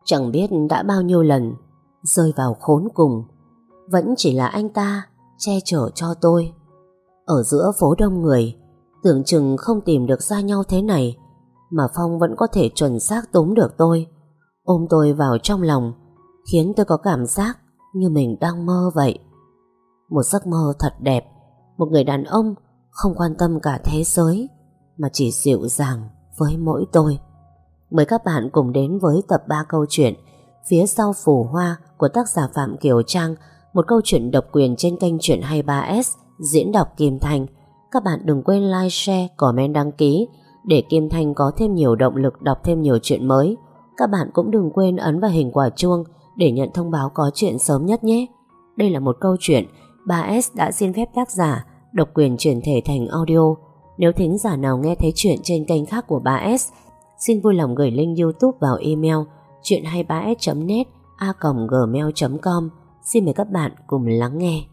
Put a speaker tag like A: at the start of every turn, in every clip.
A: Chẳng biết đã bao nhiêu lần rơi vào khốn cùng, vẫn chỉ là anh ta che chở cho tôi. Ở giữa phố đông người, tưởng chừng không tìm được ra nhau thế này, mà Phong vẫn có thể chuẩn xác túm được tôi, ôm tôi vào trong lòng, khiến tôi có cảm giác như mình đang mơ vậy. Một giấc mơ thật đẹp, một người đàn ông không quan tâm cả thế giới, mà chỉ dịu dàng với mỗi tôi. Mời các bạn cùng đến với tập 3 câu chuyện Phía sau phù hoa của tác giả Phạm Kiều Trang, một câu chuyện độc quyền trên kênh Chuyện 23S, diễn đọc Kim Thanh. Các bạn đừng quên like, share, comment, đăng ký để Kim Thanh có thêm nhiều động lực đọc thêm nhiều chuyện mới. Các bạn cũng đừng quên ấn vào hình quả chuông để nhận thông báo có chuyện sớm nhất nhé. Đây là một câu chuyện 3S đã xin phép tác giả độc quyền chuyển thể thành audio. Nếu thính giả nào nghe thấy chuyện trên kênh khác của 3S, xin vui lòng gửi link YouTube vào email chuyện23s.net a.gmail.com. Xin mời các bạn cùng lắng nghe.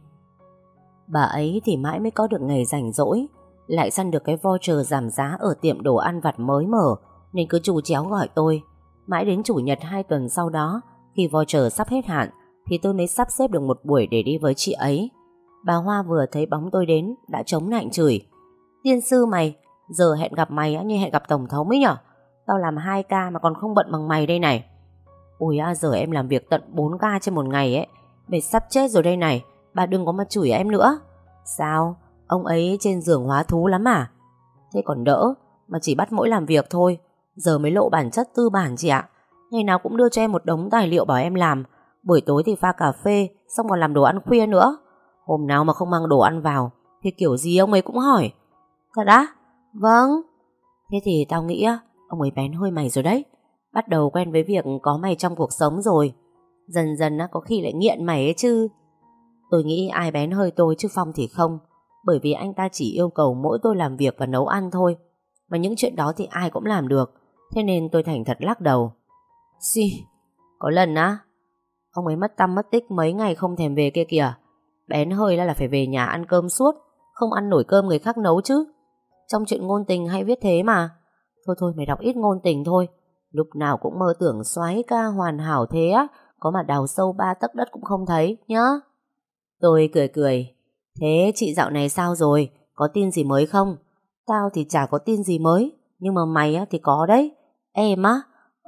A: Bà ấy thì mãi mới có được ngày rảnh rỗi, lại săn được cái voucher giảm giá ở tiệm đồ ăn vặt mới mở, nên cứ trù chéo gọi tôi. Mãi đến chủ nhật 2 tuần sau đó, khi voucher sắp hết hạn, thì tôi mới sắp xếp được một buổi để đi với chị ấy. Bà Hoa vừa thấy bóng tôi đến đã chống nạnh chửi: "Tiên sư mày, giờ hẹn gặp mày như hẹn gặp tổng thống ấy nhở? Tao làm 2 ca mà còn không bận bằng mày đây này." "Ui giờ em làm việc tận 4 ca trên một ngày ấy, mệt sắp chết rồi đây này, bà đừng có mà chửi em nữa." "Sao? Ông ấy trên giường hóa thú lắm à?" "Thế còn đỡ, mà chỉ bắt mỗi làm việc thôi. Giờ mới lộ bản chất tư bản chị ạ. Ngày nào cũng đưa cho em một đống tài liệu bảo em làm, buổi tối thì pha cà phê, xong còn làm đồ ăn khuya nữa. Hôm nào mà không mang đồ ăn vào thì kiểu gì ông ấy cũng hỏi." "Thật á?" "Vâng." "Thế thì tao nghĩ ông ấy bén hơi mày rồi đấy. Bắt đầu quen với việc có mày trong cuộc sống rồi. Dần dần có khi lại nghiện mày ấy chứ." Tôi nghĩ ai bén hơi tôi chứ Phong thì không, bởi vì anh ta chỉ yêu cầu mỗi tôi làm việc và nấu ăn thôi, mà những chuyện đó thì ai cũng làm được. Thế nên tôi thành thật lắc đầu. "Xì, có lần ông ấy mất tăm mất tích mấy ngày không thèm về kia kìa. Bén hơi là phải về nhà ăn cơm suốt, không ăn nổi cơm người khác nấu chứ. Trong chuyện ngôn tình hay viết thế mà. Thôi thôi mày đọc ít ngôn tình thôi. Lúc nào cũng mơ tưởng soái ca hoàn hảo thế có mà đào sâu 3 tấc đất cũng không thấy nhá." Tôi cười cười. "Thế chị dạo này sao rồi? Có tin gì mới không?" "Tao thì chả có tin gì mới, nhưng mà mày thì có đấy." "Em á?"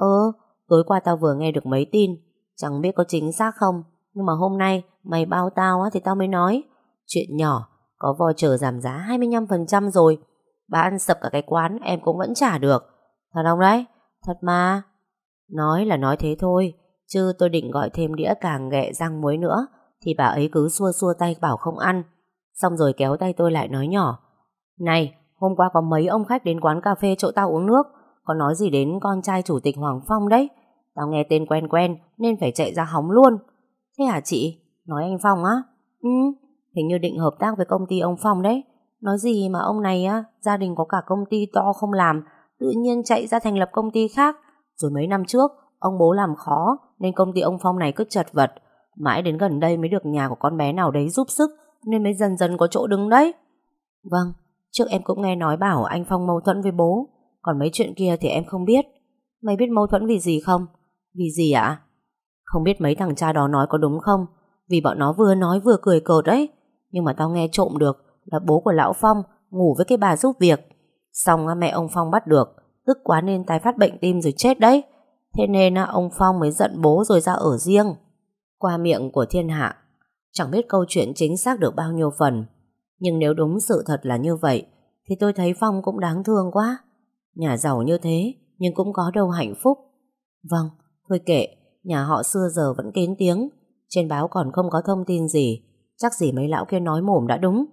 A: Tối qua tao vừa nghe được mấy tin, chẳng biết có chính xác không, nhưng mà hôm nay mày bao tao thì tao mới nói. Chuyện nhỏ, có voucher giảm giá 25% rồi. Bà ăn sập cả cái quán em cũng vẫn trả được. Thật không đấy?" "Thật mà." Nói là nói thế thôi, chứ tôi định gọi thêm đĩa càng ghẹ rang muối nữa, thì bà ấy cứ xua xua tay bảo không ăn. Xong rồi kéo tay tôi lại nói nhỏ: "Này, hôm qua có mấy ông khách đến quán cà phê chỗ tao uống nước, có nói gì đến con trai chủ tịch Hoàng Phong đấy. Tao nghe tên quen quen nên phải chạy ra hóng luôn." "Thế hả chị? Nói anh Phong á?" "Ừ, hình như định hợp tác với công ty ông Phong đấy. Nói gì mà ông này gia đình có cả công ty to không làm, tự nhiên chạy ra thành lập công ty khác. Rồi mấy năm trước ông bố làm khó nên công ty ông Phong này cứ chật vật. Mãi đến gần đây mới được nhà của con bé nào đấy giúp sức, nên mới dần dần có chỗ đứng đấy." "Vâng, trước em cũng nghe nói bảo anh Phong mâu thuẫn với bố, còn mấy chuyện kia thì em không biết." "Mày biết mâu thuẫn vì gì không?" "Vì gì ạ?" "Không biết mấy thằng cha đó nói có đúng không? Vì bọn nó vừa nói vừa cười cợt đấy. Nhưng mà tao nghe trộm được là bố của lão Phong ngủ với cái bà giúp việc. Xong mẹ ông Phong bắt được, tức quá nên tái phát bệnh tim rồi chết đấy. Thế nên ông Phong mới giận bố rồi ra ở riêng." Qua miệng của thiên hạ, chẳng biết câu chuyện chính xác được bao nhiêu phần, nhưng nếu đúng sự thật là như vậy thì tôi thấy Phong cũng đáng thương quá. Nhà giàu như thế nhưng cũng có đâu hạnh phúc. Vâng, thôi kệ, nhà họ xưa giờ vẫn kín tiếng, trên báo còn không có thông tin gì, chắc gì mấy lão kia nói mồm đã đúng.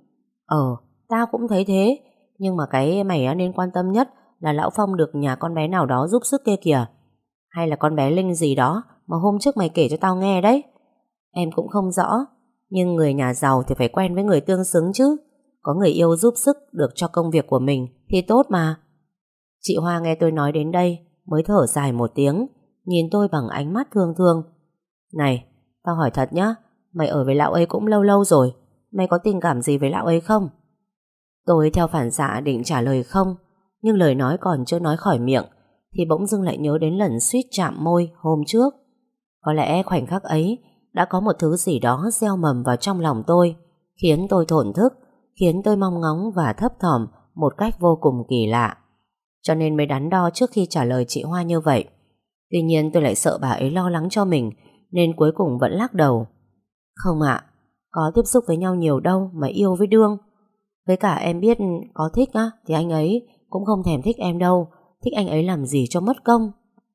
A: Tao cũng thấy thế, nhưng mà cái mày nên quan tâm nhất là lão Phong được nhà con bé nào đó giúp sức kia kìa. Hay là con bé Linh gì đó mà hôm trước mày kể cho tao nghe đấy. Em cũng không rõ, nhưng người nhà giàu thì phải quen với người tương xứng chứ. Có người yêu giúp sức được cho công việc của mình thì tốt mà. Chị Hoa nghe tôi nói đến đây mới thở dài một tiếng, nhìn tôi bằng ánh mắt thương thương. "Này, tao hỏi thật nhá, mày ở với lão ấy cũng lâu lâu rồi, mày có tình cảm gì với lão ấy không?" Tôi theo phản xạ định trả lời không, nhưng lời nói còn chưa nói khỏi miệng thì bỗng dưng lại nhớ đến lần suýt chạm môi hôm trước. Có lẽ khoảnh khắc ấy đã có một thứ gì đó gieo mầm vào trong lòng tôi, khiến tôi thổn thức, khiến tôi mong ngóng và thấp thỏm một cách vô cùng kỳ lạ. Cho nên mới đắn đo trước khi trả lời chị Hoa như vậy. Tuy nhiên tôi lại sợ bà ấy lo lắng cho mình, nên cuối cùng vẫn lắc đầu. Không ạ, có tiếp xúc với nhau nhiều đâu mà yêu với Đương. Với cả em biết có thích á thì anh ấy cũng không thèm thích em đâu. Thích anh ấy làm gì cho mất công.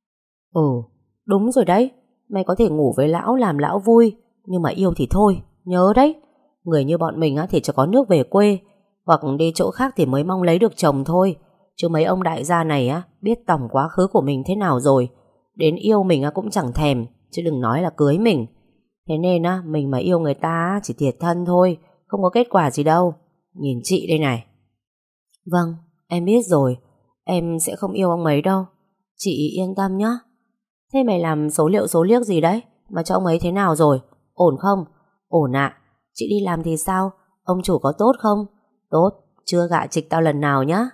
A: Đúng rồi đấy. Mày có thể ngủ với lão làm lão vui, nhưng mà yêu thì thôi, nhớ đấy. Người như bọn mình á thì chỉ có nước về quê, hoặc đi chỗ khác thì mới mong lấy được chồng thôi. Chứ mấy ông đại gia này á biết tòng quá khứ của mình thế nào rồi, đến yêu mình á cũng chẳng thèm, chứ đừng nói là cưới mình. Thế nên á mình mà yêu người ta chỉ thiệt thân thôi, không có kết quả gì đâu. Nhìn chị đây này. Vâng, em biết rồi. Em sẽ không yêu ông ấy đâu. Chị yên tâm nhá. Thế mày làm số liệu số liếc gì đấy mà cho ông ấy thế nào rồi? Ổn không? Ổn ạ. Chị đi làm thì sao? Ông chủ có tốt không? Tốt, chưa gạ chịch tao lần nào nhá.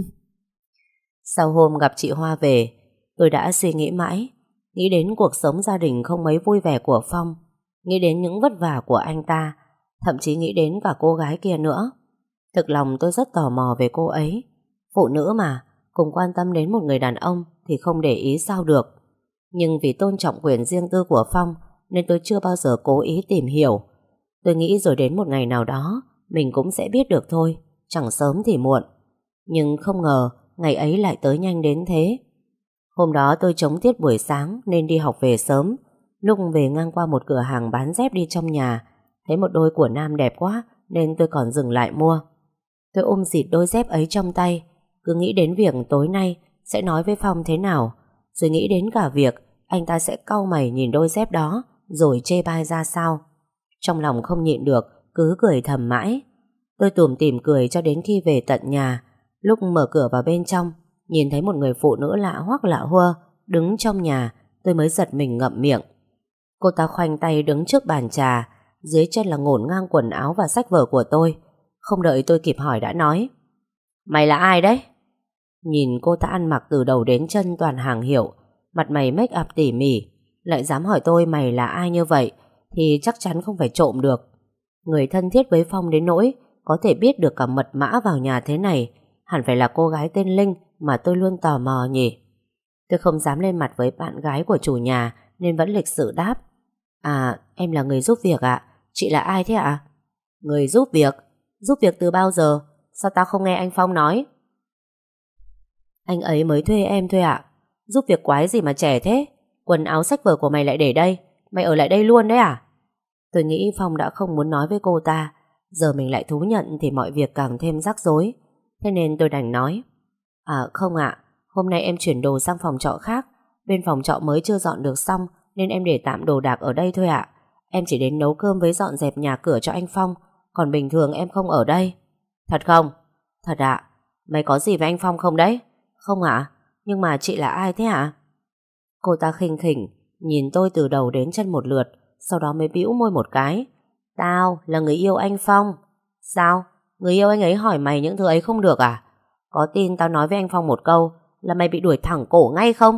A: Sau hôm gặp chị Hoa về, tôi đã suy nghĩ mãi, nghĩ đến cuộc sống gia đình không mấy vui vẻ của Phong, nghĩ đến những vất vả của anh ta, thậm chí nghĩ đến cả cô gái kia nữa. Thực lòng tôi rất tò mò về cô ấy. Phụ nữ mà, cùng quan tâm đến một người đàn ông thì không để ý sao được. Nhưng vì tôn trọng quyền riêng tư của Phong nên tôi chưa bao giờ cố ý tìm hiểu. Tôi nghĩ rồi đến một ngày nào đó mình cũng sẽ biết được thôi, chẳng sớm thì muộn. Nhưng không ngờ ngày ấy lại tới nhanh đến thế. Hôm đó tôi trống tiết buổi sáng nên đi học về sớm. Lúc về ngang qua một cửa hàng bán dép đi trong nhà, thấy một đôi của nam đẹp quá nên tôi còn dừng lại mua. Tôi ôm dịt đôi dép ấy trong tay, cứ nghĩ đến việc tối nay sẽ nói với Phong thế nào, rồi nghĩ đến cả việc anh ta sẽ cau mày nhìn đôi dép đó rồi chê bai ra sao. Trong lòng không nhịn được, cứ cười thầm mãi. Tôi tủm tỉm cười cho đến khi về tận nhà. Lúc mở cửa vào bên trong, nhìn thấy một người phụ nữ lạ hoắc lạ hua đứng trong nhà, tôi mới giật mình ngậm miệng. Cô ta khoanh tay đứng trước bàn trà, dưới chân là ngổn ngang quần áo và sách vở của tôi. Không đợi tôi kịp hỏi đã nói: Mày là ai đấy? Nhìn cô ta ăn mặc từ đầu đến chân toàn hàng hiệu, mặt mày make up tỉ mỉ, lại dám hỏi tôi mày là ai như vậy thì chắc chắn không phải trộm được. Người thân thiết với Phong đến nỗi có thể biết được cả mật mã vào nhà thế này, hẳn phải là cô gái tên Linh mà tôi luôn tò mò nhỉ. Tôi không dám lên mặt với bạn gái của chủ nhà nên vẫn lịch sự đáp: À, em là người giúp việc ạ. Chị là ai thế ạ? Người giúp việc? Giúp việc từ bao giờ? Sao tao không nghe anh Phong nói? Anh ấy mới thuê em thôi ạ. Giúp việc quái gì mà trẻ thế? Quần áo sách vở của mày lại để đây, mày ở lại đây luôn đấy à? Tôi nghĩ Phong đã không muốn nói với cô ta, giờ mình lại thú nhận thì mọi việc càng thêm rắc rối. Thế nên tôi đành nói: À không ạ, hôm nay em chuyển đồ sang phòng trọ khác, bên phòng trọ mới chưa dọn được xong nên em để tạm đồ đạc ở đây thôi ạ. Em chỉ đến nấu cơm với dọn dẹp nhà cửa cho anh Phong, còn bình thường em không ở đây. Thật không? Thật ạ. Mày có gì với anh Phong không đấy? Không ạ. Nhưng mà chị là ai thế ạ? Cô ta khinh khỉnh nhìn tôi từ đầu đến chân một lượt, sau đó mới bĩu môi một cái. Tao là người yêu anh Phong. Sao? Người yêu anh ấy hỏi mày những thứ ấy không được à? Có tin tao nói với anh Phong một câu là mày bị đuổi thẳng cổ ngay không?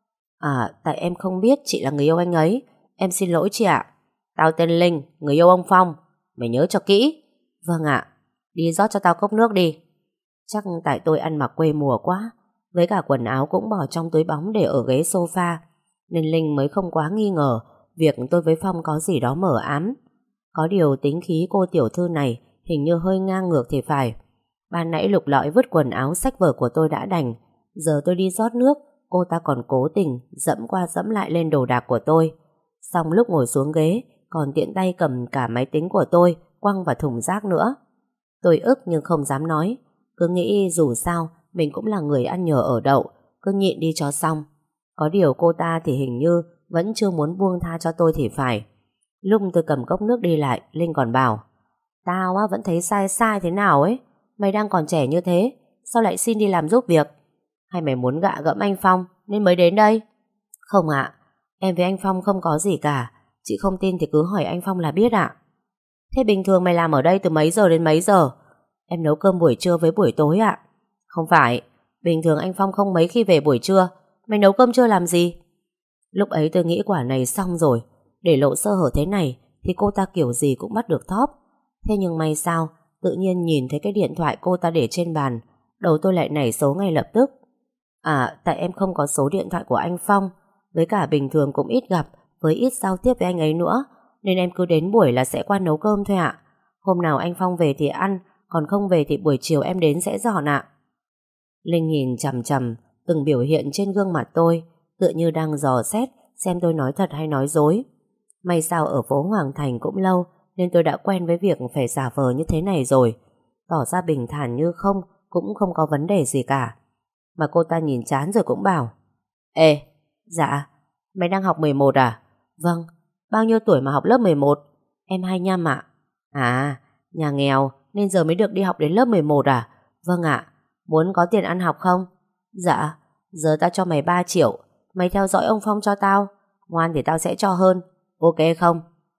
A: À, tại em không biết chị là người yêu anh ấy. Em xin lỗi chị ạ. Tao tên Linh, người yêu ông Phong. Mày nhớ cho kỹ. Vâng ạ. Đi rót cho tao cốc nước đi. Chắc tại tôi ăn mặc quê mùa quá, với cả quần áo cũng bỏ trong túi bóng để ở ghế sofa, nên Linh mới không quá nghi ngờ việc tôi với Phong có gì đó mờ ám. Có điều tính khí cô tiểu thư này hình như hơi ngang ngược thì phải. Ban nãy lục lọi vứt quần áo sách vở của tôi đã đành, giờ tôi đi rót nước, cô ta còn cố tình dẫm qua dẫm lại lên đồ đạc của tôi. Xong lúc ngồi xuống ghế còn tiện tay cầm cả máy tính của tôi quăng vào thùng rác nữa. Tôi ức nhưng không dám nói, cứ nghĩ dù sao mình cũng là người ăn nhờ ở đậu, cứ nhịn đi cho xong. Có điều cô ta thì hình như vẫn chưa muốn buông tha cho tôi thì phải. Lúc tôi cầm cốc nước đi lại, Linh còn bảo: Tao vẫn thấy sai sai thế nào ấy. Mày đang còn trẻ như thế, sao lại xin đi làm giúp việc? Hay mày muốn gạ gẫm anh Phong nên mới đến đây? Không ạ, em với anh Phong không có gì cả. Chị không tin thì cứ hỏi anh Phong là biết ạ. Thế bình thường mày làm ở đây từ mấy giờ đến mấy giờ? Em nấu cơm buổi trưa với buổi tối ạ. Không phải, bình thường anh Phong không mấy khi về buổi trưa, Mày nấu cơm chưa làm gì? Lúc ấy tôi nghĩ quả này xong rồi. Để lộ sơ hở thế này thì cô ta kiểu gì cũng bắt được thóp. Thế nhưng may sao, tự nhiên nhìn thấy cái điện thoại cô ta để trên bàn, đầu tôi lại nảy số ngay lập tức. À, tại em không có số điện thoại của anh Phong, với cả bình thường cũng ít gặp, với ít giao tiếp với anh ấy nữa, nên em cứ đến buổi là sẽ qua nấu cơm thôi ạ. Hôm nào anh Phong về thì ăn, còn không về thì buổi chiều em đến sẽ dọn ạ. Linh nhìn chằm chằm từng biểu hiện trên gương mặt tôi, tựa như đang dò xét xem tôi nói thật hay nói dối. May sao ở phố Hoàng Thành cũng lâu, nên tôi đã quen với việc phải giả vờ như thế này rồi. Tỏ ra bình thản như không, cũng không có vấn đề gì cả. Mà cô ta nhìn chán rồi cũng bảo: Ê, dạ, mày đang học 11 à? Vâng. Bao nhiêu tuổi mà học lớp 11? Em 25 ạ. À, nhà nghèo nên giờ mới được đi học đến lớp 11 à? Vâng ạ. Muốn có tiền ăn học không? Dạ. Giờ tao cho mày 3 triệu, mày theo dõi ông Phong cho tao. Ngoan thì tao sẽ cho hơn. Ok không?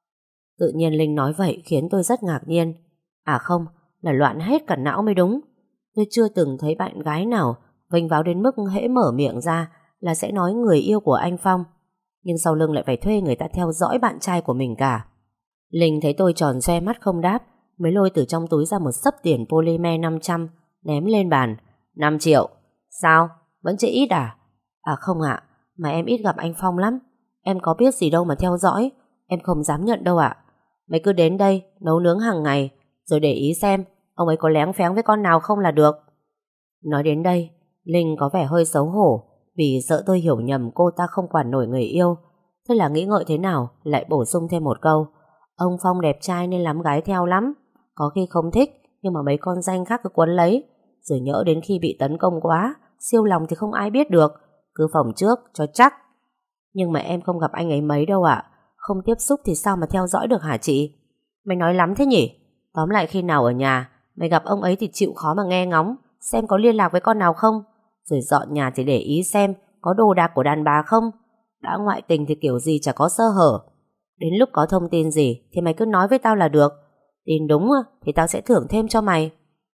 A: Tự nhiên Linh nói vậy khiến tôi rất ngạc nhiên. À không, là loạn hết cả não mới đúng. Tôi chưa từng thấy bạn gái nào vênh váo đến mức hễ mở miệng ra là sẽ nói người yêu của anh Phong, nhưng sau lưng lại phải thuê người ta theo dõi bạn trai của mình cả. Linh thấy tôi tròn xoe mắt không đáp, mới lôi từ trong túi ra một xấp tiền polymer 500 ném lên bàn. 5 triệu. Sao? Vẫn chưa ít à? À không ạ, mà em ít gặp anh Phong lắm. Em có biết gì đâu mà theo dõi. Em không dám nhận đâu ạ. Mày cứ đến đây nấu nướng hàng ngày, rồi để ý xem ông ấy có léng phéng với con nào không là được. Nói đến đây, Linh có vẻ hơi xấu hổ vì sợ tôi hiểu nhầm cô ta không quản nổi người yêu. Thế là nghĩ ngợi thế nào lại bổ sung thêm một câu: ông Phong đẹp trai nên lắm gái theo lắm. Có khi không thích, nhưng mà mấy con danh khác cứ quấn lấy, rồi nhỡ đến khi bị tấn công quá, siêu lòng thì không ai biết được. Cứ phòng trước cho chắc. Nhưng mà em không gặp anh ấy mấy đâu ạ. Không tiếp xúc thì sao mà theo dõi được hả chị? Mày nói lắm thế nhỉ? Tóm lại khi nào ở nhà mày gặp ông ấy thì chịu khó mà nghe ngóng xem có liên lạc với con nào không, rồi dọn nhà thì để ý xem có đồ đạc của đàn bà không. Đã ngoại tình thì kiểu gì chả có sơ hở. Đến lúc có thông tin gì thì mày cứ nói với tao là được. Tin đúng thì tao sẽ thưởng thêm cho mày.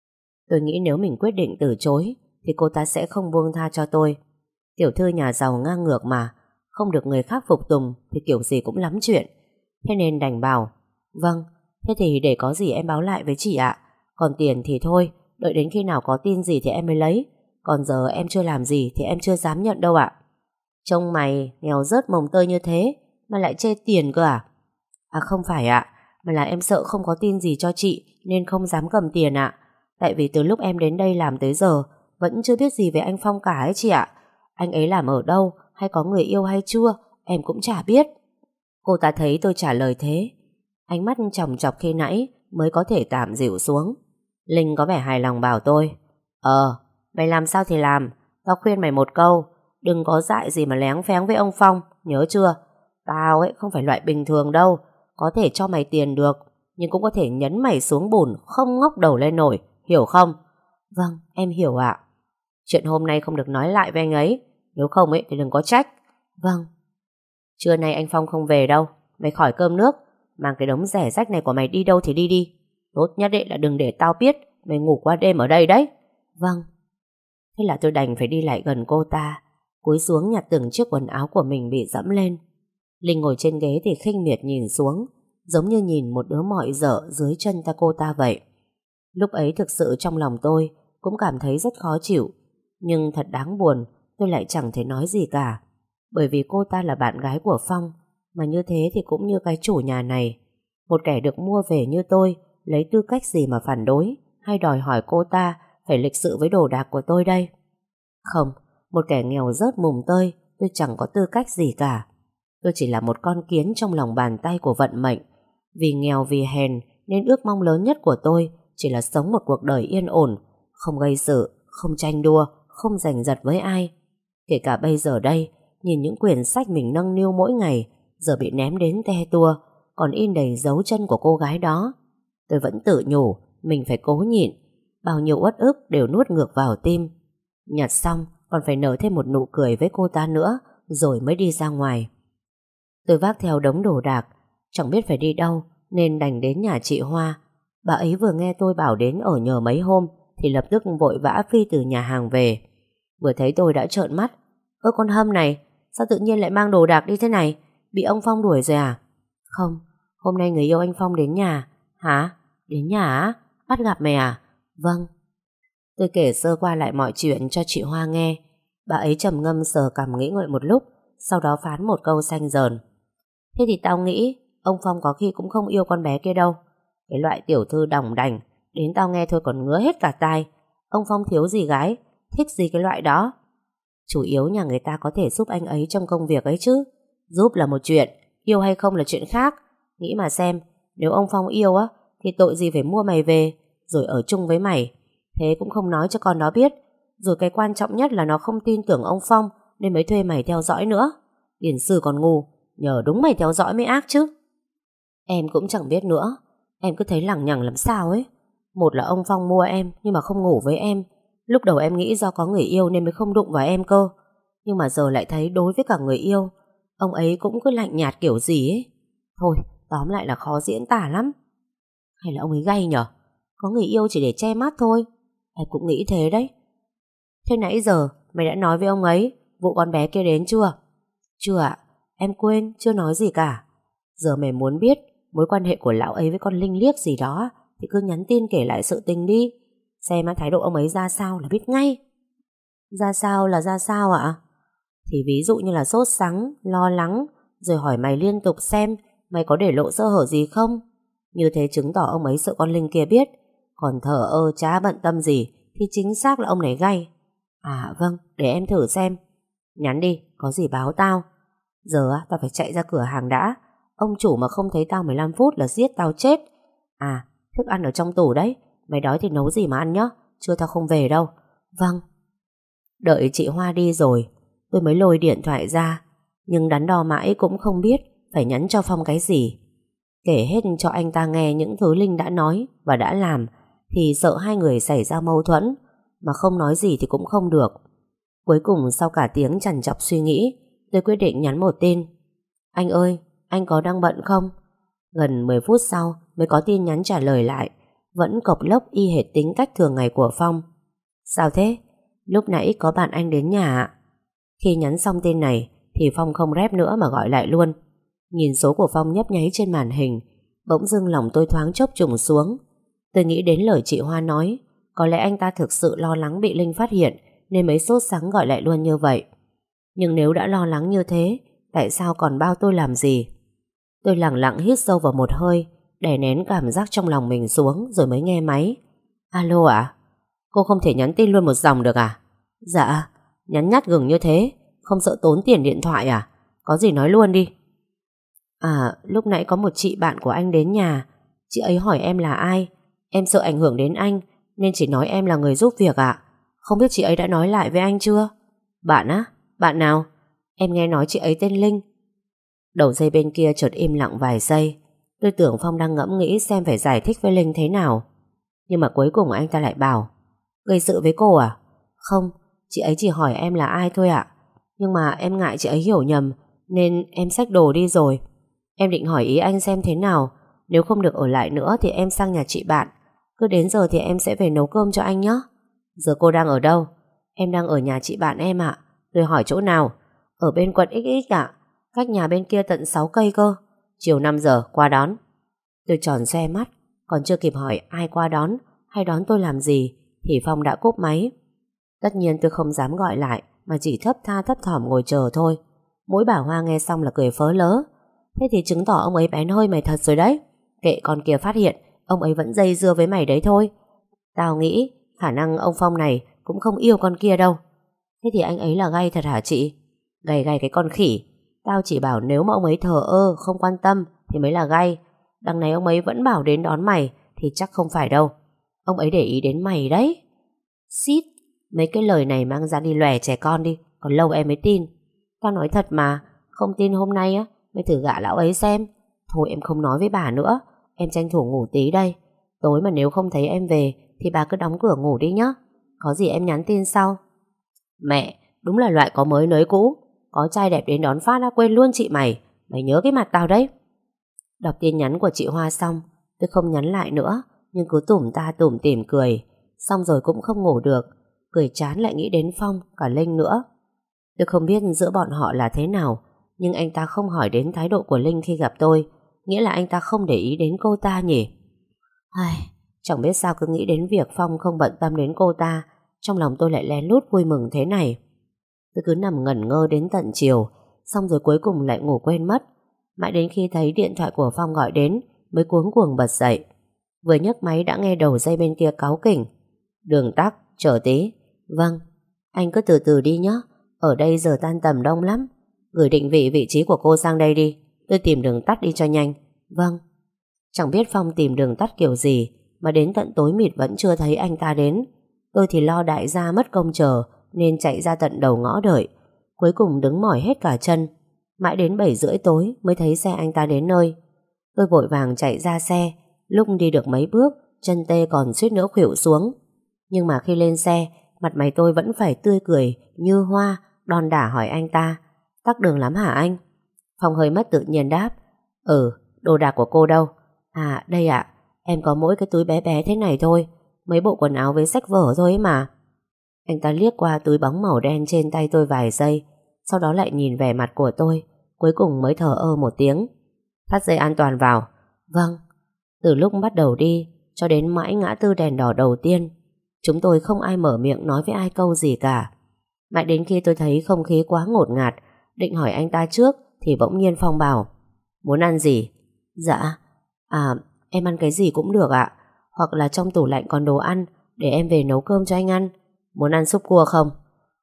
A: Tôi nghĩ nếu mình quyết định từ chối thì cô ta sẽ không buông tha cho tôi. Tiểu thư nhà giàu ngang ngược mà, không được người khác phục tùng thì kiểu gì cũng lắm chuyện. Thế nên đành bảo: vâng, thế thì để có gì em báo lại với chị ạ. Còn tiền thì thôi, đợi đến khi nào có tin gì thì em mới lấy. Còn giờ em chưa làm gì thì em chưa dám nhận đâu ạ. Trông mày nghèo rớt mồng tơi như thế mà lại chê tiền cơ à? À không phải ạ, mà là em sợ không có tin gì cho chị nên không dám cầm tiền ạ. Tại vì từ lúc em đến đây làm tới giờ vẫn chưa biết gì về anh Phong cả ấy chị ạ. Anh ấy làm ở đâu, hay có người yêu hay chưa, em cũng chả biết. Cô ta thấy tôi trả lời thế, ánh mắt chòng chọc khi nãy mới có thể tạm dịu xuống. Linh có vẻ hài lòng bảo tôi: mày làm sao thì làm. Tao khuyên mày một câu, đừng có dại gì mà léng phéng với ông Phong, nhớ chưa? Tao ấy không phải loại bình thường đâu. Có thể cho mày tiền được, nhưng cũng có thể nhấn mày xuống bùn, không ngóc đầu lên nổi, hiểu không? Vâng, em hiểu ạ. Chuyện hôm nay không được nói lại với anh ấy, nếu không ấy thì đừng có trách. Vâng. Trưa nay anh Phong không về đâu, mày khỏi cơm nước, mang cái đống rẻ rách này của mày đi đâu thì đi đi. Tốt nhất là đừng để tao biết mày ngủ qua đêm ở đây đấy. Vâng. Thế là tôi đành phải đi lại gần cô ta, cúi xuống nhặt từng chiếc quần áo của mình bị dẫm lên. Linh ngồi trên ghế thì khinh miệt nhìn xuống, giống như nhìn một đứa mọi dở dưới chân cô ta vậy. Lúc ấy thực sự trong lòng tôi cũng cảm thấy rất khó chịu, nhưng thật đáng buồn, tôi lại chẳng thể nói gì cả. Bởi vì cô ta là bạn gái của Phong, mà như thế thì cũng như cái chủ nhà này. Một kẻ được mua về như tôi lấy tư cách gì mà phản đối hay đòi hỏi cô ta phải lịch sự với đồ đạc của tôi đây? Không, một kẻ nghèo rớt mùng tơi, tôi chẳng có tư cách gì cả. Tôi chỉ là một con kiến trong lòng bàn tay của vận mệnh. Vì nghèo vì hèn nên ước mong lớn nhất của tôi chỉ là sống một cuộc đời yên ổn, không gây sự, không tranh đua, không giành giật với ai. Kể cả bây giờ đây, nhìn những quyển sách mình nâng niu mỗi ngày giờ bị ném đến te tua, còn in đầy dấu chân của cô gái đó. Tôi vẫn tự nhủ mình phải cố nhịn. Bao nhiêu uất ức đều nuốt ngược vào tim. Nhặt xong còn phải nở thêm một nụ cười với cô ta nữa, rồi mới đi ra ngoài. Tôi vác theo đống đồ đạc, chẳng biết phải đi đâu nên đành đến nhà chị Hoa. Bà ấy vừa nghe tôi bảo đến ở nhờ mấy hôm thì lập tức vội vã phi từ nhà hàng về. Vừa thấy tôi đã trợn mắt: Ơ con Hâm này, sao tự nhiên lại mang đồ đạc đi thế này? Bị ông Phong đuổi rồi à? Không, hôm nay người yêu anh Phong đến nhà. Hả? Đến nhà á? Bắt gặp mày à? Vâng. Tôi kể sơ qua lại mọi chuyện cho chị Hoa nghe. Bà ấy trầm ngâm sờ cằm nghĩ ngợi một lúc, sau đó phán một câu xanh dờn. Thế thì tao nghĩ ông Phong có khi cũng không yêu con bé kia đâu. Cái loại tiểu thư đòng đành, đến tao nghe thôi còn ngứa hết cả tai. Ông Phong thiếu gì gái, thích gì cái loại đó. Chủ yếu nhà người ta có thể giúp anh ấy trong công việc ấy chứ. Giúp là một chuyện, yêu hay không là chuyện khác. Nghĩ mà xem, nếu ông Phong yêu á thì tội gì phải mua mày về rồi ở chung với mày. Thế cũng không nói cho con nó biết. Rồi cái quan trọng nhất là nó không tin tưởng ông Phong nên mới thuê mày theo dõi nữa. Điển Sư còn ngu, nhờ đúng mày theo dõi mới ác chứ. Em cũng chẳng biết nữa. Em cứ thấy lằng nhằng làm sao ấy. Một là ông Phong mua em nhưng mà không ngủ với em. Lúc đầu em nghĩ do có người yêu nên mới không đụng vào em cơ. Nhưng mà giờ lại thấy đối với cả người yêu, ông ấy cũng cứ lạnh nhạt kiểu gì ấy. Thôi, tóm lại là khó diễn tả lắm. Hay là ông ấy gay nhở? Có người yêu chỉ để che mắt thôi. Em cũng nghĩ thế đấy. Thế nãy giờ mày đã nói với ông ấy vụ con bé kia đến chưa? Chưa ạ, em quên, chưa nói gì cả. Giờ mày muốn biết mối quan hệ của lão ấy với con Linh Liếc gì đó thì cứ nhắn tin kể lại sự tình đi. Xem thái độ ông ấy ra sao là biết ngay. Ra sao là ra sao ạ? Thì ví dụ như là sốt sắng, lo lắng, rồi hỏi mày liên tục xem mày có để lộ sơ hở gì không. Như thế chứng tỏ ông ấy sợ con Linh kia biết. Còn thờ ơ chả bận tâm gì thì chính xác là ông này gay. À vâng, để em thử xem. Nhắn đi, có gì báo tao. Giờ tao phải chạy ra cửa hàng đã. Ông chủ mà không thấy tao 15 phút là giết tao chết. À, thức ăn ở trong tủ đấy. Mày đói thì nấu gì mà ăn nhá. Chưa tao không về đâu. Vâng. Đợi chị Hoa đi rồi tôi mới lôi điện thoại ra. Nhưng đắn đo mãi cũng không biết phải nhắn cho Phong cái gì. Kể hết cho anh ta nghe những thứ Linh đã nói và đã làm thì sợ hai người xảy ra mâu thuẫn. Mà không nói gì thì cũng không được. Cuối cùng sau cả tiếng trằn trọc suy nghĩ, tôi quyết định nhắn một tin. Anh ơi, anh có đang bận không? Gần 10 phút sau mới có tin nhắn trả lời lại. Vẫn cộc lốc y hệt tính cách thường ngày của Phong. Sao thế? Lúc nãy có bạn anh đến nhà ạ. Khi nhắn xong tin này thì Phong không rep nữa mà gọi lại luôn. Nhìn số của Phong nhấp nháy trên màn hình, bỗng dưng lòng tôi thoáng chốc trùng xuống. Tôi nghĩ đến lời chị Hoa nói, có lẽ anh ta thực sự lo lắng bị Linh phát hiện nên mới sốt sắng gọi lại luôn như vậy. Nhưng nếu đã lo lắng như thế, tại sao còn bao tôi làm gì? Tôi lặng lặng hít sâu vào một hơi, đè nén cảm giác trong lòng mình xuống rồi mới nghe máy. Alo ạ? Cô không thể nhắn tin luôn một dòng được à? Dạ, nhắn nhát gừng như thế, không sợ tốn tiền điện thoại à? Có gì nói luôn đi. À, lúc nãy có một chị bạn của anh đến nhà. Chị ấy hỏi em là ai. Em sợ ảnh hưởng đến anh nên chỉ nói em là người giúp việc ạ. Không biết chị ấy đã nói lại với anh chưa? Bạn á? Bạn nào? Em nghe nói chị ấy tên Linh. Đầu dây bên kia chợt im lặng vài giây. Tôi tưởng Phong đang ngẫm nghĩ xem phải giải thích với Linh thế nào. Nhưng mà cuối cùng anh ta lại bảo, gây sự với cô à? Không, chị ấy chỉ hỏi em là ai thôi ạ. Nhưng mà em ngại chị ấy hiểu nhầm nên em xách đồ đi rồi. Em định hỏi ý anh xem thế nào. Nếu không được ở lại nữa thì em sang nhà chị bạn. Cứ đến giờ thì em sẽ về nấu cơm cho anh nhé. Giờ cô đang ở đâu? Em đang ở nhà chị bạn em ạ. Tôi hỏi chỗ nào? Ở bên quận XX ạ. Cách nhà bên kia tận 6 cây cơ. Chiều 5 giờ qua đón. Tôi tròn xoe mắt, còn chưa kịp hỏi ai qua đón hay đón tôi làm gì thì Phong đã cúp máy. Tất nhiên tôi không dám gọi lại mà chỉ thấp tha thấp thỏm ngồi chờ thôi. Mỗi bà Hoa nghe xong là cười phớ lớ. Thế thì chứng tỏ ông ấy bén hơi mày thật rồi đấy. Kệ con kia phát hiện, ông ấy vẫn dây dưa với mày đấy thôi. Tao nghĩ khả năng ông Phong này cũng không yêu con kia đâu. Thế thì anh ấy là gay thật hả chị? Gay gay cái con khỉ. Tao chỉ bảo nếu mà ông ấy thờ ơ không quan tâm thì mới là gay. Đằng này ông ấy vẫn bảo đến đón mày thì chắc không phải đâu. Ông ấy để ý đến mày đấy. Xít, mấy cái lời này mang ra đi lòe trẻ con đi, còn lâu em mới tin. Tao nói thật mà, không tin hôm nay á mày thử gạ lão ấy xem. Thôi em không nói với bà nữa, em tranh thủ ngủ tí đây. Tối mà nếu không thấy em về thì bà cứ đóng cửa ngủ đi nhá. Có gì em nhắn tin sau. Mẹ, đúng là loại có mới nới cũ. Có trai đẹp đến đón phát đã quên luôn chị mày. Mày nhớ cái mặt tao đấy. Đọc tin nhắn của chị Hoa xong, tôi không nhắn lại nữa, nhưng cứ tủm ta tủm tỉm cười. Xong rồi cũng không ngủ được, cười chán lại nghĩ đến Phong, cả Linh nữa. Tôi không biết giữa bọn họ là thế nào, nhưng anh ta không hỏi đến thái độ của Linh khi gặp tôi, nghĩa là anh ta không để ý đến cô ta nhỉ? Ai, chẳng biết sao cứ nghĩ đến việc Phong không bận tâm đến cô ta, trong lòng tôi lại lén lút vui mừng thế này. Tôi cứ nằm ngẩn ngơ đến tận chiều, xong rồi cuối cùng lại ngủ quên mất. Mãi đến khi thấy điện thoại của Phong gọi đến mới cuống cuồng bật dậy. Vừa nhấc máy đã nghe đầu dây bên kia cáu kỉnh: Đường tắc, chờ tí. Vâng, anh cứ từ từ đi nhé, ở đây giờ tan tầm đông lắm. Gửi định vị trí của cô sang đây đi, tôi tìm đường tắt đi cho nhanh. Vâng. Chẳng biết Phong tìm đường tắt kiểu gì mà đến tận tối mịt vẫn chưa thấy anh ta đến. Tôi thì lo đại gia mất công chờ nên chạy ra tận đầu ngõ đợi. Cuối cùng đứng mỏi hết cả chân. Mãi đến 7:30 tối mới thấy xe anh ta đến nơi. Tôi vội vàng chạy ra xe. Lúc đi được mấy bước, chân tê còn suýt nữa khuỵu xuống. Nhưng mà khi lên xe, mặt mày tôi vẫn phải tươi cười như hoa, đon đả hỏi anh ta: Tắc đường lắm hả anh? Phong hơi mất tự nhiên đáp: Đồ đạc của cô đâu? À đây ạ, em có mỗi cái túi bé bé thế này thôi, mấy bộ quần áo với sách vở thôi ấy mà. Anh ta liếc qua túi bóng màu đen trên tay tôi vài giây, sau đó lại nhìn vẻ mặt của tôi, cuối cùng mới thở ơ một tiếng: Thắt dây an toàn vào. Vâng. Từ lúc bắt đầu đi cho đến mãi ngã tư đèn đỏ đầu tiên, chúng tôi không ai mở miệng nói với ai câu gì cả. Mãi đến khi tôi thấy không khí quá ngột ngạt, định hỏi anh ta trước thì bỗng nhiên Phong bảo: Muốn ăn gì? Dạ, em ăn cái gì cũng được ạ. Hoặc là trong tủ lạnh còn đồ ăn để em về nấu cơm cho anh ăn. Muốn ăn súp cua không?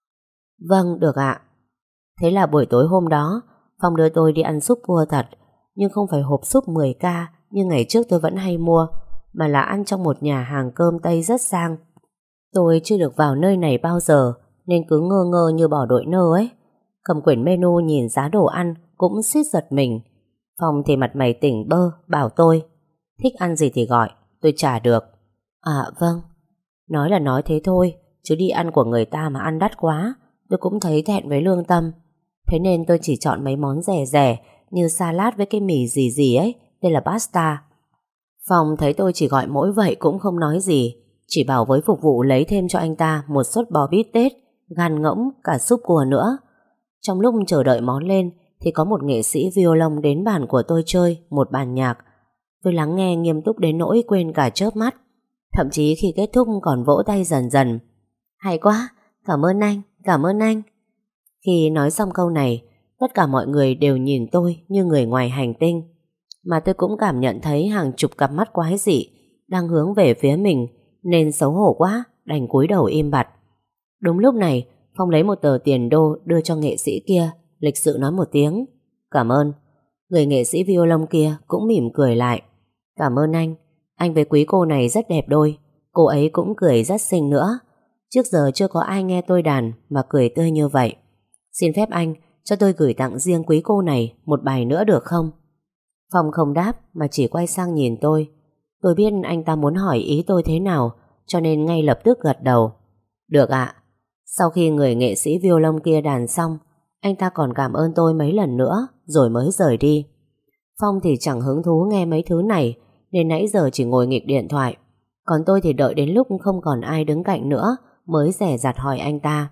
A: Vâng, được ạ. Thế là buổi tối hôm đó Phong đưa tôi đi ăn súp cua thật, nhưng không phải hộp súp 10k như ngày trước tôi vẫn hay mua, mà là ăn trong một nhà hàng cơm Tây rất sang. Tôi chưa được vào nơi này bao giờ nên cứ ngơ ngơ như bò đội nơ ấy. Cầm quyển menu nhìn giá đồ ăn cũng suýt giật mình. Phong thì mặt mày tỉnh bơ, bảo tôi: Thích ăn gì thì gọi, tôi trả được. À vâng. Nói là nói thế thôi, chứ đi ăn của người ta mà ăn đắt quá, tôi cũng thấy thẹn với lương tâm. Thế nên tôi chỉ chọn mấy món rẻ rẻ như salad với cái mì gì gì ấy, tên là pasta. Phong thấy tôi chỉ gọi mỗi vậy cũng không nói gì, chỉ bảo với phục vụ lấy thêm cho anh ta một suất bò bít tết, gan ngỗng, cả súp cua nữa. Trong lúc chờ đợi món lên thì có một nghệ sĩ violon đến bàn của tôi chơi một bản nhạc. Tôi lắng nghe nghiêm túc đến nỗi quên cả chớp mắt. Thậm chí khi kết thúc còn vỗ tay dần dần: Hay quá, cảm ơn anh, cảm ơn anh. Khi nói xong câu này, tất cả mọi người đều nhìn tôi như người ngoài hành tinh. Mà tôi cũng cảm nhận thấy hàng chục cặp mắt quái dị đang hướng về phía mình, nên xấu hổ quá, đành cúi đầu im bặt. Đúng lúc này, Phong lấy một tờ tiền đô đưa cho nghệ sĩ kia, lịch sự nói một tiếng: Cảm ơn. Người nghệ sĩ violon kia cũng mỉm cười lại: Cảm ơn anh với quý cô này rất đẹp đôi. Cô ấy cũng cười rất xinh nữa. Trước giờ chưa có ai nghe tôi đàn mà cười tươi như vậy. Xin phép anh cho tôi gửi tặng riêng quý cô này một bài nữa được không? Phong không đáp mà chỉ quay sang nhìn tôi. Tôi biết anh ta muốn hỏi ý tôi thế nào, cho nên ngay lập tức gật đầu: Được ạ. Sau khi người nghệ sĩ violon kia đàn xong, anh ta còn cảm ơn tôi mấy lần nữa rồi mới rời đi. Phong thì chẳng hứng thú nghe mấy thứ này nên nãy giờ chỉ ngồi nghịch điện thoại. Còn tôi thì đợi đến lúc không còn ai đứng cạnh nữa mới dè dặt hỏi anh ta: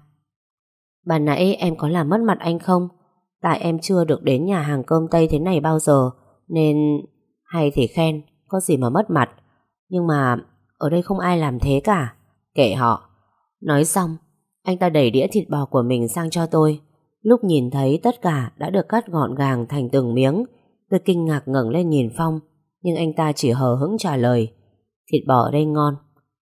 A: Ban nãy em có làm mất mặt anh không? Tại em chưa được đến nhà hàng cơm Tây thế này bao giờ, nên... Hay thì khen, có gì mà mất mặt. Nhưng mà ở đây không ai làm thế cả. Kệ họ. Nói xong, anh ta đẩy đĩa thịt bò của mình sang cho tôi. Lúc nhìn thấy tất cả đã được cắt gọn gàng thành từng miếng, tôi kinh ngạc ngẩng lên nhìn Phong, nhưng anh ta chỉ hờ hững trả lời: Thịt bò ở đây ngon.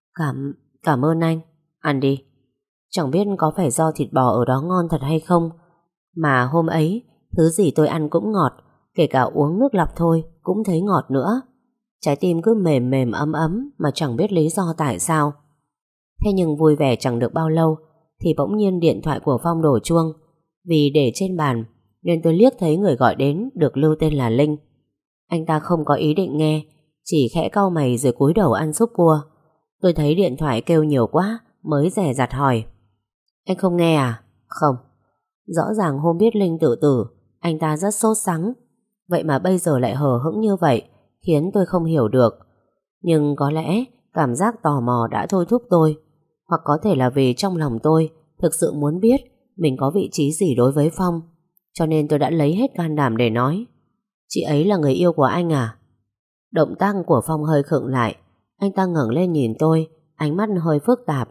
A: Cảm ơn anh. Ăn đi. Chẳng biết có phải do thịt bò ở đó ngon thật hay không, mà hôm ấy thứ gì tôi ăn cũng ngọt, kể cả uống nước lọc thôi cũng thấy ngọt nữa. Trái tim cứ mềm mềm ấm ấm mà chẳng biết lý do tại sao. Thế nhưng vui vẻ chẳng được bao lâu thì bỗng nhiên điện thoại của Phong đổ chuông. Vì để trên bàn nên tôi liếc thấy người gọi đến được lưu tên là Linh. Anh ta không có ý định nghe, chỉ khẽ cau mày rồi cúi đầu ăn súp cua. Tôi thấy điện thoại kêu nhiều quá mới dè dặt hỏi: Anh không nghe à? Không. Rõ ràng hôm biết Linh tự tử anh ta rất sốt sắng, vậy mà bây giờ lại hờ hững như vậy, khiến tôi không hiểu được. Nhưng có lẽ cảm giác tò mò đã thôi thúc tôi, hoặc có thể là vì trong lòng tôi thực sự muốn biết mình có vị trí gì đối với Phong, cho nên tôi đã lấy hết can đảm để nói. Chị ấy là người yêu của anh à? Động tác của Phong hơi khựng lại. Anh ta ngẩng lên nhìn tôi, ánh mắt hơi phức tạp.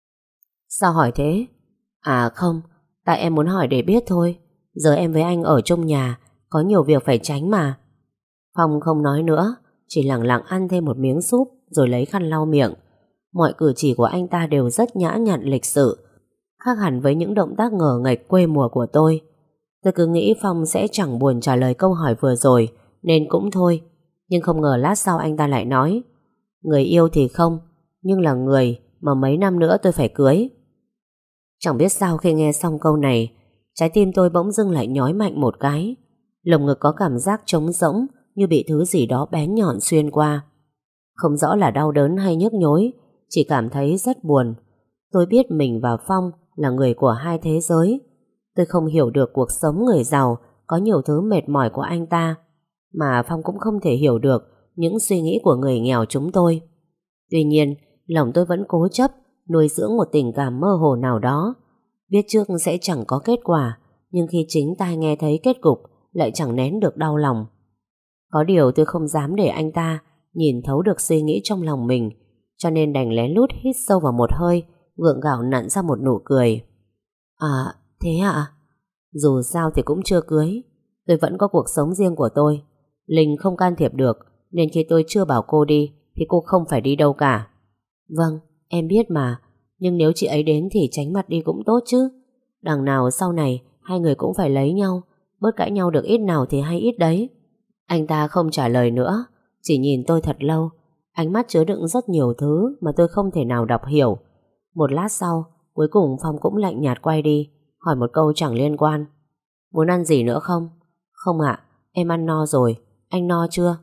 A: Sao hỏi thế? À không, tại em muốn hỏi để biết thôi. Giờ em với anh ở chung nhà, có nhiều việc phải tránh mà. Phong không nói nữa, chỉ lặng lặng ăn thêm một miếng súp rồi lấy khăn lau miệng. Mọi cử chỉ của anh ta đều rất nhã nhặn lịch sự, khác hẳn với những động tác ngờ nghệch quê mùa của tôi. Tôi cứ nghĩ Phong sẽ chẳng buồn trả lời câu hỏi vừa rồi, nên cũng thôi. Nhưng không ngờ lát sau anh ta lại nói, người yêu thì không, nhưng là người mà mấy năm nữa tôi phải cưới. Chẳng biết sao khi nghe xong câu này, trái tim tôi bỗng dưng lại nhói mạnh một cái. Lồng ngực có cảm giác trống rỗng, như bị thứ gì đó bén nhọn xuyên qua. Không rõ là đau đớn hay nhức nhối, chỉ cảm thấy rất buồn. Tôi biết mình và Phong là người của hai thế giới. Tôi không hiểu được cuộc sống người giàu có nhiều thứ mệt mỏi của anh ta, mà Phong cũng không thể hiểu được những suy nghĩ của người nghèo chúng tôi. Tuy nhiên, lòng tôi vẫn cố chấp nuôi dưỡng một tình cảm mơ hồ nào đó. Biết trước sẽ chẳng có kết quả, nhưng khi chính tai nghe thấy kết cục lại chẳng nén được đau lòng. Có điều tôi không dám để anh ta nhìn thấu được suy nghĩ trong lòng mình, cho nên đành lén lút hít sâu vào một hơi, gượng gạo nặn ra một nụ cười. À, thế ạ? Dù sao thì cũng chưa cưới, tôi vẫn có cuộc sống riêng của tôi. Linh không can thiệp được, nên khi tôi chưa bảo cô đi thì cô không phải đi đâu cả. Vâng, em biết mà, nhưng nếu chị ấy đến thì tránh mặt đi cũng tốt chứ. Đằng nào sau này hai người cũng phải lấy nhau, bớt cãi nhau được ít nào thì hay ít đấy. Anh ta không trả lời nữa, chỉ nhìn tôi thật lâu. Ánh mắt chứa đựng rất nhiều thứ mà tôi không thể nào đọc hiểu. Một lát sau, cuối cùng Phong cũng lạnh nhạt quay đi, hỏi một câu chẳng liên quan. Muốn ăn gì nữa không? Không ạ, em ăn no rồi. Anh no chưa?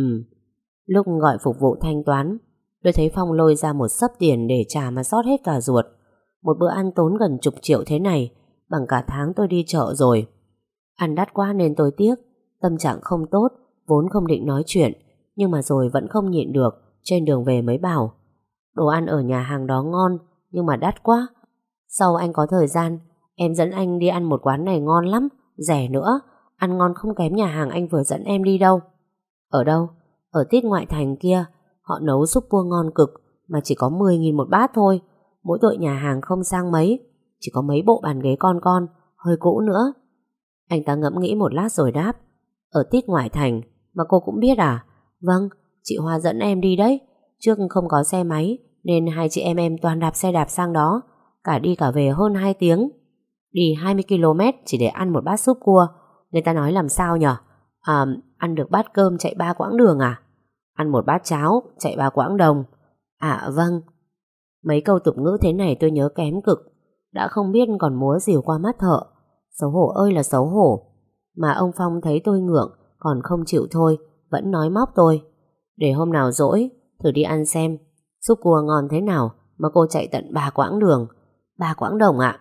A: Lúc gọi phục vụ thanh toán, tôi thấy Phong lôi ra một xấp tiền để trả mà xót hết cả ruột. Một bữa ăn tốn gần chục triệu thế này, bằng cả tháng tôi đi chợ rồi. Ăn đắt quá nên tôi tiếc, tâm trạng không tốt, vốn không định nói chuyện, nhưng mà rồi vẫn không nhịn được, trên đường về mới bảo. Đồ ăn ở nhà hàng đó ngon, nhưng mà đắt quá. Sau anh có thời gian, em dẫn anh đi ăn một quán này ngon lắm, rẻ nữa, ăn ngon không kém nhà hàng anh vừa dẫn em đi đâu. Ở đâu? Ở tít ngoại thành kia, họ nấu súp cua ngon cực, mà chỉ có 10.000 một bát thôi. Mỗi tội nhà hàng không sang mấy, chỉ có mấy bộ bàn ghế con, hơi cũ nữa. Anh ta ngẫm nghĩ một lát rồi đáp, ở tít ngoại thành, mà cô cũng biết à? Vâng, chị Hoa dẫn em đi đấy. Trước không có xe máy, nên hai chị em toàn đạp xe đạp sang đó, cả đi cả về hơn 2 tiếng. Đi 20 km chỉ để ăn một bát súp cua. Người ta nói làm sao nhở? Ăn được bát cơm chạy 3 quãng đường à? Ăn một bát cháo chạy 3 quãng đồng. À vâng. Mấy câu tục ngữ thế này tôi nhớ kém cực, đã không biết còn múa rìu qua mắt thợ. Xấu hổ ơi là xấu hổ. Mà ông Phong thấy tôi ngượng, còn không chịu thôi, vẫn nói móc tôi. Để hôm nào rỗi, thử đi ăn xem, súp cua ngon thế nào mà cô chạy tận 3 quãng đường. 3 quãng đồng ạ?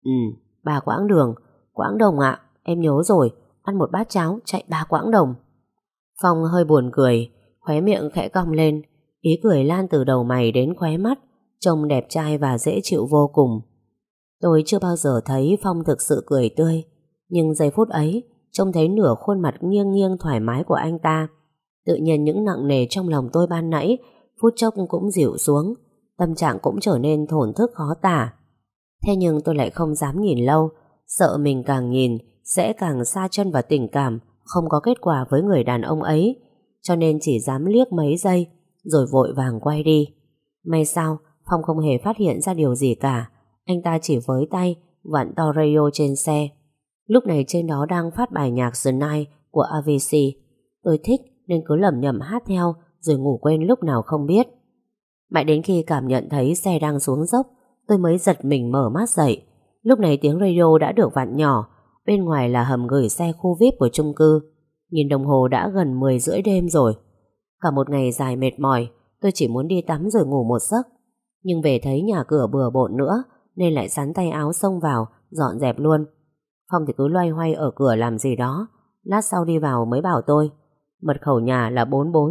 A: 3 quãng đường. Quãng đồng ạ, em nhớ rồi, ăn một bát cháo chạy 3 quãng đồng. Phong hơi buồn cười, khóe miệng khẽ cong lên, ý cười lan từ đầu mày đến khóe mắt, trông đẹp trai và dễ chịu vô cùng. Tôi chưa bao giờ thấy Phong thực sự cười tươi, nhưng giây phút ấy, trông thấy nửa khuôn mặt nghiêng nghiêng thoải mái của anh ta. Tự nhiên những nặng nề trong lòng tôi ban nãy, phút chốc cũng dịu xuống, tâm trạng cũng trở nên thổn thức khó tả. Thế nhưng tôi lại không dám nhìn lâu, sợ mình càng nhìn sẽ càng sa chân vào tình cảm không có kết quả với người đàn ông ấy, cho nên chỉ dám liếc mấy giây rồi vội vàng quay đi. May sao Phong không hề phát hiện ra điều gì cả. Anh ta chỉ với tay vặn to radio trên xe. Lúc này trên đó đang phát bài nhạc The Night của Avicii. Tôi thích nên cứ lẩm nhẩm hát theo, rồi ngủ quên lúc nào không biết. Mãi đến khi cảm nhận thấy xe đang xuống dốc, tôi mới giật mình mở mắt dậy. Lúc này tiếng radio đã được vặn nhỏ. Bên ngoài là hầm gửi xe khu VIP của chung cư. Nhìn đồng hồ đã gần 10 rưỡi đêm rồi. Cả một ngày dài mệt mỏi, tôi chỉ muốn đi tắm rồi ngủ một giấc. Nhưng về thấy nhà cửa bừa bộn nữa, nên lại xắn tay áo xông vào dọn dẹp luôn. Phong thì cứ loay hoay ở cửa làm gì đó. Lát sau đi vào mới bảo tôi, mật khẩu nhà là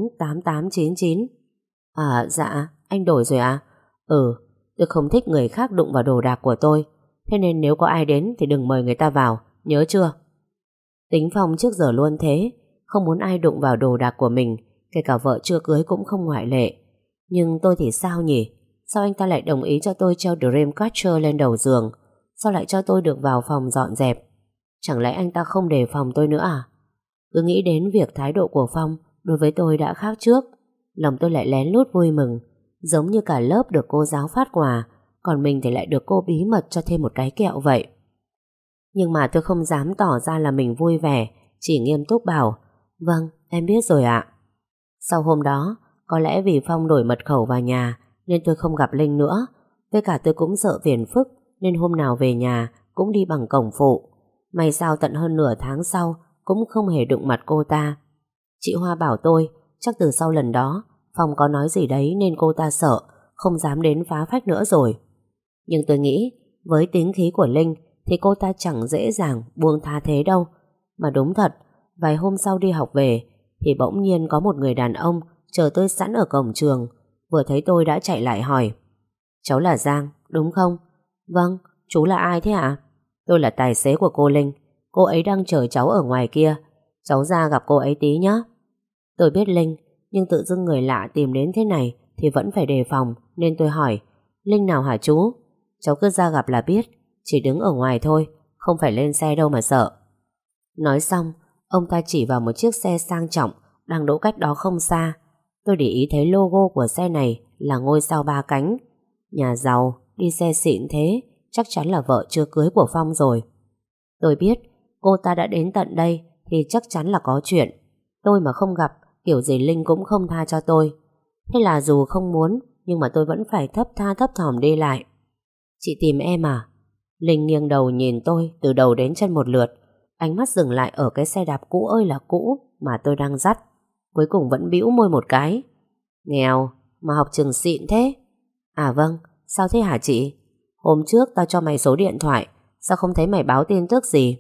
A: 448899. À dạ, anh đổi rồi à? Ừ, tôi không thích người khác đụng vào đồ đạc của tôi. Thế nên nếu có ai đến thì đừng mời người ta vào, nhớ chưa? Tính Phong trước giờ luôn thế, không muốn ai đụng vào đồ đạc của mình, kể cả vợ chưa cưới cũng không ngoại lệ. Nhưng tôi thì sao nhỉ? Sao anh ta lại đồng ý cho tôi treo Dreamcatcher lên đầu giường? Sao lại cho tôi được vào phòng dọn dẹp? Chẳng lẽ anh ta không đề phòng tôi nữa à? Cứ nghĩ đến việc thái độ của Phong đối với tôi đã khác trước, lòng tôi lại lén lút vui mừng, giống như cả lớp được cô giáo phát quà, còn mình thì lại được cô bí mật cho thêm một cái kẹo vậy. Nhưng mà tôi không dám tỏ ra là mình vui vẻ, chỉ nghiêm túc bảo: vâng, em biết rồi ạ. Sau hôm đó, có lẽ vì Phong đổi mật khẩu vào nhà nên tôi không gặp Linh nữa. Với cả tôi cũng sợ phiền phức nên hôm nào về nhà cũng đi bằng cổng phụ. May sao tận hơn nửa tháng sau cũng không hề đụng mặt cô ta. Chị Hoa bảo tôi chắc từ sau lần đó Phong có nói gì đấy nên cô ta sợ, không dám đến phá phách nữa rồi. Nhưng tôi nghĩ với tính khí của Linh thì cô ta chẳng dễ dàng buông tha thế đâu. Mà đúng thật, vài hôm sau đi học về thì bỗng nhiên có một người đàn ông chờ tôi sẵn ở cổng trường. Vừa thấy tôi đã chạy lại hỏi: cháu là Giang, đúng không? Vâng, chú là ai thế ạ? Tôi là tài xế của cô Linh. Cô ấy đang chờ cháu ở ngoài kia. Cháu ra gặp cô ấy tí nhé. Tôi biết Linh, nhưng tự dưng người lạ tìm đến thế này thì vẫn phải đề phòng, nên tôi hỏi: Linh nào hả chú? Cháu cứ ra gặp là biết, chỉ đứng ở ngoài thôi, không phải lên xe đâu mà sợ. Nói xong, ông ta chỉ vào một chiếc xe sang trọng đang đỗ cách đó không xa. Tôi để ý thấy logo của xe này là ngôi sao 3 cánh. Nhà giàu, đi xe xịn thế, chắc chắn là vợ chưa cưới của Phong rồi. Tôi biết cô ta đã đến tận đây thì chắc chắn là có chuyện. Tôi mà không gặp, kiểu gì Linh cũng không tha cho tôi. Thế là dù không muốn, nhưng mà tôi vẫn phải thấp tha thấp thỏm đi lại. Chị tìm em à? Linh nghiêng đầu nhìn tôi từ đầu đến chân một lượt, ánh mắt dừng lại ở cái xe đạp cũ ơi là cũ mà tôi đang dắt. Cuối cùng vẫn bĩu môi một cái. Nghèo mà học trường xịn thế. À vâng, sao thế hả chị? Hôm trước tao cho mày số điện thoại, sao không thấy mày báo tin tức gì?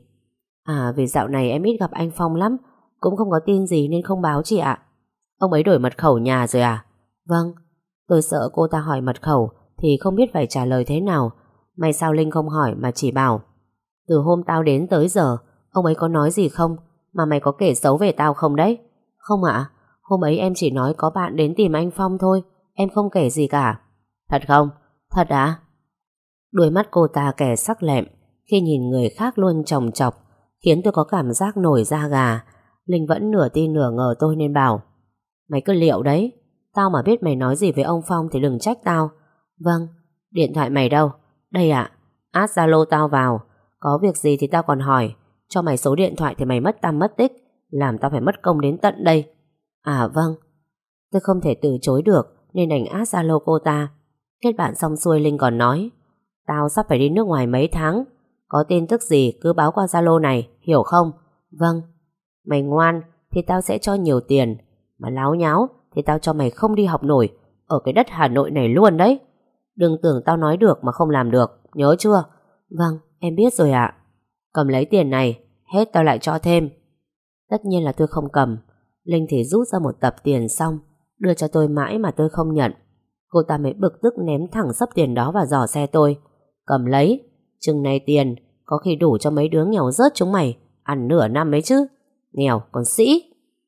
A: À, vì dạo này em ít gặp anh Phong lắm, cũng không có tin gì nên không báo chị ạ. Ông ấy đổi mật khẩu nhà rồi à? Vâng. Tôi sợ cô ta hỏi mật khẩu thì không biết phải trả lời thế nào. May sao Linh không hỏi mà chỉ bảo: từ hôm tao đến tới giờ ông ấy có nói gì không? Mà mày có kể xấu về tao không đấy? Không ạ. Hôm ấy em chỉ nói có bạn đến tìm anh Phong thôi, em không kể gì cả. Thật không? Thật à? Đôi mắt cô ta kẻ sắc lẹm khi nhìn người khác luôn chòng chọc, khiến tôi có cảm giác nổi da gà. Linh vẫn nửa tin nửa ngờ tôi nên bảo: mày cứ liệu đấy, tao mà biết mày nói gì với ông Phong thì đừng trách tao. Vâng. Điện thoại mày đâu? Đây ạ. Add Zalo tao vào, có việc gì thì tao còn hỏi. Cho mày số điện thoại thì mày mất tăm mất tích, làm tao phải mất công đến tận đây. À vâng. Tôi không thể từ chối được nên đành add Zalo cô ta. Kết bạn xong xuôi Linh còn nói: tao sắp phải đi nước ngoài mấy tháng, có tin tức gì cứ báo qua Zalo này, hiểu không? Vâng. Mày ngoan thì tao sẽ cho nhiều tiền, mà láo nháo thì tao cho mày không đi học nổi ở cái đất Hà Nội này luôn đấy. Đừng tưởng tao nói được mà không làm được, nhớ chưa? Vâng, em biết rồi ạ. Cầm lấy tiền này, hết tao lại cho thêm. Tất nhiên là tôi không cầm. Linh thì rút ra một tập tiền xong đưa cho tôi mãi mà tôi không nhận. Cô ta mới bực tức ném thẳng xấp tiền đó vào giỏ xe tôi. Cầm lấy, chừng này tiền có khi đủ cho mấy đứa nghèo rớt chúng mày ăn nửa năm ấy chứ. Nghèo còn sĩ.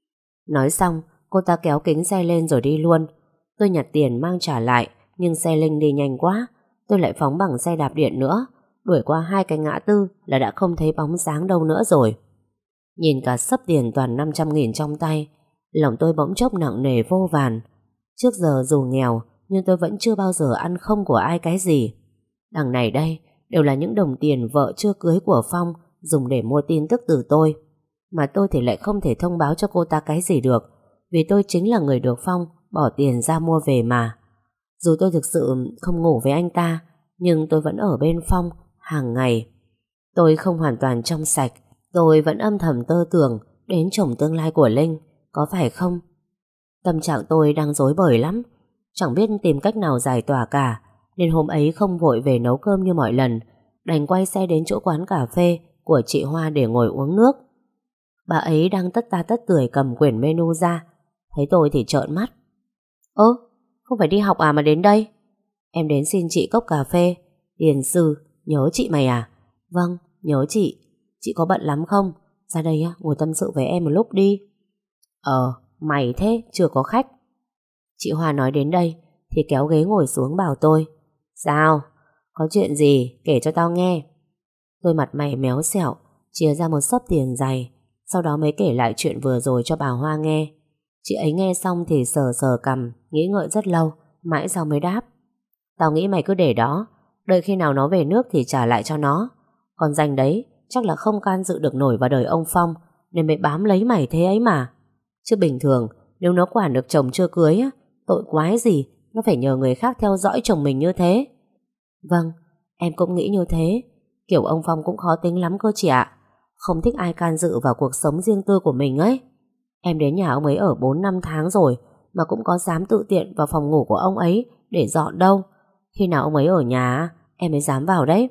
A: Nói xong cô ta kéo kính xe lên rồi đi luôn. Tôi nhặt tiền mang trả lại, nhưng xe Linh đi nhanh quá. Tôi lại phóng bằng xe đạp điện nữa. Đuổi qua 2 cái ngã tư là đã không thấy bóng dáng đâu nữa rồi. Nhìn cả xấp tiền toàn 500.000 trong tay, lòng tôi bỗng chốc nặng nề vô vàn. Trước giờ dù nghèo nhưng tôi vẫn chưa bao giờ ăn không của ai cái gì. Đằng này đây đều là những đồng tiền vợ chưa cưới của Phong dùng để mua tin tức từ tôi. Mà tôi thì lại không thể thông báo cho cô ta cái gì được, vì tôi chính là người được Phong bỏ tiền ra mua về mà. Dù tôi thực sự không ngủ với anh ta, nhưng tôi vẫn ở bên Phong hàng ngày. Tôi không hoàn toàn trong sạch, tôi vẫn âm thầm tơ tưởng đến chồng tương lai của Linh, có phải không? Tâm trạng tôi đang rối bời lắm, chẳng biết tìm cách nào giải tỏa cả, nên hôm ấy không vội về nấu cơm như mọi lần, đành quay xe đến chỗ quán cà phê của chị Hoa để ngồi uống nước. Bà ấy đang tất tà tất tưởi cầm quyển menu ra, thấy tôi thì trợn mắt. Ơ, không phải đi học à mà đến đây? Em đến xin chị cốc cà phê, tiền sư, nhớ chị mày à? Vâng, nhớ chị. Chị có bận lắm không? Ra đây á, ngồi tâm sự với em một lúc đi. Mày thế, chưa có khách. Chị Hoa nói đến đây thì kéo ghế ngồi xuống bảo tôi. Sao? Có chuyện gì? Kể cho tao nghe. Tôi mặt mày méo xẹo, chia ra một xấp tiền dày, sau đó mới kể lại chuyện vừa rồi cho bà Hoa nghe. Chị ấy nghe xong thì sờ sờ cằm, nghĩ ngợi rất lâu, mãi sau mới đáp. Tao nghĩ mày cứ để đó, đợi khi nào nó về nước thì trả lại cho nó. Còn dành đấy, chắc là không can dự được nổi vào đời ông Phong, nên mới bám lấy mày thế ấy mà. Chứ bình thường, nếu nó quản được chồng chưa cưới á, tội quái gì nó phải nhờ người khác theo dõi chồng mình như thế. Vâng, em cũng nghĩ như thế. Kiểu ông Phong cũng khó tính lắm cơ chị ạ. Không thích ai can dự vào cuộc sống riêng tư của mình ấy. Em đến nhà ông ấy ở 4-5 tháng rồi mà cũng có dám tự tiện vào phòng ngủ của ông ấy để dọn đâu. Khi nào ông ấy ở nhà em mới dám vào đấy.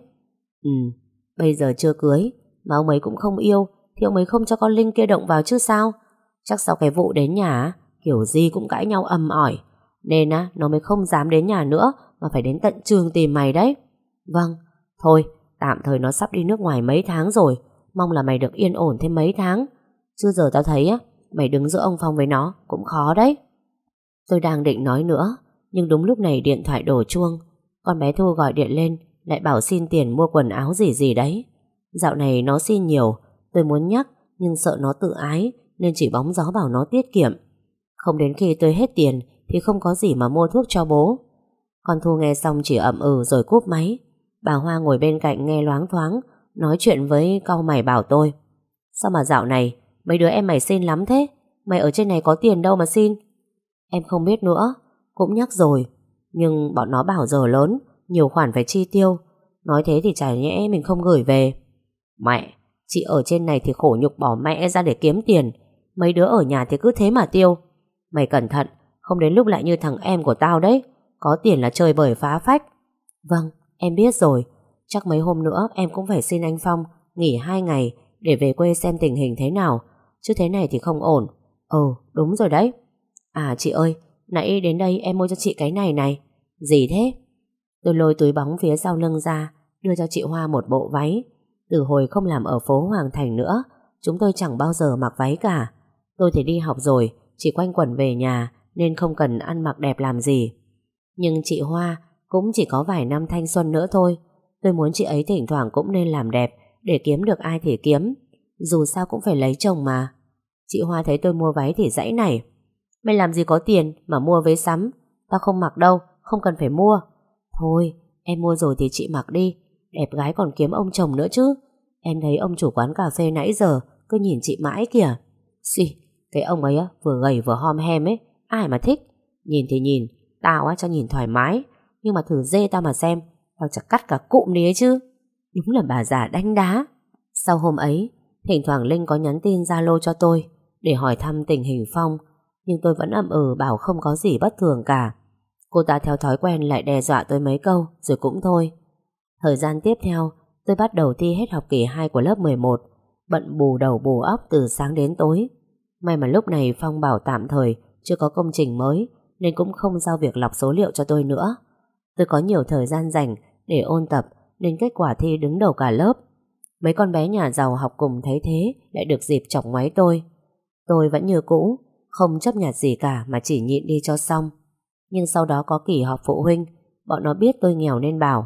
A: Bây giờ chưa cưới mà ông ấy cũng không yêu thì ông ấy không cho con Linh kia động vào chứ sao. Chắc sau cái vụ đến nhà kiểu gì cũng cãi nhau ầm ỏi, nên nó mới không dám đến nhà nữa mà phải đến tận trường tìm mày đấy. Vâng, thôi tạm thời nó sắp đi nước ngoài mấy tháng rồi, mong là mày được yên ổn thêm mấy tháng. Chứ giờ tao thấy mày đứng giữa ông Phong với nó cũng khó đấy. Tôi đang định nói nữa, nhưng đúng lúc này điện thoại đổ chuông. Con bé Thu gọi điện lên, lại bảo xin tiền mua quần áo gì gì đấy. Dạo này nó xin nhiều, tôi muốn nhắc nhưng sợ nó tự ái nên chỉ bóng gió bảo nó tiết kiệm. Không đến khi tôi hết tiền thì không có gì mà mua thuốc cho bố. Con Thu nghe xong chỉ ậm ừ rồi cúp máy. Bà Hoa ngồi bên cạnh nghe loáng thoáng, nói chuyện với cau mày bảo tôi. Sao mà dạo này mấy đứa em mày xin lắm thế? Mày ở trên này có tiền đâu mà xin? Em không biết nữa, cũng nhắc rồi, nhưng bọn nó bảo giờ lớn, nhiều khoản phải chi tiêu. Nói thế thì chả nhẽ mình không gửi về. Mẹ, chị ở trên này thì khổ nhục bỏ mẹ ra để kiếm tiền, mấy đứa ở nhà thì cứ thế mà tiêu. Mày cẩn thận, không đến lúc lại như thằng em của tao đấy, có tiền là chơi bời phá phách. Vâng, em biết rồi. Chắc mấy hôm nữa em cũng phải xin anh Phong nghỉ 2 ngày để về quê xem tình hình thế nào, chứ thế này thì không ổn. Đúng rồi đấy. À chị ơi, nãy đến đây em mua cho chị cái này này. Gì thế? Tôi lôi túi bóng phía sau lưng ra, đưa cho chị Hoa một bộ váy. Từ hồi không làm ở phố Hoàng Thành nữa, chúng tôi chẳng bao giờ mặc váy cả. Tôi thì đi học rồi, chỉ quanh quẩn về nhà nên không cần ăn mặc đẹp làm gì. Nhưng chị Hoa cũng chỉ có vài năm thanh xuân nữa thôi. Tôi muốn chị ấy thỉnh thoảng cũng nên làm đẹp để kiếm được ai thì kiếm. Dù sao cũng phải lấy chồng mà. Chị Hoa thấy tôi mua váy thì dãy nảy. Mày làm gì có tiền mà mua váy sắm? Tao không mặc đâu, không cần phải mua. Thôi, em mua rồi thì chị mặc đi. Đẹp gái còn kiếm ông chồng nữa chứ. Em thấy ông chủ quán cà phê nãy giờ cứ nhìn chị mãi kìa. Xì, cái ông ấy vừa gầy vừa hom hem ấy, ai mà thích. Nhìn thì nhìn, tao cho nhìn thoải mái, nhưng mà thử dê tao mà xem, tao chả cắt cả cụm đi ấy chứ. Đúng là bà già đánh đá. Sau hôm ấy, thỉnh thoảng Linh có nhắn tin Zalo cho tôi để hỏi thăm tình hình Phong, nhưng tôi vẫn ậm ừ bảo không có gì bất thường cả. Cô ta theo thói quen lại đe dọa tôi mấy câu rồi cũng thôi. Thời gian tiếp theo, tôi bắt đầu thi hết học kỳ 2 của lớp 11, bận bù đầu bù óc từ sáng đến tối. May mà lúc này Phong bảo tạm thời chưa có công trình mới nên cũng không giao việc lọc số liệu cho tôi nữa. Tôi có nhiều thời gian rảnh để ôn tập nên kết quả thi đứng đầu cả lớp. Mấy con bé nhà giàu học cùng thấy thế lại được dịp chọc ngoáy tôi. Tôi vẫn như cũ, không chấp nhặt gì cả mà chỉ nhịn đi cho xong. Nhưng sau đó có kỳ họp phụ huynh, bọn nó biết tôi nghèo nên bảo: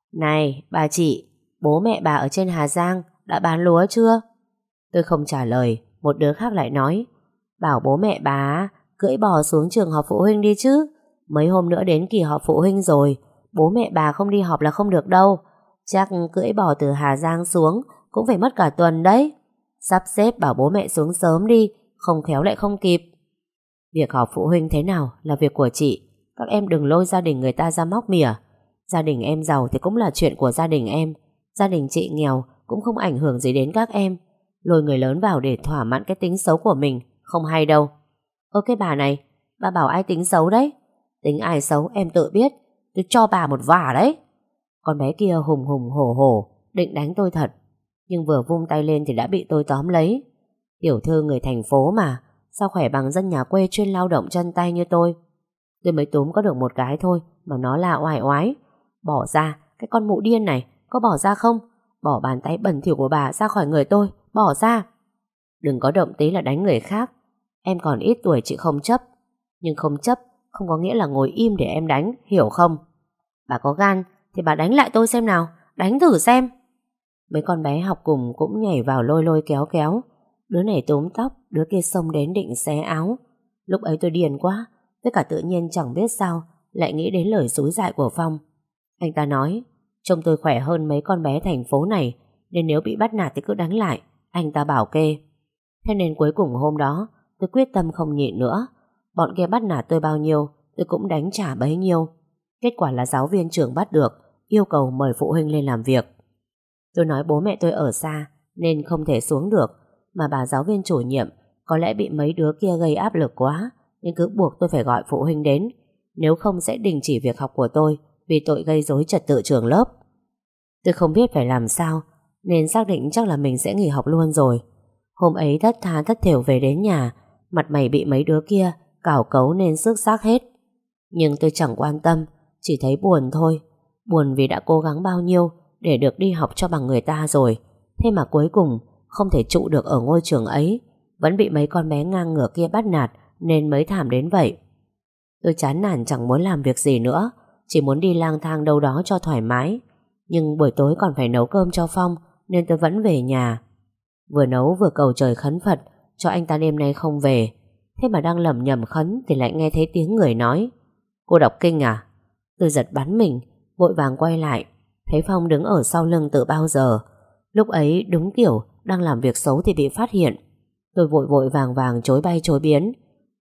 A: Này bà chị, bố mẹ bà ở trên Hà Giang đã bán lúa chưa? Tôi không trả lời. Một đứa khác lại nói: Bảo bố mẹ bà cưỡi bò xuống trường họp phụ huynh đi chứ. Mấy hôm nữa đến kỳ họp phụ huynh rồi, bố mẹ bà không đi họp là không được đâu. Chắc cưỡi bò từ Hà Giang xuống cũng phải mất cả tuần đấy. Sắp xếp bảo bố mẹ xuống sớm đi, không khéo lại không kịp. Việc họp phụ huynh thế nào là việc của chị. Các em đừng lôi gia đình người ta ra móc mỉa. Gia đình em giàu thì cũng là chuyện của gia đình em. Gia đình chị nghèo cũng không ảnh hưởng gì đến các em. Lôi người lớn vào để thỏa mãn cái tính xấu của mình không hay đâu. Ơ cái bà này, bà bảo ai tính xấu đấy? Tính ai xấu em tự biết, tôi cho bà một vả đấy. Con bé kia hùng hùng hổ hổ định đánh tôi thật, nhưng vừa vung tay lên thì đã bị tôi tóm lấy. Tiểu thư người thành phố mà, sao khỏe bằng dân nhà quê chuyên lao động chân tay như tôi. Tôi mới túm có được một cái thôi mà nó là oải oái. Bỏ ra, cái con mụ điên này, có bỏ ra không? Bỏ bàn tay bẩn thỉu của bà ra khỏi người tôi, bỏ ra. Đừng có động tí là đánh người khác. Em còn ít tuổi chị không chấp. Nhưng không chấp không có nghĩa là ngồi im để em đánh, hiểu không? Bà có gan thì bà đánh lại tôi xem nào, đánh thử xem. Mấy con bé học cùng cũng nhảy vào lôi lôi kéo kéo. Đứa này túm tóc, đứa kia xông đến định xé áo. Lúc ấy tôi điên quá, tất cả tự nhiên chẳng biết sao lại nghĩ đến lời xúi dại của Phong. Anh ta nói trông tôi khỏe hơn mấy con bé thành phố này, nên nếu bị bắt nạt thì cứ đánh lại, anh ta bảo kê. Thế nên cuối cùng hôm đó tôi quyết tâm không nhịn nữa. Bọn kia bắt nạt tôi bao nhiêu tôi cũng đánh trả bấy nhiêu. Kết quả là giáo viên trường bắt được, yêu cầu mời phụ huynh lên làm việc. Tôi nói bố mẹ tôi ở xa nên không thể xuống được, mà bà giáo viên chủ nhiệm có lẽ bị mấy đứa kia gây áp lực quá nên cứ buộc tôi phải gọi phụ huynh đến, nếu không sẽ đình chỉ việc học của tôi vì tội gây rối trật tự trường lớp. Tôi không biết phải làm sao nên xác định chắc là mình sẽ nghỉ học luôn rồi. Hôm ấy thất tha thất thểu về đến nhà, mặt mày bị mấy đứa kia cào cấu nên xước xác hết. Nhưng tôi chẳng quan tâm, chỉ thấy buồn thôi. Buồn vì đã cố gắng bao nhiêu để được đi học cho bằng người ta rồi, thế mà cuối cùng không thể trụ được ở ngôi trường ấy, vẫn bị mấy con bé ngang ngửa kia bắt nạt nên mới thảm đến vậy. Tôi chán nản chẳng muốn làm việc gì nữa, chỉ muốn đi lang thang đâu đó cho thoải mái. Nhưng buổi tối còn phải nấu cơm cho Phong nên tôi vẫn về nhà. Vừa nấu vừa cầu trời khấn Phật cho anh ta đêm nay không về. Thế mà đang lẩm nhẩm khấn thì lại nghe thấy tiếng người nói: "Cô đọc kinh à?" Tôi giật bắn mình, vội vàng quay lại, thấy Phong đứng ở sau lưng từ bao giờ. Lúc ấy đúng kiểu đang làm việc xấu thì bị phát hiện. Tôi vội vội vàng vàng chối bay chối biến: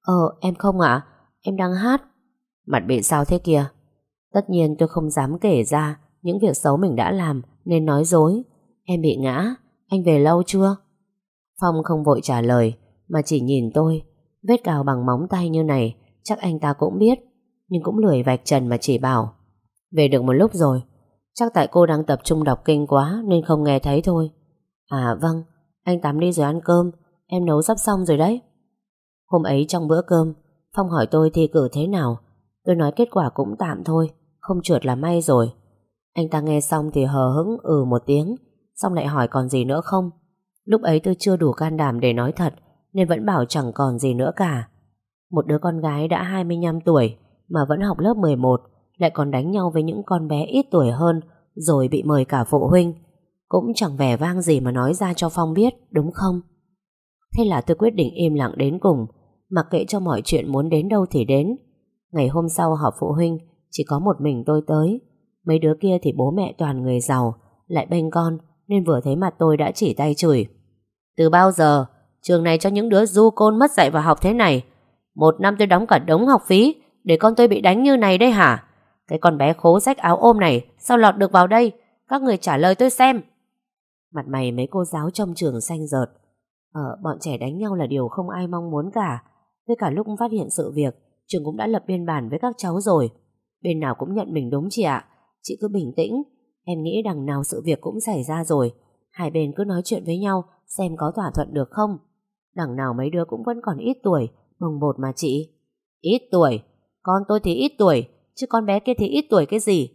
A: Em không ạ, em đang hát." "Mặt bị sao thế kia?" Tất nhiên tôi không dám kể ra những việc xấu mình đã làm nên nói dối: "Em bị ngã, anh về lâu chưa?" Phong không vội trả lời mà chỉ nhìn tôi. Vết cào bằng móng tay như này chắc anh ta cũng biết, nhưng cũng lười vạch trần mà chỉ bảo: "Về được một lúc rồi, chắc tại cô đang tập trung đọc kinh quá nên không nghe thấy thôi." "À vâng, anh tắm đi rồi ăn cơm, em nấu sắp xong rồi đấy." Hôm ấy trong bữa cơm, Phong hỏi tôi thi cử thế nào. Tôi nói kết quả cũng tạm thôi, không trượt là may rồi. Anh ta nghe xong thì hờ hững một tiếng, xong lại hỏi còn gì nữa không. Lúc ấy tôi chưa đủ can đảm để nói thật nên vẫn bảo chẳng còn gì nữa cả. Một đứa con gái đã 25 tuổi mà vẫn học lớp 11 lại còn đánh nhau với những con bé ít tuổi hơn rồi bị mời cả phụ huynh, cũng chẳng vẻ vang gì mà nói ra cho Phong biết, đúng không? Thế là tôi quyết định im lặng đến cùng, mặc kệ cho mọi chuyện muốn đến đâu thì đến. Ngày hôm sau họp phụ huynh chỉ có một mình tôi tới. Mấy đứa kia thì bố mẹ toàn người giàu, lại bênh con nên vừa thấy mặt tôi đã chỉ tay chửi: "Từ bao giờ trường này cho những đứa du côn mất dạy và học thế này? Một năm tôi đóng cả đống học phí để con tôi bị đánh như này đây hả? Cái con bé khố rách áo ôm này sao lọt được vào đây? Các người trả lời tôi xem." Mặt mày mấy cô giáo trong trường xanh rợt. Bọn trẻ đánh nhau là điều không ai mong muốn cả. Với cả lúc phát hiện sự việc, trường cũng đã lập biên bản với các cháu rồi. Bên nào cũng nhận mình đúng chị ạ. Chị cứ bình tĩnh. Em nghĩ đằng nào sự việc cũng xảy ra rồi. Hai bên cứ nói chuyện với nhau xem có thỏa thuận được không. Đằng nào mấy đứa cũng vẫn còn ít tuổi, mồng một mà chị. Ít tuổi? Con tôi thì ít tuổi, chứ con bé kia thì ít tuổi cái gì?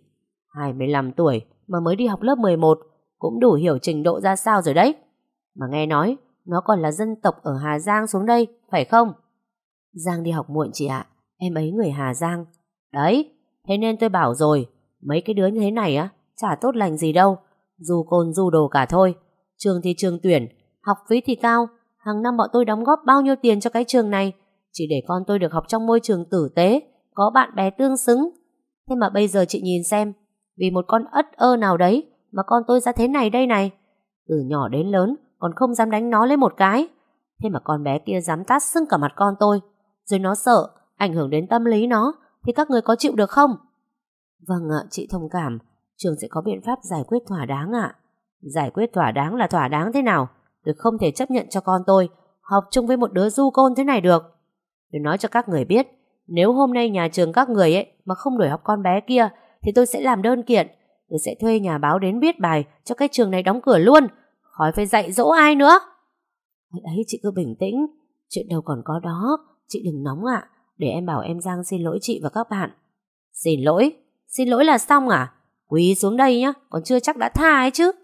A: 25 tuổi mà mới đi học lớp 11, cũng đủ hiểu trình độ ra sao rồi đấy. Mà nghe nói nó còn là dân tộc ở Hà Giang xuống đây, phải không? Giang đi học muộn chị ạ, em ấy người Hà Giang. Đấy, thế nên tôi bảo rồi, mấy cái đứa như thế này á, chả tốt lành gì đâu. Du côn du đồ cả thôi. Trường thì trường tuyển, học phí thì cao. Hàng năm bọn tôi đóng góp bao nhiêu tiền cho cái trường này, chỉ để con tôi được học trong môi trường tử tế, có bạn bè tương xứng. Thế mà bây giờ chị nhìn xem, vì một con ất ơ nào đấy mà con tôi ra thế này đây này. Từ nhỏ đến lớn còn không dám đánh nó lên một cái. Thế mà con bé kia dám tát sưng cả mặt con tôi. Rồi nó sợ ảnh hưởng đến tâm lý nó, thì các người có chịu được không? Vâng ạ, chị thông cảm. Trường sẽ có biện pháp giải quyết thỏa đáng ạ. Giải quyết thỏa đáng là thỏa đáng thế nào? Tôi không thể chấp nhận cho con tôi học chung với một đứa du côn thế này được. Tôi nói cho các người biết, nếu hôm nay nhà trường các người ấy mà không đuổi học con bé kia thì tôi sẽ làm đơn kiện. Tôi sẽ thuê nhà báo đến viết bài cho cái trường này đóng cửa luôn, khỏi phải dạy dỗ ai nữa. Ấy chị cứ bình tĩnh, chuyện đâu còn có đó. Chị đừng nóng ạ, để em bảo em Giang xin lỗi chị và các bạn. Xin lỗi? Xin lỗi là xong à? quỳ xuống đây nhá, còn chưa chắc đã tha ấy chứ.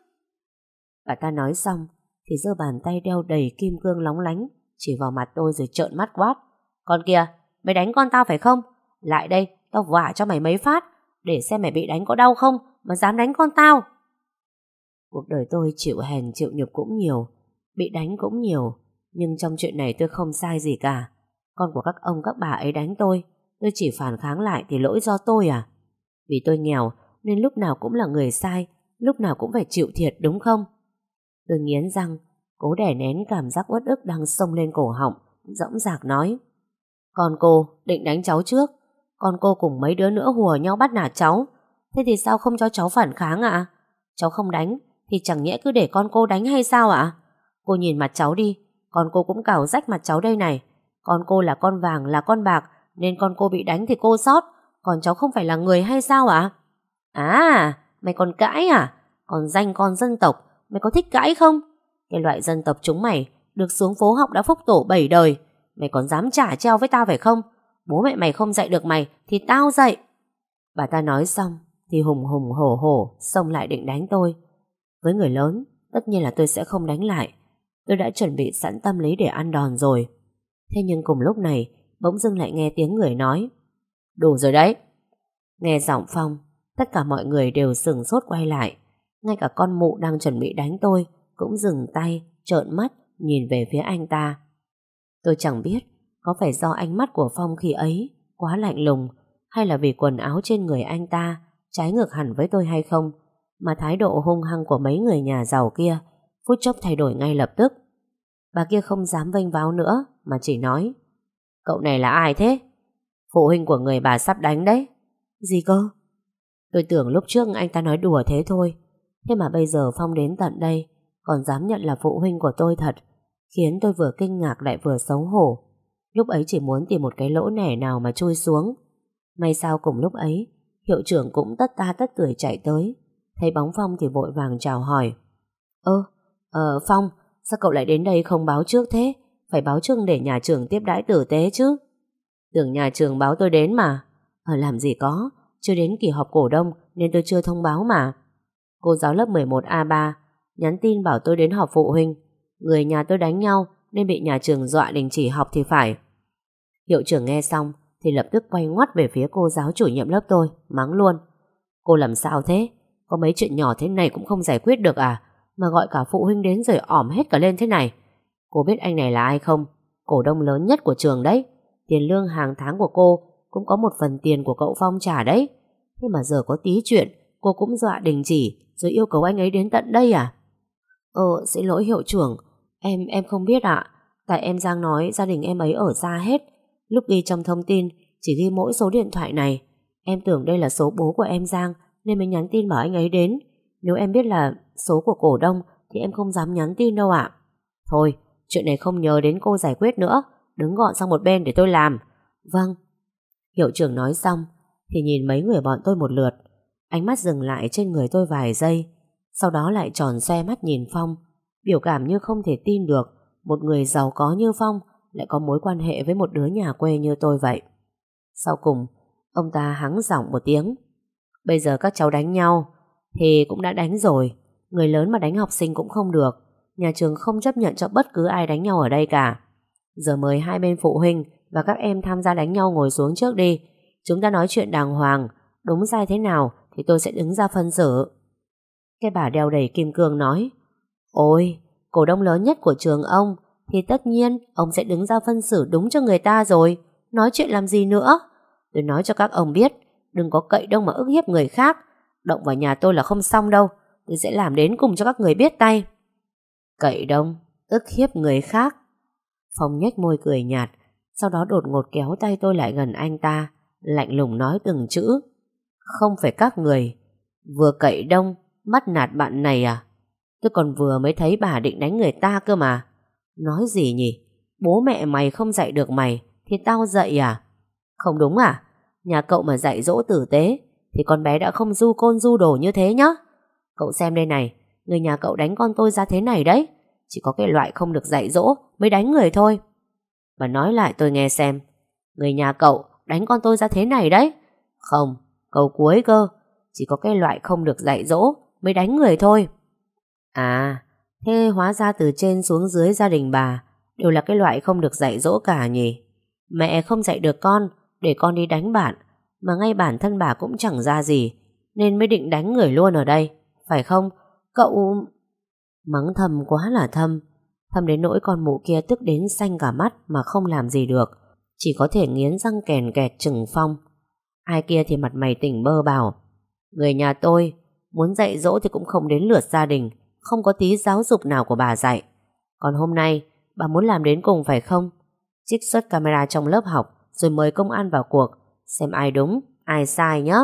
A: Bà ta nói xong thì giơ bàn tay đeo đầy kim cương lóng lánh chỉ vào mặt tôi rồi trợn mắt quát: Con kìa, mày đánh con tao phải không? Lại đây, tao vả cho mày mấy phát để xem mày bị đánh có đau không mà dám đánh con tao. Cuộc đời tôi chịu hèn chịu nhục cũng nhiều, bị đánh cũng nhiều, nhưng trong chuyện này tôi không sai gì cả. Con của các ông các bà ấy đánh tôi chỉ phản kháng lại thì lỗi do tôi à? Vì tôi nghèo nên lúc nào cũng là người sai, lúc nào cũng phải chịu thiệt đúng không? Tôi nghiến răng, cố đè nén cảm giác uất ức đang xông lên cổ họng, dõng dạc nói: Con cô định đánh cháu trước, con cô cùng mấy đứa nữa hùa nhau bắt nạt cháu, thế thì sao không cho cháu phản kháng ạ? Cháu không đánh thì chẳng nhẽ cứ để con cô đánh hay sao ạ? Cô nhìn mặt cháu đi, con cô cũng cào rách mặt cháu đây này. Con cô là con vàng là con bạc, nên con cô bị đánh thì cô sót, còn cháu không phải là người hay sao ạ? À, mày còn cãi à? Còn danh con dân tộc, mày có thích cãi không? Cái loại dân tộc chúng mày được xuống phố học đã phúc tổ 7 đời, mày còn dám trả treo với tao phải không? Bố mẹ mày không dạy được mày thì tao dạy. Bà ta nói xong thì hùng hùng hổ hổ xông lại định đánh tôi. Với người lớn, tất nhiên là tôi sẽ không đánh lại. Tôi đã chuẩn bị sẵn tâm lý để ăn đòn rồi. Thế nhưng cùng lúc này bỗng dưng lại nghe tiếng người nói: Đủ rồi đấy. Nghe giọng Phong, tất cả mọi người đều sửng sốt quay lại. Ngay cả con mụ đang chuẩn bị đánh tôi cũng dừng tay, trợn mắt nhìn về phía anh ta. Tôi chẳng biết có phải do ánh mắt của Phong khi ấy quá lạnh lùng, hay là vì quần áo trên người anh ta trái ngược hẳn với tôi hay không, mà thái độ hung hăng của mấy người nhà giàu kia phút chốc thay đổi ngay lập tức. Bà kia không dám vênh váo nữa mà chỉ nói: Cậu này là ai thế? Phụ huynh của người bà sắp đánh đấy. Gì cơ? Tôi tưởng lúc trước anh ta nói đùa thế thôi, thế mà bây giờ Phong đến tận đây còn dám nhận là phụ huynh của tôi thật, khiến tôi vừa kinh ngạc lại vừa xấu hổ. Lúc ấy chỉ muốn tìm một cái lỗ nẻ nào mà chui xuống. May sao cùng lúc ấy hiệu trưởng cũng tất ta tất tưởi chạy tới, thấy bóng Phong thì vội vàng chào hỏi: Phong, sao cậu lại đến đây không báo trước thế? Phải báo trước để nhà trường tiếp đãi tử tế chứ. Tưởng nhà trường báo tôi đến mà. Làm gì có, chưa đến kỳ họp cổ đông nên tôi chưa thông báo mà. Cô giáo lớp 11A3 nhắn tin bảo tôi đến họp phụ huynh. Người nhà tôi đánh nhau nên bị nhà trường dọa đình chỉ học thì phải. Hiệu trưởng nghe xong thì lập tức quay ngoắt về phía cô giáo chủ nhiệm lớp tôi, mắng luôn: Cô làm sao thế? Có mấy chuyện nhỏ thế này cũng không giải quyết được à? Mà gọi cả phụ huynh đến rồi ỏm hết cả lên thế này. Cô biết anh này là ai không? Cổ đông lớn nhất của trường đấy. Tiền lương hàng tháng của cô cũng có một phần tiền của cậu Phong trả đấy. Thế mà giờ có tí chuyện cô cũng dọa đình chỉ rồi yêu cầu anh ấy đến tận đây à? Xin lỗi hiệu trưởng, em không biết ạ. Tại em Giang nói gia đình em ấy ở xa hết. Lúc ghi trong thông tin chỉ ghi mỗi số điện thoại này. Em tưởng đây là số bố của em Giang nên mới nhắn tin bảo anh ấy đến. Nếu em biết là số của cổ đông thì em không dám nhắn tin đâu ạ. Thôi, chuyện này không nhờ đến cô giải quyết nữa. Đứng gọn sang một bên để tôi làm. Vâng. Hiệu trưởng nói xong thì nhìn mấy người bọn tôi một lượt. Ánh mắt dừng lại trên người tôi vài giây, sau đó lại tròn xoe mắt nhìn Phong, biểu cảm như không thể tin được một người giàu có như Phong lại có mối quan hệ với một đứa nhà quê như tôi vậy. Sau cùng ông ta hắng giọng một tiếng: Bây giờ các cháu đánh nhau thì cũng đã đánh rồi. Người lớn mà đánh học sinh cũng không được. Nhà trường không chấp nhận cho bất cứ ai đánh nhau ở đây cả. Giờ mời hai bên phụ huynh và các em tham gia đánh nhau ngồi xuống trước đi. Chúng ta nói chuyện đàng hoàng. Đúng sai thế nào thì tôi sẽ đứng ra phân xử. Cái bà đeo đầy kim cương nói: Ôi, cổ đông lớn nhất của trường ông thì tất nhiên ông sẽ đứng ra phân xử đúng cho người ta rồi. Nói chuyện làm gì nữa? Tôi nói cho các ông biết, đừng có cậy đông mà ức hiếp người khác. Động vào nhà tôi là không xong đâu. Tôi sẽ làm đến cùng cho các người biết tay. Cậy đông, ức hiếp người khác. Phong nhếch môi cười nhạt, sau đó đột ngột kéo tay tôi lại gần anh ta, lạnh lùng nói từng chữ: Không phải các người vừa cậy đông bắt nạt bạn này à? Tôi còn vừa mới thấy bà định đánh người ta cơ mà. Nói gì nhỉ? Bố mẹ mày không dạy được mày thì tao dạy à? Không đúng à? Nhà cậu mà dạy dỗ tử tế thì con bé đã không du côn du đồ như thế nhá. Cậu xem đây này, người nhà cậu đánh con tôi ra thế này đấy. Chỉ có cái loại không được dạy dỗ mới đánh người thôi. Và nói lại tôi nghe xem, người nhà cậu đánh con tôi ra thế này đấy. Không, câu cuối cơ. chỉ có cái loại không được dạy dỗ mới đánh người thôi. À, thế hóa ra từ trên xuống dưới gia đình bà đều là cái loại không được dạy dỗ cả nhỉ? Mẹ không dạy được con để con đi đánh bạn, mà ngay bản thân bà cũng chẳng ra gì, nên mới định đánh người luôn ở đây, phải không? Cậu... Mắng thầm quá là thâm. Thâm đến nỗi con mụ kia tức đến xanh cả mắt mà không làm gì được, chỉ có thể nghiến răng kèn kẹt chừng Phong. Ai kia thì mặt mày tỉnh bơ bảo: người nhà tôi muốn dạy dỗ thì cũng không đến lượt gia đình, không có tí giáo dục nào của bà dạy. Còn hôm nay bà muốn làm đến cùng phải không? Trích xuất camera trong lớp học rồi mời công an vào cuộc, xem ai đúng ai sai nhé.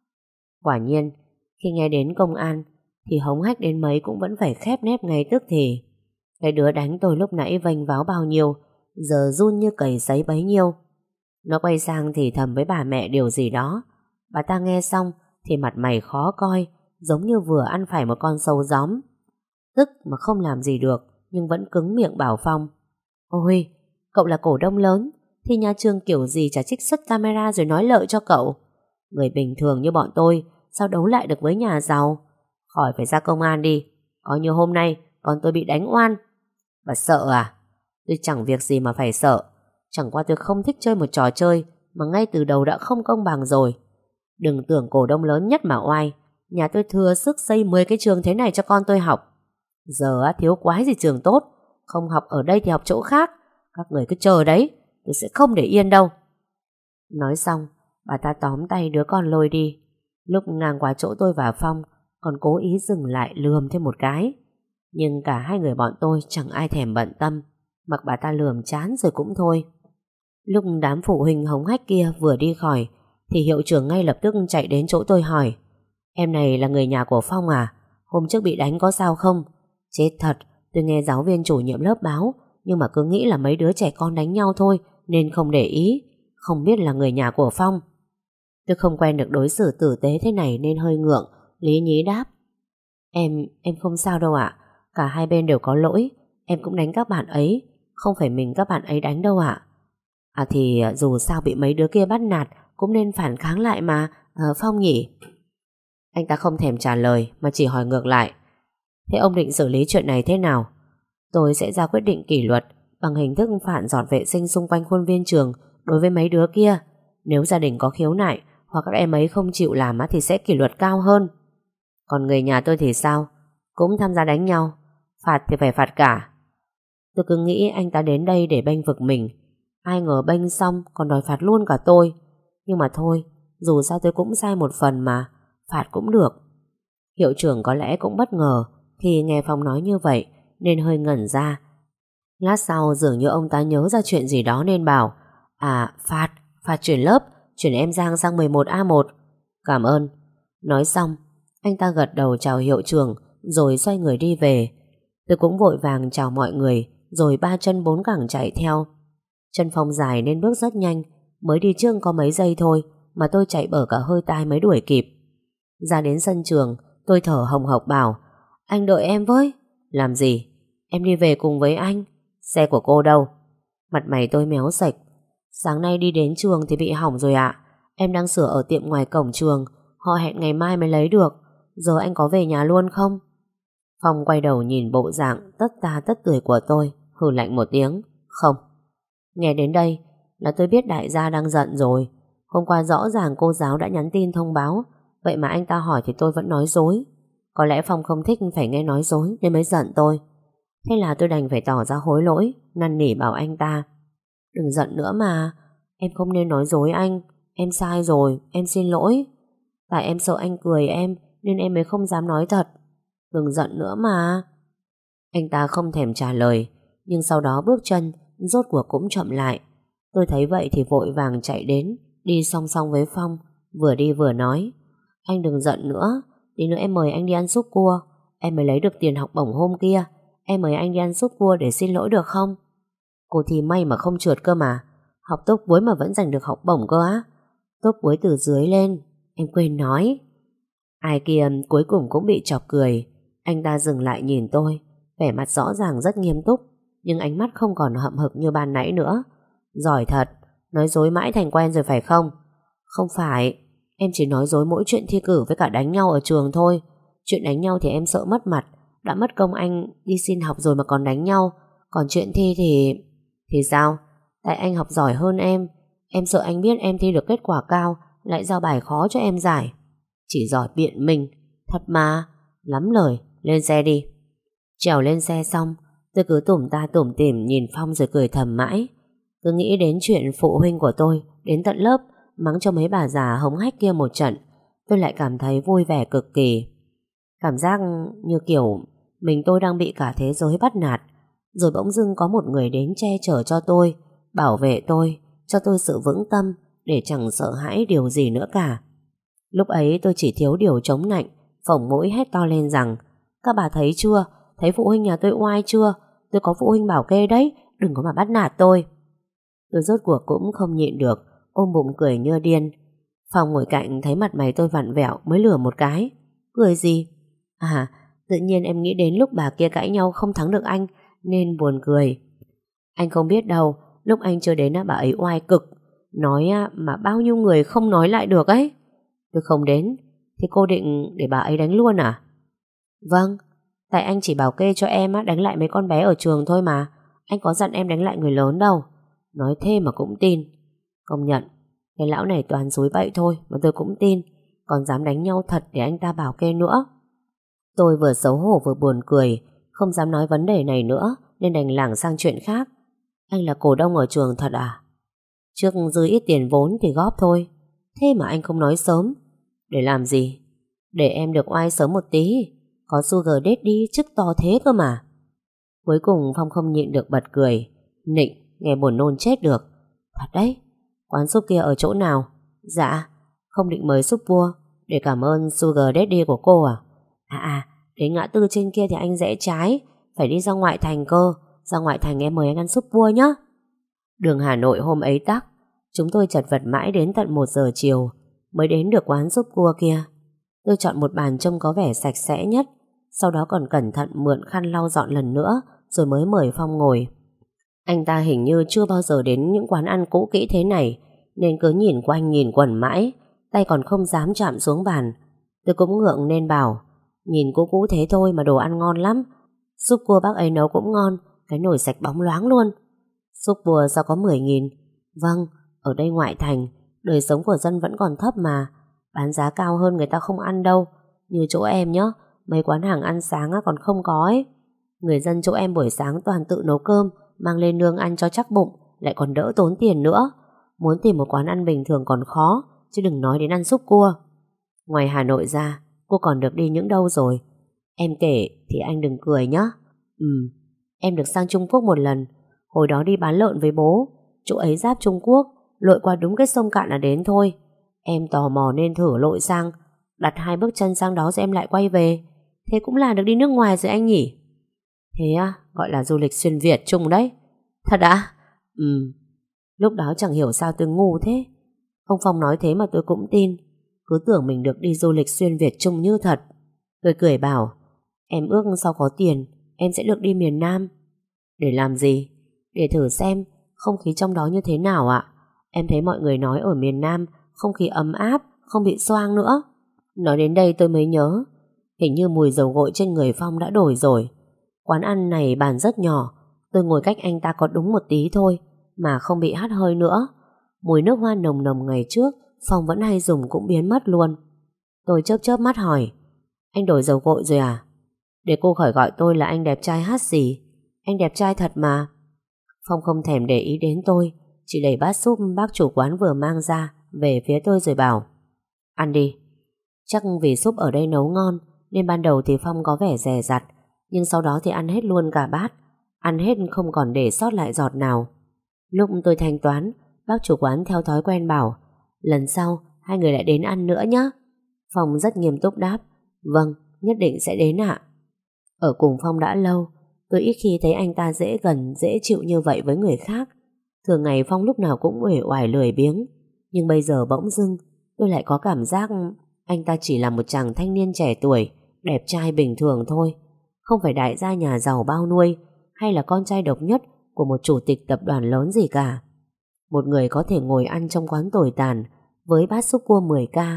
A: Quả nhiên khi nghe đến công an thì hống hách đến mấy cũng vẫn phải khép nép ngay tức thì. Cái đứa đánh tôi lúc nãy vênh váo bao nhiêu, giờ run như cầy sấy bấy nhiêu. Nó quay sang thì thầm với bà mẹ điều gì đó. Bà ta nghe xong thì mặt mày khó coi, giống như vừa ăn phải một con sâu gióm. Tức mà không làm gì được, nhưng vẫn cứng miệng bảo Phong: ôi, cậu là cổ đông lớn thì nhà trường kiểu gì chả trích xuất camera rồi nói lợi cho cậu. Người bình thường như bọn tôi sao đấu lại được với nhà giàu? Khỏi phải ra công an đi, coi như hôm nay con tôi bị đánh oan. Bà sợ à? Tôi chẳng việc gì mà phải sợ. Chẳng qua tôi không thích chơi một trò chơi mà ngay từ đầu đã không công bằng rồi. Đừng tưởng cổ đông lớn nhất mà oai. Nhà tôi thừa sức xây 10 cái trường thế này cho con tôi học. Giờ thiếu quái gì trường tốt. Không học ở đây thì học chỗ khác. Các người cứ chờ đấy, tôi sẽ không để yên đâu. Nói xong, bà ta tóm tay đứa con lôi đi. Lúc ngang qua chỗ tôi và Phong còn cố ý dừng lại lườm thêm một cái. Nhưng cả hai người bọn tôi chẳng ai thèm bận tâm, mặc bà ta lườm chán rồi cũng thôi. Lúc đám phụ huynh hống hách kia vừa đi khỏi thì hiệu trưởng ngay lập tức chạy đến chỗ tôi hỏi: em này là người nhà của Phong à? Hôm trước bị đánh có sao không? Chết thật, tôi nghe giáo viên chủ nhiệm lớp báo, nhưng mà cứ nghĩ là mấy đứa trẻ con đánh nhau thôi nên không để ý, không biết là người nhà của Phong. Tôi không quen được đối xử tử tế thế này nên hơi ngượng, lý nhí đáp: Em không sao đâu ạ. Cả hai bên đều có lỗi. Em cũng đánh các bạn ấy, không phải mình các bạn ấy đánh đâu ạ. À thì dù sao bị mấy đứa kia bắt nạt cũng nên phản kháng lại mà, Phong nhỉ? Anh ta không thèm trả lời mà chỉ hỏi ngược lại: thế ông định xử lý chuyện này thế nào? Tôi sẽ ra quyết định kỷ luật bằng hình thức phạt dọn vệ sinh xung quanh khuôn viên trường đối với mấy đứa kia. Nếu gia đình có khiếu nại hoặc các em ấy không chịu làm thì sẽ kỷ luật cao hơn. Còn người nhà tôi thì sao? Cũng tham gia đánh nhau, phạt thì phải phạt cả. Tôi cứ nghĩ anh ta đến đây để bênh vực mình, ai ngờ bênh xong còn đòi phạt luôn cả tôi. Nhưng mà thôi, dù sao tôi cũng sai một phần mà, phạt cũng được. Hiệu trưởng có lẽ cũng bất ngờ khi nghe Phong nói như vậy nên hơi ngẩn ra. Lát sau dường như ông ta nhớ ra chuyện gì đó nên bảo: à, phạt chuyển lớp, chuyển em Giang sang 11A1. Cảm ơn. Nói xong, anh ta gật đầu chào hiệu trưởng rồi xoay người đi về. Tôi cũng vội vàng chào mọi người rồi ba chân bốn cẳng chạy theo. Chân Phong dài nên bước rất nhanh, mới đi trước có mấy giây thôi mà tôi chạy bở cả hơi tai mới đuổi kịp. Ra đến sân trường, tôi thở hồng hộc bảo: anh đợi em với. Làm gì? Em đi về cùng với anh. Xe của cô đâu? Mặt mày tôi méo sạch. Sáng nay đi đến trường thì bị hỏng rồi ạ. Em đang sửa ở tiệm ngoài cổng trường, họ hẹn ngày mai mới lấy được. Giờ anh có về nhà luôn không? Phong quay đầu nhìn bộ dạng tất tà tất tưởi của tôi, hừ lạnh một tiếng: không. Nghe đến đây là tôi biết đại gia đang giận rồi. Hôm qua rõ ràng cô giáo đã nhắn tin thông báo, vậy mà anh ta hỏi thì tôi vẫn nói dối. Có lẽ Phong không thích phải nghe nói dối nên mới giận tôi. Thế là tôi đành phải tỏ ra hối lỗi, năn nỉ bảo anh ta: đừng giận nữa mà, em không nên nói dối anh. Em sai rồi, em xin lỗi. Tại em sợ anh cười em nên em mới không dám nói thật. Đừng giận nữa mà. Anh ta không thèm trả lời, nhưng sau đó bước chân rốt cuộc cũng chậm lại. Tôi thấy vậy thì vội vàng chạy đến, đi song song với Phong, vừa đi vừa nói: anh đừng giận nữa, tí nữa em mời anh đi ăn súp cua. Em mới lấy được tiền học bổng hôm kia. Em mời anh đi ăn súp cua để xin lỗi được không? Cô thì may mà không trượt cơ mà. Học tốt cuối mà vẫn giành được học bổng cơ á? Tốt cuối từ dưới lên, em quên nói. Ai kia cuối cùng cũng bị chọc cười. Anh ta dừng lại nhìn tôi, vẻ mặt rõ ràng rất nghiêm túc, nhưng ánh mắt không còn hậm hực như ban nãy nữa. Giỏi thật, nói dối mãi thành quen rồi phải không? Không phải, Em chỉ nói dối mỗi chuyện thi cử với cả đánh nhau ở trường thôi. Chuyện đánh nhau thì em sợ mất mặt. Đã mất công anh đi xin học rồi mà còn đánh nhau. Còn chuyện thi thì... Thì sao? Tại anh học giỏi hơn em. Em sợ anh biết em thi được kết quả cao lại giao bài khó cho em giải. Chỉ giỏi biện minh. Thật mà. Lắm lời. Lên xe đi. Trèo lên xe xong, tôi cứ tủm ta tủm tỉm nhìn Phong rồi cười thầm mãi. Cứ nghĩ đến chuyện phụ huynh của tôi đến tận lớp mắng cho mấy bà già hống hách kia một trận, tôi lại cảm thấy vui vẻ cực kỳ. Cảm giác như kiểu tôi đang bị cả thế giới bắt nạt, rồi bỗng dưng có một người đến che chở cho tôi, bảo vệ tôi, cho tôi sự vững tâm để chẳng sợ hãi điều gì nữa cả. Lúc ấy tôi chỉ thiếu điều chống nạnh, phồng mũi hét to lên rằng: các bà thấy chưa? Thấy phụ huynh nhà tôi oai chưa? Tôi có phụ huynh bảo kê đấy, đừng có mà bắt nạt tôi. Tôi rốt cuộc cũng không nhịn được, ôm bụng cười như điên. Phong ngồi cạnh thấy mặt mày tôi vặn vẹo mới lừa một cái. Cười gì? À, tự nhiên em nghĩ đến lúc bà kia cãi nhau không thắng được anh nên buồn cười. Anh không biết đâu, lúc anh chưa đến bà ấy oai cực, nói mà bao nhiêu người không nói lại được ấy. Tôi không đến thì cô định để bà ấy đánh luôn à? Vâng, tại anh chỉ bảo kê cho em đánh lại mấy con bé ở trường thôi mà. Anh có dặn em đánh lại người lớn đâu. Nói thế mà cũng tin. Công nhận, cái lão này toàn dối bậy thôi mà tôi cũng tin. Còn dám đánh nhau thật để anh ta bảo kê nữa. Tôi vừa xấu hổ vừa buồn cười, không dám nói vấn đề này nữa nên đành lảng sang chuyện khác. Anh là cổ đông ở trường thật à? Trước dư ít tiền vốn thì góp thôi. Thế mà anh không nói sớm. Để làm gì? Để em được oai sớm một tí. Có sugar daddy chức to thế cơ mà. Cuối cùng Phong không nhịn được bật cười. Nịnh, nghe buồn nôn chết được. Thật đấy, quán súp kia ở chỗ nào? Dạ, không định mời súp vua để cảm ơn sugar daddy của cô à? Đến ngã tư trên kia thì anh rẽ trái, phải đi ra ngoại thành cơ. Ra ngoại thành em mời anh ăn súp vua nhá. Đường Hà Nội hôm ấy tắc, chúng tôi chật vật mãi đến tận 1 giờ chiều mới đến được quán súp cua kia. Tôi chọn một bàn trông có vẻ sạch sẽ nhất, sau đó còn cẩn thận mượn khăn lau dọn lần nữa rồi mới mời Phong ngồi. Anh ta hình như chưa bao giờ đến những quán ăn cũ kỹ thế này nên cứ nhìn quanh nhìn quẩn mãi, tay còn không dám chạm xuống bàn. Tôi cũng ngượng nên bảo: nhìn cũ cũ thế thôi mà đồ ăn ngon lắm. Súp cua bác ấy nấu cũng ngon, cái nồi sạch bóng loáng luôn. Súp cua sao có 10.000? Vâng, ở đây ngoại thành, đời sống của dân vẫn còn thấp mà. Bán giá cao hơn người ta không ăn đâu. Như chỗ em nhá, mấy quán hàng ăn sáng còn không có ấy. Người dân chỗ em buổi sáng toàn tự nấu cơm, mang lên nương ăn cho chắc bụng, lại còn đỡ tốn tiền nữa. Muốn tìm một quán ăn bình thường còn khó, chứ đừng nói đến ăn súp cua. Ngoài Hà Nội ra, cô còn được đi những đâu rồi? Em kể thì anh đừng cười nhá. Em được sang Trung Quốc một lần. Hồi đó đi bán lợn với bố, chỗ ấy giáp Trung Quốc, lội qua đúng cái sông cạn là đến thôi. Em tò mò nên thử lội sang, đặt 2 bước chân sang đó rồi em lại quay về. Thế cũng là được đi nước ngoài rồi anh nhỉ? Thế à, gọi là du lịch xuyên Việt chung đấy. Thật à? Lúc đó chẳng hiểu sao tôi ngu thế. Ông Phong nói thế mà tôi cũng tin, cứ tưởng mình được đi du lịch xuyên Việt chung như thật. Tôi cười bảo: em ước sau có tiền em sẽ được đi miền Nam. Để làm gì? Để thử xem không khí trong đó như thế nào ạ. Em thấy mọi người nói ở miền Nam không khí ấm áp, không bị xoang nữa. Nói đến đây tôi mới nhớ, hình như mùi dầu gội trên người Phong đã đổi rồi. Quán ăn này bàn rất nhỏ, tôi ngồi cách anh ta có đúng một tí thôi mà không bị hắt hơi nữa. Mùi nước hoa nồng nồng ngày trước Phong vẫn hay dùng cũng biến mất luôn. Tôi chớp chớp mắt hỏi: anh đổi dầu gội rồi à? Để cô khỏi gọi tôi là anh đẹp trai hát gì. Anh đẹp trai thật mà. Phong không thèm để ý đến tôi, chỉ đẩy bát súp bác chủ quán vừa mang ra về phía tôi rồi bảo: ăn đi. Chắc vì súp ở đây nấu ngon nên ban đầu thì Phong có vẻ dè dặt, nhưng sau đó thì ăn hết luôn cả bát, ăn hết không còn để sót lại giọt nào. Lúc tôi thanh toán, bác chủ quán theo thói quen bảo: lần sau hai người lại đến ăn nữa nhé. Phong rất nghiêm túc đáp: vâng, nhất định sẽ đến ạ. Ở cùng Phong đã lâu, tôi ít khi thấy anh ta dễ gần, dễ chịu như vậy với người khác. Thường ngày Phong lúc nào cũng uể oải lười biếng, nhưng bây giờ bỗng dưng tôi lại có cảm giác anh ta chỉ là một chàng thanh niên trẻ tuổi, đẹp trai bình thường thôi, không phải đại gia nhà giàu bao nuôi hay là con trai độc nhất của một chủ tịch tập đoàn lớn gì cả. Một người có thể ngồi ăn trong quán tồi tàn với bát súp cua 10k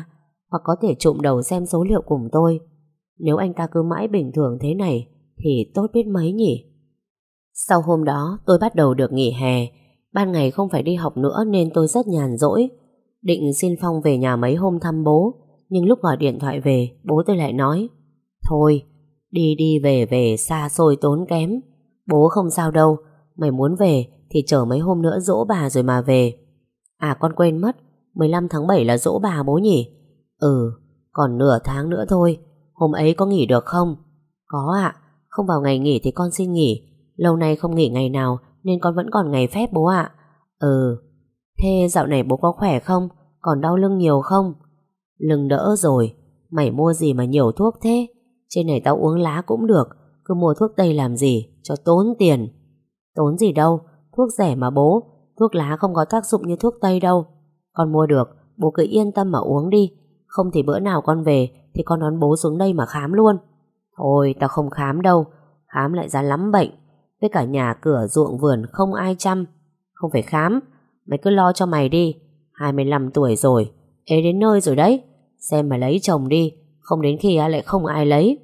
A: hoặc có thể trụm đầu xem số liệu cùng tôi. Nếu anh ta cứ mãi bình thường thế này thì tốt biết mấy nhỉ. Sau hôm đó tôi bắt đầu được nghỉ hè. Ban ngày không phải đi học nữa nên tôi rất nhàn rỗi. Định xin Phong về nhà mấy hôm thăm bố, nhưng lúc gọi điện thoại về, bố tôi lại nói: thôi, đi đi về về xa xôi tốn kém. Bố không sao đâu, mày muốn về thì chờ mấy hôm nữa giỗ bà rồi mà về. À con quên mất, 15 tháng 7 là giỗ bà bố nhỉ? Ừ, còn nửa tháng nữa thôi. Hôm ấy có nghỉ được không? Có ạ, không vào ngày nghỉ thì con xin nghỉ. Lâu nay không nghỉ ngày nào nên con vẫn còn ngày phép bố ạ. Ừ, thế dạo này bố có khỏe không? Còn đau lưng nhiều không? Lưng đỡ rồi. Mày mua gì mà nhiều thuốc thế? Trên này tao uống lá cũng được, cứ mua thuốc tây làm gì cho tốn tiền. Tốn gì đâu, thuốc rẻ mà bố. Thuốc lá không có tác dụng như thuốc tây đâu. Con mua được, bố cứ yên tâm mà uống đi. Không thì bữa nào con về thì con đón bố xuống đây mà khám luôn. Thôi tao không khám đâu, khám lại ra lắm bệnh. Với cả nhà cửa ruộng vườn không ai chăm. Không phải khám, mày cứ lo cho mày đi. 25 tuổi rồi, ế đến nơi rồi đấy. Xem mà lấy chồng đi, không đến khi lại không ai lấy.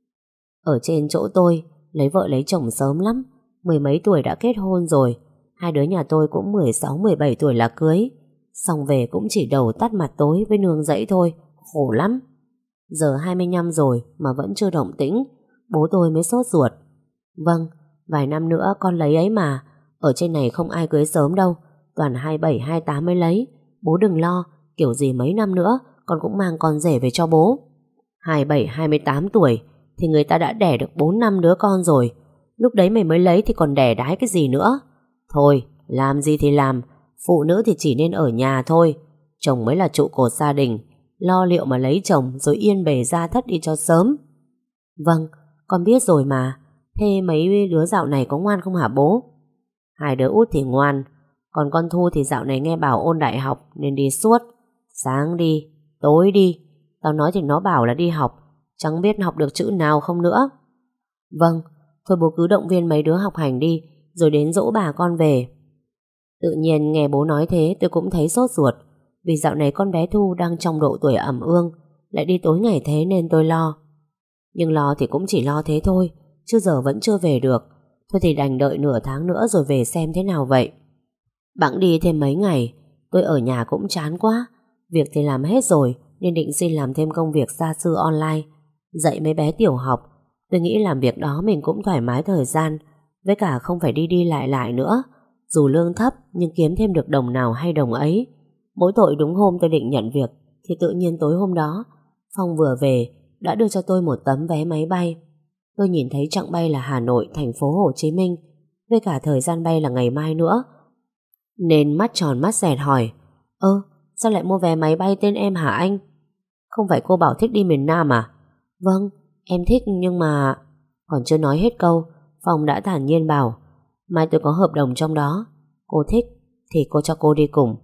A: Ở trên chỗ tôi, lấy vợ lấy chồng sớm lắm. Mười mấy tuổi đã kết hôn rồi. Hai đứa nhà tôi cũng 16-17 tuổi là cưới. Xong về cũng chỉ đầu tắt mặt tối với nương rẫy thôi. Khổ lắm. Giờ 25 rồi mà vẫn chưa động tĩnh. Bố tôi mới sốt ruột. Vâng, vài năm nữa con lấy ấy mà. Ở trên này không ai cưới sớm đâu. Toàn 27, 28 mới lấy. Bố đừng lo, kiểu gì mấy năm nữa con cũng mang con rể về cho bố. 27, 28 tuổi thì người ta đã đẻ được 4 năm đứa con rồi. Lúc đấy mày mới lấy thì còn đẻ đái cái gì nữa. Thôi, làm gì thì làm. Phụ nữ thì chỉ nên ở nhà thôi. Chồng mới là trụ cột gia đình. Lo liệu mà lấy chồng rồi yên bề gia thất đi cho sớm. Vâng, con biết rồi mà. Thế mấy đứa dạo này có ngoan không hả bố? Hai đứa út thì ngoan. Còn con Thu thì dạo này nghe bảo ôn đại học nên đi suốt. Sáng đi, tối đi. Tao nói thì nó bảo là đi học, chẳng biết học được chữ nào không nữa. Vâng, thôi bố cứ động viên mấy đứa học hành đi, rồi đến dỗ bà con về. Tự nhiên nghe bố nói thế tôi cũng thấy sốt ruột. Vì dạo này con bé Thu đang trong độ tuổi ẩm ương, lại đi tối ngày thế nên tôi lo. Nhưng lo thì cũng chỉ lo thế thôi, chứ giờ vẫn chưa về được. Thôi thì đành đợi nửa tháng nữa rồi về xem thế nào vậy. Bẵng đi thêm mấy ngày, tôi ở nhà cũng chán quá. Việc thì làm hết rồi nên định xin làm thêm công việc gia sư online, dạy mấy bé tiểu học. Tôi nghĩ làm việc đó mình cũng thoải mái thời gian, với cả không phải đi đi lại lại nữa. Dù lương thấp nhưng kiếm thêm được đồng nào hay đồng ấy. Mỗi tội đúng hôm tôi định nhận việc thì tự nhiên tối hôm đó Phong vừa về đã đưa cho tôi một tấm vé máy bay. Tôi nhìn thấy chặng bay là Hà Nội thành phố Hồ Chí Minh, với cả thời gian bay là ngày mai nữa, nên mắt tròn mắt dẹt hỏi: sao lại mua vé máy bay tên em hả anh? Không phải cô bảo thích đi miền Nam à? Vâng, em thích nhưng mà... Còn chưa nói hết câu, Phong đã thản nhiên bảo: mai tôi có hợp đồng trong đó. Cô thích thì cô cho cô đi cùng.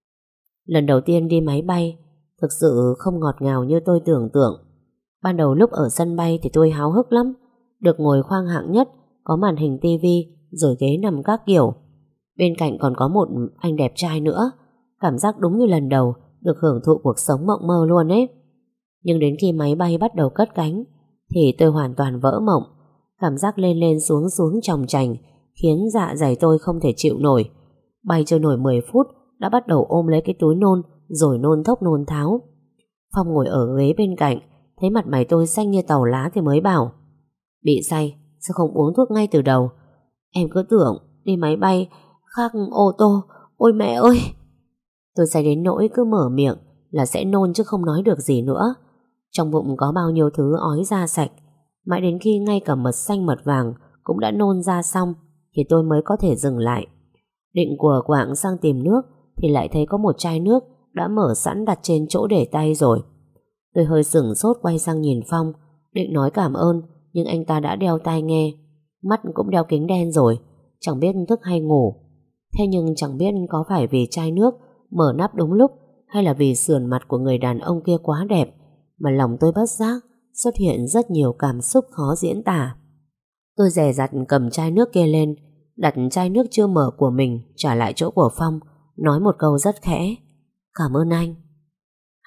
A: Lần đầu tiên đi máy bay thực sự không ngọt ngào như tôi tưởng tượng. Ban đầu lúc ở sân bay thì tôi háo hức lắm. Được ngồi khoang hạng nhất, có màn hình tivi, rồi ghế nằm các kiểu. Bên cạnh còn có một anh đẹp trai nữa. Cảm giác đúng như lần đầu được hưởng thụ cuộc sống mộng mơ luôn ấy. Nhưng đến khi máy bay bắt đầu cất cánh thì tôi hoàn toàn vỡ mộng. Cảm giác lên lên xuống xuống chòng chành khiến dạ dày tôi không thể chịu nổi. Bay chưa nổi 10 phút đã bắt đầu ôm lấy cái túi nôn, rồi nôn thốc nôn tháo. Phong ngồi ở ghế bên cạnh, thấy mặt mày tôi xanh như tàu lá thì mới bảo: bị say, sao không uống thuốc ngay từ đầu? Em cứ tưởng đi máy bay khác ô tô. Ôi mẹ ơi! Tôi say đến nỗi cứ mở miệng là sẽ nôn chứ không nói được gì nữa. Trong bụng có bao nhiêu thứ ói ra sạch. Mãi đến khi ngay cả mật xanh mật vàng cũng đã nôn ra xong thì tôi mới có thể dừng lại. Định của quạng sang tìm nước thì lại thấy có một chai nước đã mở sẵn đặt trên chỗ để tay rồi. Tôi hơi sửng sốt quay sang nhìn Phong, định nói cảm ơn, nhưng anh ta đã đeo tai nghe, mắt cũng đeo kính đen rồi, chẳng biết thức hay ngủ. Thế nhưng chẳng biết có phải vì chai nước mở nắp đúng lúc hay là vì sườn mặt của người đàn ông kia quá đẹp mà lòng tôi bất giác xuất hiện rất nhiều cảm xúc khó diễn tả. Tôi dè dặt cầm chai nước kia lên, đặt chai nước chưa mở của mình trả lại chỗ của Phong, nói một câu rất khẽ: cảm ơn anh.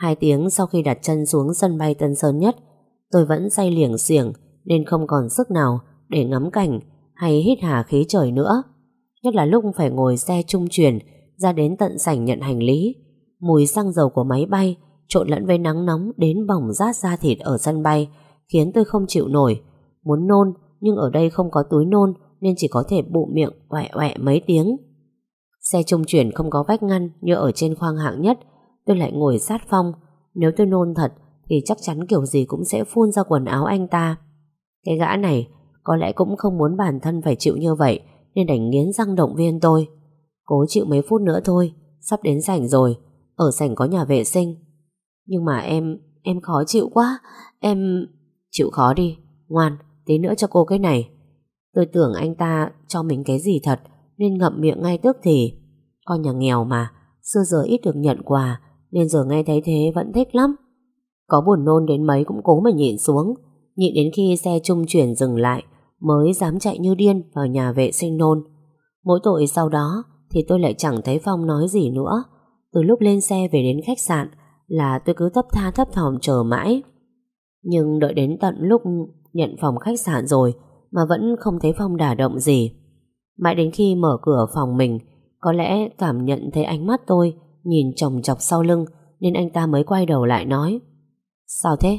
A: 2 tiếng sau khi đặt chân xuống sân bay Tân Sơn Nhất, tôi vẫn say liềng xiềng nên không còn sức nào để ngắm cảnh hay hít hà khí trời nữa. Nhất là lúc phải ngồi xe trung chuyển ra đến tận sảnh nhận hành lý. Mùi xăng dầu của máy bay trộn lẫn với nắng nóng đến bỏng rát da thịt ở sân bay khiến tôi không chịu nổi. Muốn nôn nhưng ở đây không có túi nôn nên chỉ có thể bụm miệng oẹ oẹ mấy tiếng. Xe trung chuyển không có vách ngăn như ở trên khoang hạng nhất. Tôi lại ngồi sát Phong. Nếu tôi nôn thật thì chắc chắn kiểu gì cũng sẽ phun ra quần áo anh ta. Cái gã này có lẽ cũng không muốn bản thân phải chịu như vậy nên đành nghiến răng động viên tôi. Cố chịu mấy phút nữa thôi, sắp đến sảnh rồi. Ở sảnh có nhà vệ sinh. Nhưng mà em khó chịu quá. Em... Chịu khó đi, ngoan, tí nữa cho cô cái này. Tôi tưởng anh ta cho mình cái gì thật nên ngậm miệng ngay tức thì. Con nhà nghèo mà, xưa giờ ít được nhận quà nên giờ nghe thấy thế vẫn thích lắm. Có buồn nôn đến mấy cũng cố mà nhịn xuống. Nhịn đến khi xe trung chuyển dừng lại mới dám chạy như điên vào nhà vệ sinh nôn. Mỗi tội sau đó thì tôi lại chẳng thấy Phong nói gì nữa. Từ lúc lên xe về đến khách sạn là tôi cứ thấp tha thấp thỏm chờ mãi. Nhưng đợi đến tận lúc nhận phòng khách sạn rồi mà vẫn không thấy Phong đả động gì. Mãi đến khi mở cửa phòng mình, có lẽ cảm nhận thấy ánh mắt tôi nhìn chòng chọc sau lưng nên anh ta mới quay đầu lại nói: Sao thế?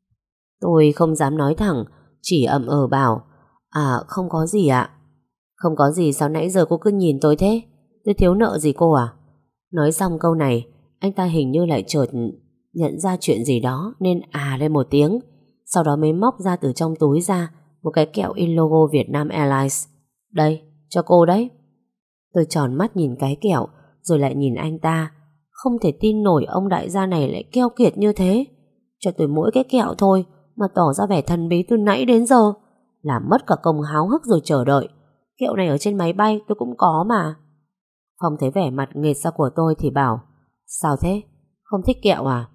A: Tôi không dám nói thẳng, chỉ ậm ờ bảo: Không có gì ạ. Không có gì sao nãy giờ cô cứ nhìn tôi thế? Tôi thiếu nợ gì cô à? Nói xong câu này, anh ta hình như lại chợt nhận ra chuyện gì đó nên lên một tiếng. Sau đó mới móc ra từ trong túi ra một cái kẹo in logo Vietnam Airlines. Đây, cho cô đấy. Tôi tròn mắt nhìn cái kẹo rồi lại nhìn anh ta. Không thể tin nổi ông đại gia này lại keo kiệt như thế. Cho tôi mỗi cái kẹo thôi mà tỏ ra vẻ thần bí từ nãy đến giờ. Làm mất cả công háo hức rồi chờ đợi. Kẹo này ở trên máy bay tôi cũng có mà. Phong thấy vẻ mặt nghệt ra của tôi thì bảo: Sao thế? Không thích kẹo à?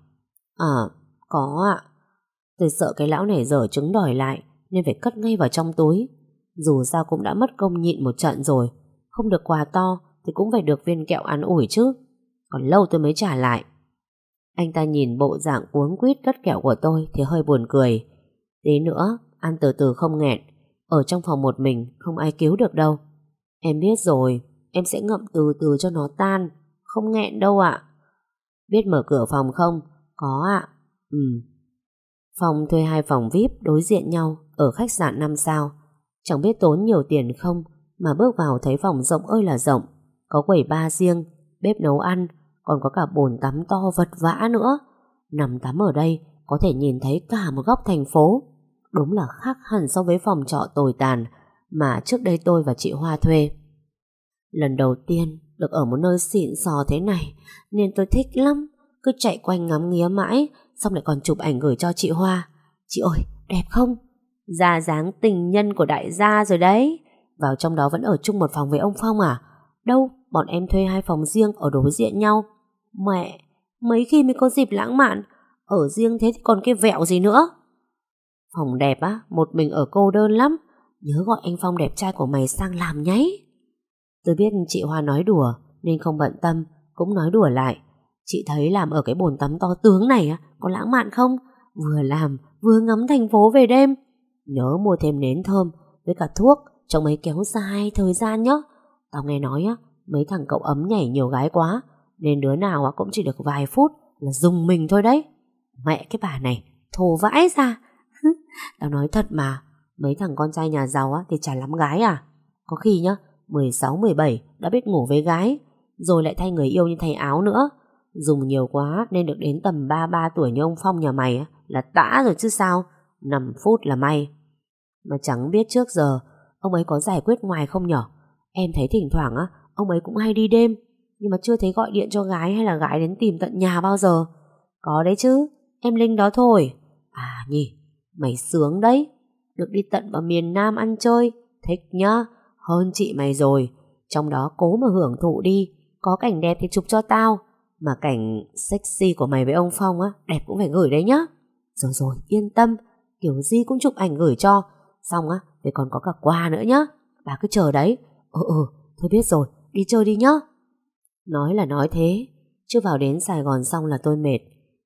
A: Có ạ. Tôi sợ cái lão này dở trứng đòi lại nên phải cất ngay vào trong túi. Dù sao cũng đã mất công nhịn một trận rồi. Không được quà to thì cũng phải được viên kẹo an ủi chứ. Còn lâu tôi mới trả lại. Anh ta nhìn bộ dạng cuống quýt cất kẹo của tôi thì hơi buồn cười. Tí nữa ăn từ từ không nghẹn. Ở trong phòng một mình không ai cứu được đâu. Em biết rồi, em sẽ ngậm từ từ cho nó tan. Không nghẹn đâu ạ. Biết mở cửa phòng không? Có ạ. Phòng thuê 2 phòng VIP đối diện nhau ở khách sạn 5 sao. Chẳng biết tốn nhiều tiền không mà bước vào thấy phòng rộng ơi là rộng. Có quầy bar riêng, bếp nấu ăn, còn có cả bồn tắm to vật vã nữa. Nằm tắm ở đây có thể nhìn thấy cả một góc thành phố. Đúng là khác hẳn so với phòng trọ tồi tàn mà trước đây tôi và chị Hoa thuê. Lần đầu tiên được ở một nơi xịn sò thế này nên tôi thích lắm. Cứ chạy quanh ngắm nghía mãi, xong lại còn chụp ảnh gửi cho chị Hoa. Chị ơi, đẹp không? Ra dáng tình nhân của đại gia rồi đấy. Vào trong đó vẫn ở chung một phòng với ông Phong à? Đâu, bọn em thuê 2 phòng riêng ở đối diện nhau. Mẹ, mấy khi mới có dịp lãng mạn. Ở riêng thế thì còn cái vẹo gì nữa. Phòng đẹp á, một mình ở cô đơn lắm. Nhớ gọi anh Phong đẹp trai của mày sang làm nháy. Tôi biết chị Hoa nói đùa nên không bận tâm, cũng nói đùa lại. Chị thấy làm ở cái bồn tắm to tướng này á, có lãng mạn không? Vừa làm vừa ngắm thành phố về đêm. Nhớ mua thêm nến thơm với cả thuốc cho mấy kéo dài thời gian nhé. Tao nghe nói á, mấy thằng cậu ấm nhảy nhiều gái quá nên đứa nào cũng chỉ được vài phút là dùng mình thôi đấy. Mẹ cái bà này thô vãi ra. Tao nói thật mà, mấy thằng con trai nhà giàu á thì chả lắm gái à. Có khi nhá 16, 17 đã biết ngủ với gái rồi lại thay người yêu như thay áo nữa. Dùng nhiều quá nên được đến tầm 33 tuổi như ông Phong nhà mày á, là tã rồi chứ sao. 5 phút là may. Mà chẳng biết trước giờ ông ấy có giải quyết ngoài không nhở. Em thấy thỉnh thoảng á, ông ấy cũng hay đi đêm, nhưng mà chưa thấy gọi điện cho gái hay là gái đến tìm tận nhà bao giờ. Có đấy chứ, em Linh đó thôi. À nhỉ, mày sướng đấy. Được đi tận vào miền Nam ăn chơi, thích nhá. Hơn chị mày rồi. Trong đó cố mà hưởng thụ đi. Có cảnh đẹp thì chụp cho tao. Mà cảnh sexy của mày với ông Phong á, đẹp cũng phải gửi đấy nhá. Rồi rồi, yên tâm, kiểu gì cũng chụp ảnh gửi cho. Xong á, thì còn có cả quà nữa nhá. Bà cứ chờ đấy. Thôi biết rồi, đi chơi đi nhá. Nói là nói thế, chứ vào đến Sài Gòn xong là tôi mệt.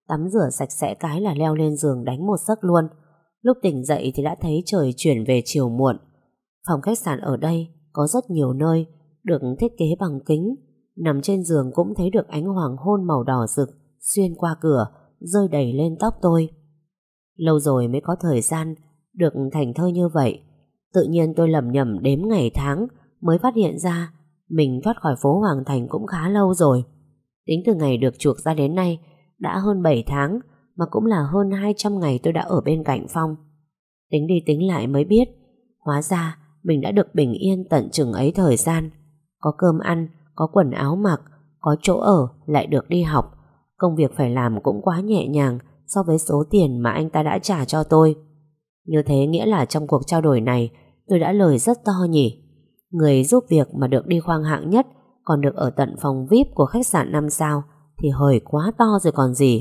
A: Tắm rửa sạch sẽ cái là leo lên giường đánh một giấc luôn. Lúc tỉnh dậy thì đã thấy trời chuyển về chiều muộn. Phòng khách sạn ở đây có rất nhiều nơi được thiết kế bằng kính. Nằm trên giường cũng thấy được ánh hoàng hôn màu đỏ rực xuyên qua cửa, rơi đầy lên tóc tôi. Lâu rồi mới có thời gian được thảnh thơi như vậy. Tự nhiên tôi lẩm nhẩm đếm ngày tháng mới phát hiện ra mình thoát khỏi phố Hoàng Thành cũng khá lâu rồi. Tính từ ngày được chuộc ra đến nay đã hơn 7 tháng, mà cũng là hơn 200 ngày tôi đã ở bên cạnh Phong. Tính đi tính lại mới biết, hóa ra mình đã được bình yên tận chừng ấy thời gian. Có cơm ăn, có quần áo mặc, có chỗ ở, lại được đi học. Công việc phải làm cũng quá nhẹ nhàng so với số tiền mà anh ta đã trả cho tôi. Như thế nghĩa là trong cuộc trao đổi này tôi đã lời rất to nhỉ. Người giúp việc mà được đi khoang hạng nhất, còn được ở tận phòng VIP của khách sạn 5 sao thì hời quá to rồi còn gì.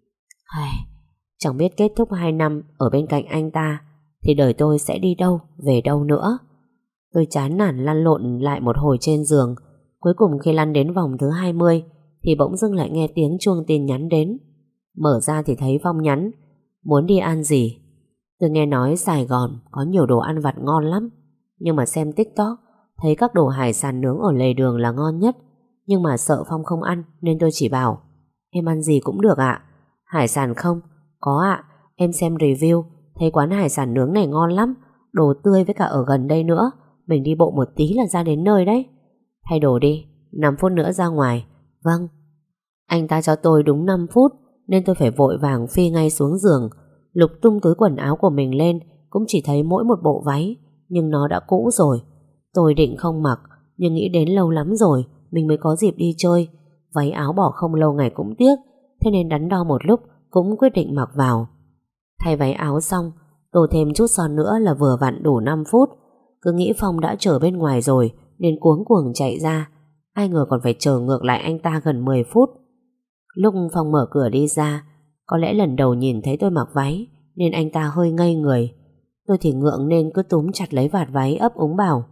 A: Chẳng biết kết thúc 2 năm ở bên cạnh anh ta thì đời tôi sẽ đi đâu, về đâu nữa. Tôi chán nản lăn lộn lại một hồi trên giường. Cuối cùng khi lăn đến vòng thứ 20 thì bỗng dưng lại nghe tiếng chuông tin nhắn đến. Mở ra thì thấy Phong nhắn: muốn đi ăn gì? Tôi nghe nói Sài Gòn có nhiều đồ ăn vặt ngon lắm, nhưng mà xem TikTok thấy các đồ hải sản nướng ở lề đường là ngon nhất. Nhưng mà sợ Phong không ăn nên tôi chỉ bảo: em ăn gì cũng được ạ. Hải sản không? Có ạ, em xem review thấy quán hải sản nướng này ngon lắm, đồ tươi với cả ở gần đây nữa. Mình đi bộ một tí là ra đến nơi đấy. Thay đồ đi, 5 phút nữa ra ngoài. Vâng. Anh ta cho tôi đúng 5 phút nên tôi phải vội vàng phi ngay xuống giường. Lục tung túi quần áo của mình lên, cũng chỉ thấy mỗi một bộ váy, nhưng nó đã cũ rồi. Tôi định không mặc, nhưng nghĩ đến lâu lắm rồi mình mới có dịp đi chơi, váy áo bỏ không lâu ngày cũng tiếc. Thế nên đắn đo một lúc cũng quyết định mặc vào. Thay váy áo xong, tô thêm chút son nữa là vừa vặn đủ 5 phút. Cứ nghĩ Phong đã chờ bên ngoài rồi nên cuống cuồng chạy ra. Ai ngờ còn phải chờ ngược lại anh ta gần 10 phút. Lúc Phong mở cửa đi ra, có lẽ lần đầu nhìn thấy tôi mặc váy nên anh ta hơi ngây người. Tôi thì ngượng nên cứ túm chặt lấy vạt váy ấp úng bảo: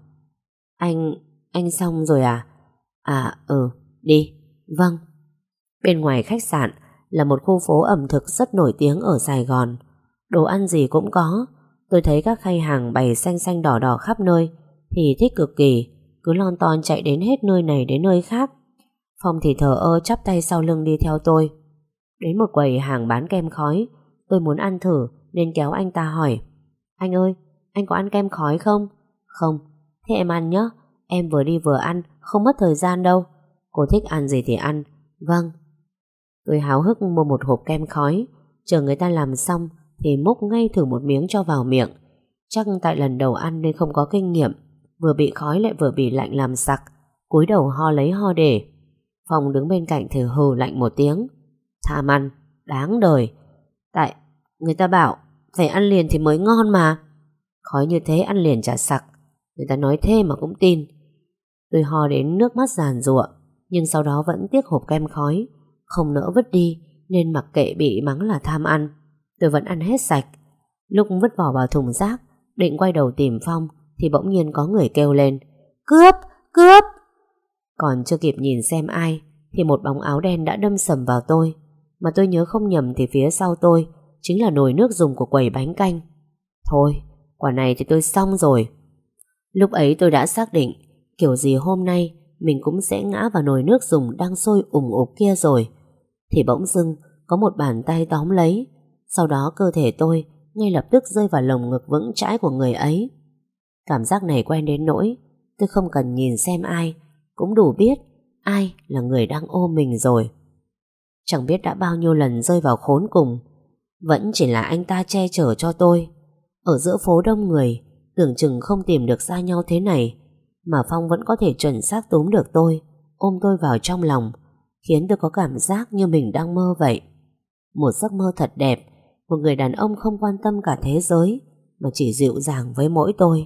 A: Anh xong rồi à? Đi. Vâng. Bên ngoài khách sạn là một khu phố ẩm thực rất nổi tiếng ở Sài Gòn. Đồ ăn gì cũng có. Tôi thấy các khay hàng bày xanh xanh đỏ đỏ khắp nơi thì thích cực kỳ, cứ lon ton chạy đến hết nơi này đến nơi khác. Phong thì thờ ơ chắp tay sau lưng đi theo tôi. Đến một quầy hàng bán kem khói, tôi muốn ăn thử nên kéo anh ta hỏi: anh ơi, anh có ăn kem khói không? Không. Thế em ăn nhé, em vừa đi vừa ăn, không mất thời gian đâu. Cô thích ăn gì thì ăn. Vâng. Tôi háo hức mua một hộp kem khói, chờ người ta làm xong thì múc ngay thử một miếng cho vào miệng. Chắc tại lần đầu ăn nên không có kinh nghiệm, vừa bị khói lại vừa bị lạnh làm sặc, cúi đầu ho lấy ho để. Phong đứng bên cạnh thì hừ lạnh một tiếng: tham ăn, đáng đời. Tại người ta bảo phải ăn liền thì mới ngon mà. Khói như thế ăn liền chả sặc, người ta nói thế mà cũng tin. Tôi ho đến nước mắt giàn giụa, nhưng sau đó vẫn tiếc hộp kem khói, không nỡ vứt đi nên mặc kệ bị mắng là tham ăn. Tôi vẫn ăn hết sạch. Lúc vứt vỏ vào thùng rác, định quay đầu tìm Phong thì bỗng nhiên có người kêu lên: cướp! Cướp! Còn chưa kịp nhìn xem ai thì một bóng áo đen đã đâm sầm vào tôi. Mà tôi nhớ không nhầm thì phía sau tôi chính là nồi nước dùng của quầy bánh canh. Thôi, quả này thì tôi xong rồi. Lúc ấy tôi đã xác định kiểu gì hôm nay mình cũng sẽ ngã vào nồi nước dùng đang sôi ủng ục kia rồi. Thì bỗng dưng có một bàn tay tóm lấy. Sau đó cơ thể tôi ngay lập tức rơi vào lồng ngực vững chãi của người ấy. Cảm giác này quen đến nỗi tôi không cần nhìn xem ai cũng đủ biết ai là người đang ôm mình rồi. Chẳng biết đã bao nhiêu lần rơi vào khốn cùng, vẫn chỉ là anh ta che chở cho tôi. Ở giữa phố đông người, tưởng chừng không tìm được ra nhau thế này, mà Phong vẫn có thể chuẩn xác túm được tôi, ôm tôi vào trong lòng, khiến tôi có cảm giác như mình đang mơ vậy. Một giấc mơ thật đẹp, một người đàn ông không quan tâm cả thế giới, mà chỉ dịu dàng với mỗi tôi.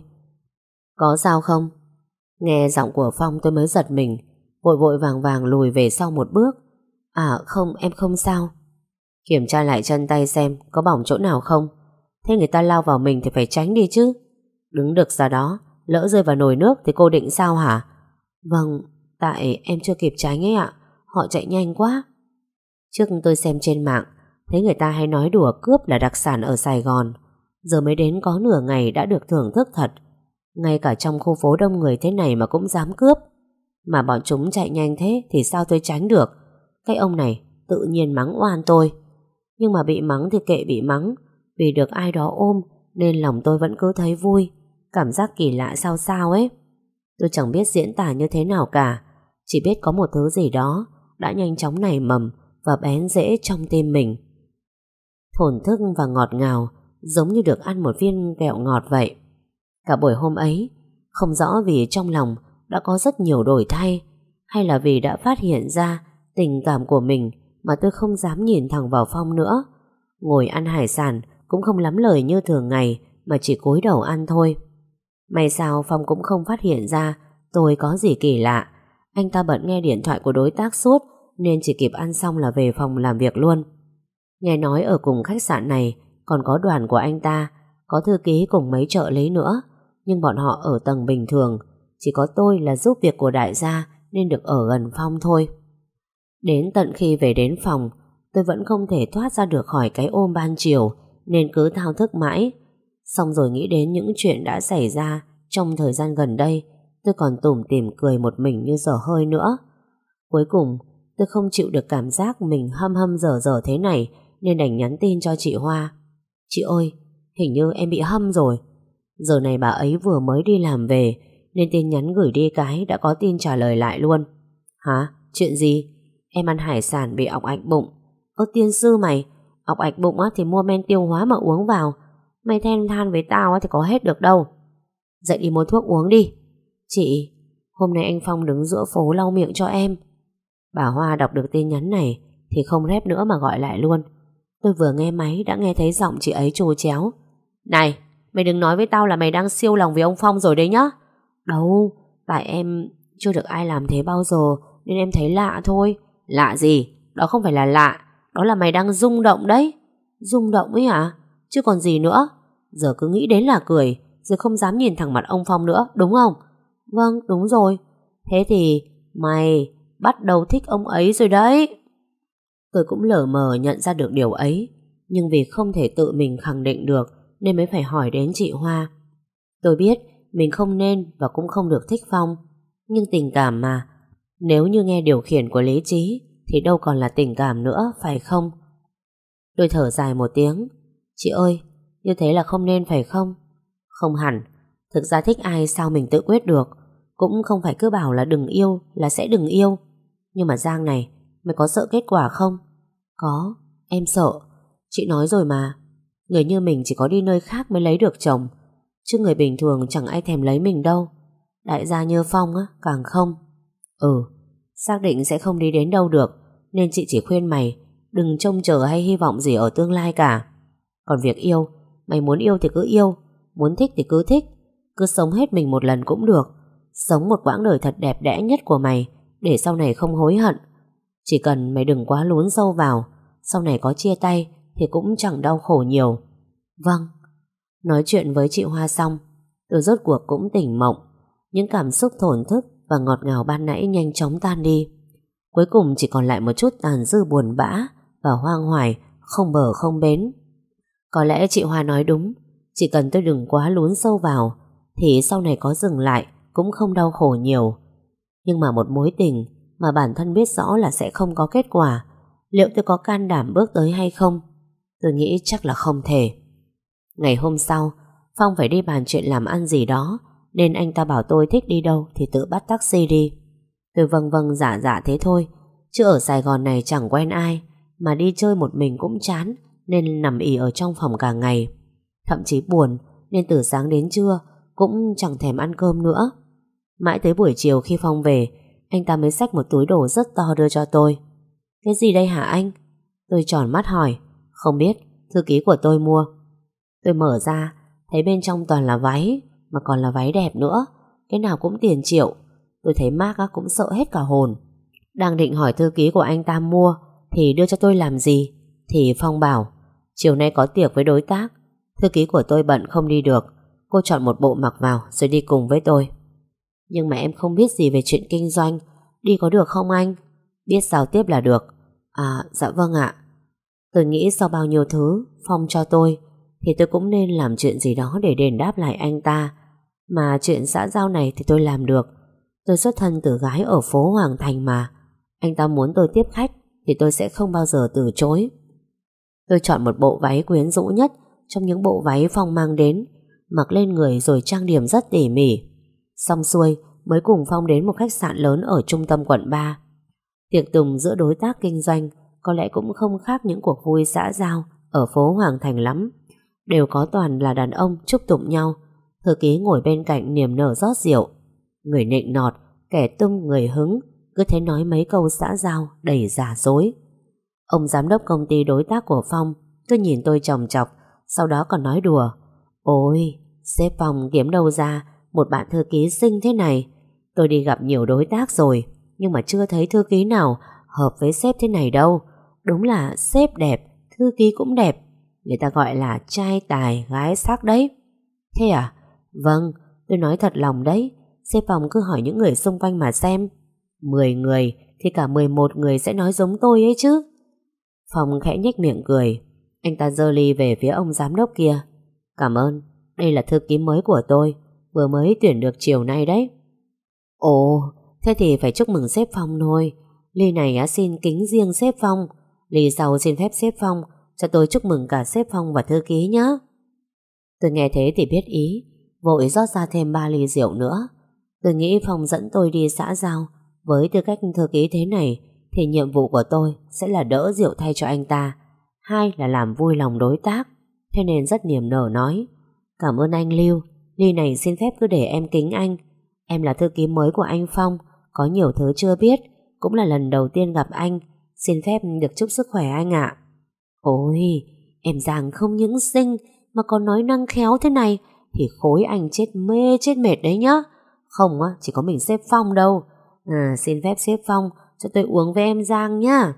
A: Có sao không? Nghe giọng của Phong tôi mới giật mình, vội vội vàng vàng lùi về sau một bước. Không, em không sao. Kiểm tra lại chân tay xem có bỏng chỗ nào không. Thế người ta lao vào mình thì phải tránh đi chứ. Đứng được ra đó, lỡ rơi vào nồi nước thì cô định sao hả? Vâng, tại em chưa kịp tránh ấy ạ, họ chạy nhanh quá. Trước tôi xem trên mạng Thấy người ta hay nói đùa cướp là đặc sản ở Sài Gòn. Giờ mới đến có nửa ngày đã được thưởng thức thật. Ngay cả trong khu phố đông người thế này mà cũng dám cướp. Mà bọn chúng chạy nhanh thế thì sao tôi tránh được. Cái ông này tự nhiên mắng oan tôi. Nhưng mà bị mắng thì kệ bị mắng. Vì được ai đó ôm nên lòng tôi vẫn cứ thấy vui. Cảm giác kỳ lạ sao sao ấy. Tôi chẳng biết diễn tả như thế nào cả. Chỉ biết có một thứ gì đó đã nhanh chóng nảy mầm và bén rễ trong tim mình. Thổn thức và ngọt ngào, giống như được ăn một viên kẹo ngọt vậy. Cả buổi hôm ấy, không rõ vì trong lòng đã có rất nhiều đổi thay, hay là vì đã phát hiện ra tình cảm của mình mà tôi không dám nhìn thẳng vào Phong nữa. Ngồi ăn hải sản cũng không lắm lời như thường ngày, mà chỉ cúi đầu ăn thôi. May sao Phong cũng không phát hiện ra tôi có gì kỳ lạ. Anh ta bận nghe điện thoại của đối tác suốt, nên chỉ kịp ăn xong là về phòng làm việc luôn. Nghe nói ở cùng khách sạn này còn có đoàn của anh ta, có thư ký cùng mấy trợ lý nữa. Nhưng bọn họ ở tầng bình thường, chỉ có tôi là giúp việc của đại gia nên được ở gần Phong thôi. Đến tận khi về đến phòng, tôi vẫn không thể thoát ra được khỏi cái ôm ban chiều, nên cứ thao thức mãi. Xong rồi nghĩ đến những chuyện đã xảy ra trong thời gian gần đây, tôi còn tủm tỉm cười một mình như dở hơi nữa. Cuối cùng tôi không chịu được cảm giác mình hâm hâm dở dở thế này, nên đành nhắn tin cho chị Hoa. Chị ơi, hình như em bị hâm rồi. Giờ này bà ấy vừa mới đi làm về, nên tin nhắn gửi đi cái đã có tin trả lời lại luôn. Hả? Chuyện gì? Em ăn hải sản bị ọc ạch bụng. Ơ tiên sư mày, ọc ạch bụng á thì mua men tiêu hóa mà uống vào. Mày than than với tao á thì có hết được đâu. Dậy đi mua thuốc uống đi. Chị, hôm nay anh Phong đứng giữa phố lau miệng cho em. Bà Hoa đọc được tin nhắn này thì không rép nữa mà gọi lại luôn. Tôi vừa nghe máy đã nghe thấy giọng chị ấy trồ chéo. Này, mày đừng nói với tao là mày đang siêu lòng vì ông Phong rồi đấy nhá. Đâu, tại em chưa được ai làm thế bao giờ nên em thấy lạ thôi. Lạ gì? Đó không phải là lạ, đó là mày đang rung động đấy. Rung động ấy hả? Chứ còn gì nữa. Giờ cứ nghĩ đến là cười, rồi không dám nhìn thẳng mặt ông Phong nữa, đúng không? Vâng, đúng rồi. Thế thì mày bắt đầu thích ông ấy rồi đấy. Tôi cũng lờ mờ nhận ra được điều ấy, nhưng vì không thể tự mình khẳng định được nên mới phải hỏi đến chị Hoa. Tôi biết mình không nên và cũng không được thích Phong, nhưng tình cảm mà, nếu như nghe điều khiển của lý trí thì đâu còn là tình cảm nữa, phải không? Tôi thở dài một tiếng. Chị ơi, như thế là không nên phải không? Không hẳn. Thực ra thích ai sao mình tự quyết được. Cũng không phải cứ bảo là đừng yêu là sẽ đừng yêu. Nhưng mà Giang này, mày có sợ kết quả không? Có, em sợ. Chị nói rồi mà, người như mình chỉ có đi nơi khác mới lấy được chồng, chứ người bình thường chẳng ai thèm lấy mình đâu. Đại gia như Phong á, càng không. Xác định sẽ không đi đến đâu được, nên chị chỉ khuyên mày đừng trông chờ hay hy vọng gì ở tương lai cả. Còn việc yêu, mày muốn yêu thì cứ yêu, muốn thích thì cứ thích, cứ sống hết mình một lần cũng được. Sống một quãng đời thật đẹp đẽ nhất của mày, để sau này không hối hận. Chỉ cần mày đừng quá lún sâu vào, sau này có chia tay thì cũng chẳng đau khổ nhiều. Vâng. Nói chuyện với chị Hoa xong, tôi rốt cuộc cũng tỉnh mộng. Những cảm xúc thổn thức và ngọt ngào ban nãy nhanh chóng tan đi. Cuối cùng chỉ còn lại một chút tàn dư buồn bã và hoang hoài, không bờ không bến. Có lẽ chị Hoa nói đúng, chỉ cần tôi đừng quá lún sâu vào thì sau này có dừng lại cũng không đau khổ nhiều. Nhưng mà một mối tình mà bản thân biết rõ là sẽ không có kết quả, liệu tôi có can đảm bước tới hay không? Tôi nghĩ chắc là không thể. Ngày hôm sau, Phong phải đi bàn chuyện làm ăn gì đó, nên anh ta bảo tôi thích đi đâu thì tự bắt taxi đi. Tôi vâng vâng dạ dạ thế thôi, chứ ở Sài Gòn này chẳng quen ai, mà đi chơi một mình cũng chán, nên nằm ì ở trong phòng cả ngày. Thậm chí buồn, nên từ sáng đến trưa cũng chẳng thèm ăn cơm nữa. Mãi tới buổi chiều khi Phong về, anh ta mới xách một túi đồ rất to đưa cho tôi. Cái gì đây hả anh? Tôi tròn mắt hỏi. Không biết, thư ký của tôi mua. Tôi mở ra, thấy bên trong toàn là váy, mà còn là váy đẹp nữa, cái nào cũng tiền triệu. Tôi thấy Mark cũng sợ hết cả hồn. Đang định hỏi thư ký của anh ta mua thì đưa cho tôi làm gì, thì Phong bảo chiều nay có tiệc với đối tác, thư ký của tôi bận không đi được, cô chọn một bộ mặc vào rồi đi cùng với tôi. Nhưng mà em không biết gì về chuyện kinh doanh, đi có được không anh? Biết giao tiếp là được. À dạ vâng ạ. Tôi nghĩ sau bao nhiêu thứ Phong cho tôi thì tôi cũng nên làm chuyện gì đó để đền đáp lại anh ta. Mà chuyện xã giao này thì tôi làm được. Tôi xuất thân từ gái ở phố Hoàng Thành mà. Anh ta muốn tôi tiếp khách thì tôi sẽ không bao giờ từ chối. Tôi chọn một bộ váy quyến rũ nhất trong những bộ váy Phong mang đến, mặc lên người rồi trang điểm rất tỉ mỉ. Xong xuôi mới cùng Phong đến một khách sạn lớn ở trung tâm quận 3. Tiệc tùng giữa đối tác kinh doanh có lẽ cũng không khác những cuộc vui xã giao ở phố Hoàng Thành lắm. Đều có toàn là đàn ông chúc tụng nhau. Thư ký ngồi bên cạnh niềm nở rót rượu. Người nịnh nọt, kẻ tung người hứng, cứ thế nói mấy câu xã giao đầy giả dối. Ông giám đốc công ty đối tác của Phong cứ nhìn tôi chòng chọc, sau đó còn nói đùa: ôi, sếp Phong kiếm đâu ra một bạn thư ký xinh thế này. Tôi đi gặp nhiều đối tác rồi, nhưng mà chưa thấy thư ký nào hợp với sếp thế này đâu. Đúng là sếp đẹp, thư ký cũng đẹp. Người ta gọi là trai tài gái sắc đấy. Thế à? Vâng, tôi nói thật lòng đấy. Sếp Phong cứ hỏi những người xung quanh mà xem. 10 người thì cả 11 người sẽ nói giống tôi ấy chứ. Phong khẽ nhếch miệng cười. Anh ta giơ ly về phía ông giám đốc kia. Cảm ơn, đây là thư ký mới của tôi, vừa mới tuyển được chiều nay đấy. Ồ, thế thì phải chúc mừng sếp Phong thôi. Ly này xin kính riêng sếp Phong. Ly sau xin phép sếp Phong cho tôi chúc mừng cả sếp Phong và thư ký nhé. Tôi nghe thế thì biết ý, vội rót ra thêm 3 ly rượu nữa. Tôi nghĩ Phong dẫn tôi đi xã giao với tư cách thư ký thế này thì nhiệm vụ của tôi sẽ là đỡ rượu thay cho anh ta, hai là làm vui lòng đối tác. Thế nên rất niềm nở nói: cảm ơn anh Lưu, ly này xin phép cứ để em kính anh. Em là thư ký mới của anh Phong, có nhiều thứ chưa biết, cũng là lần đầu tiên gặp anh. Xin phép được chúc sức khỏe anh ạ. Ôi, em Giang không những xinh mà còn nói năng khéo thế này thì khối anh chết mê chết mệt đấy nhá. Không á, chỉ có mình sếp Phong đâu. Xin phép sếp Phong cho tôi uống với em Giang nhá.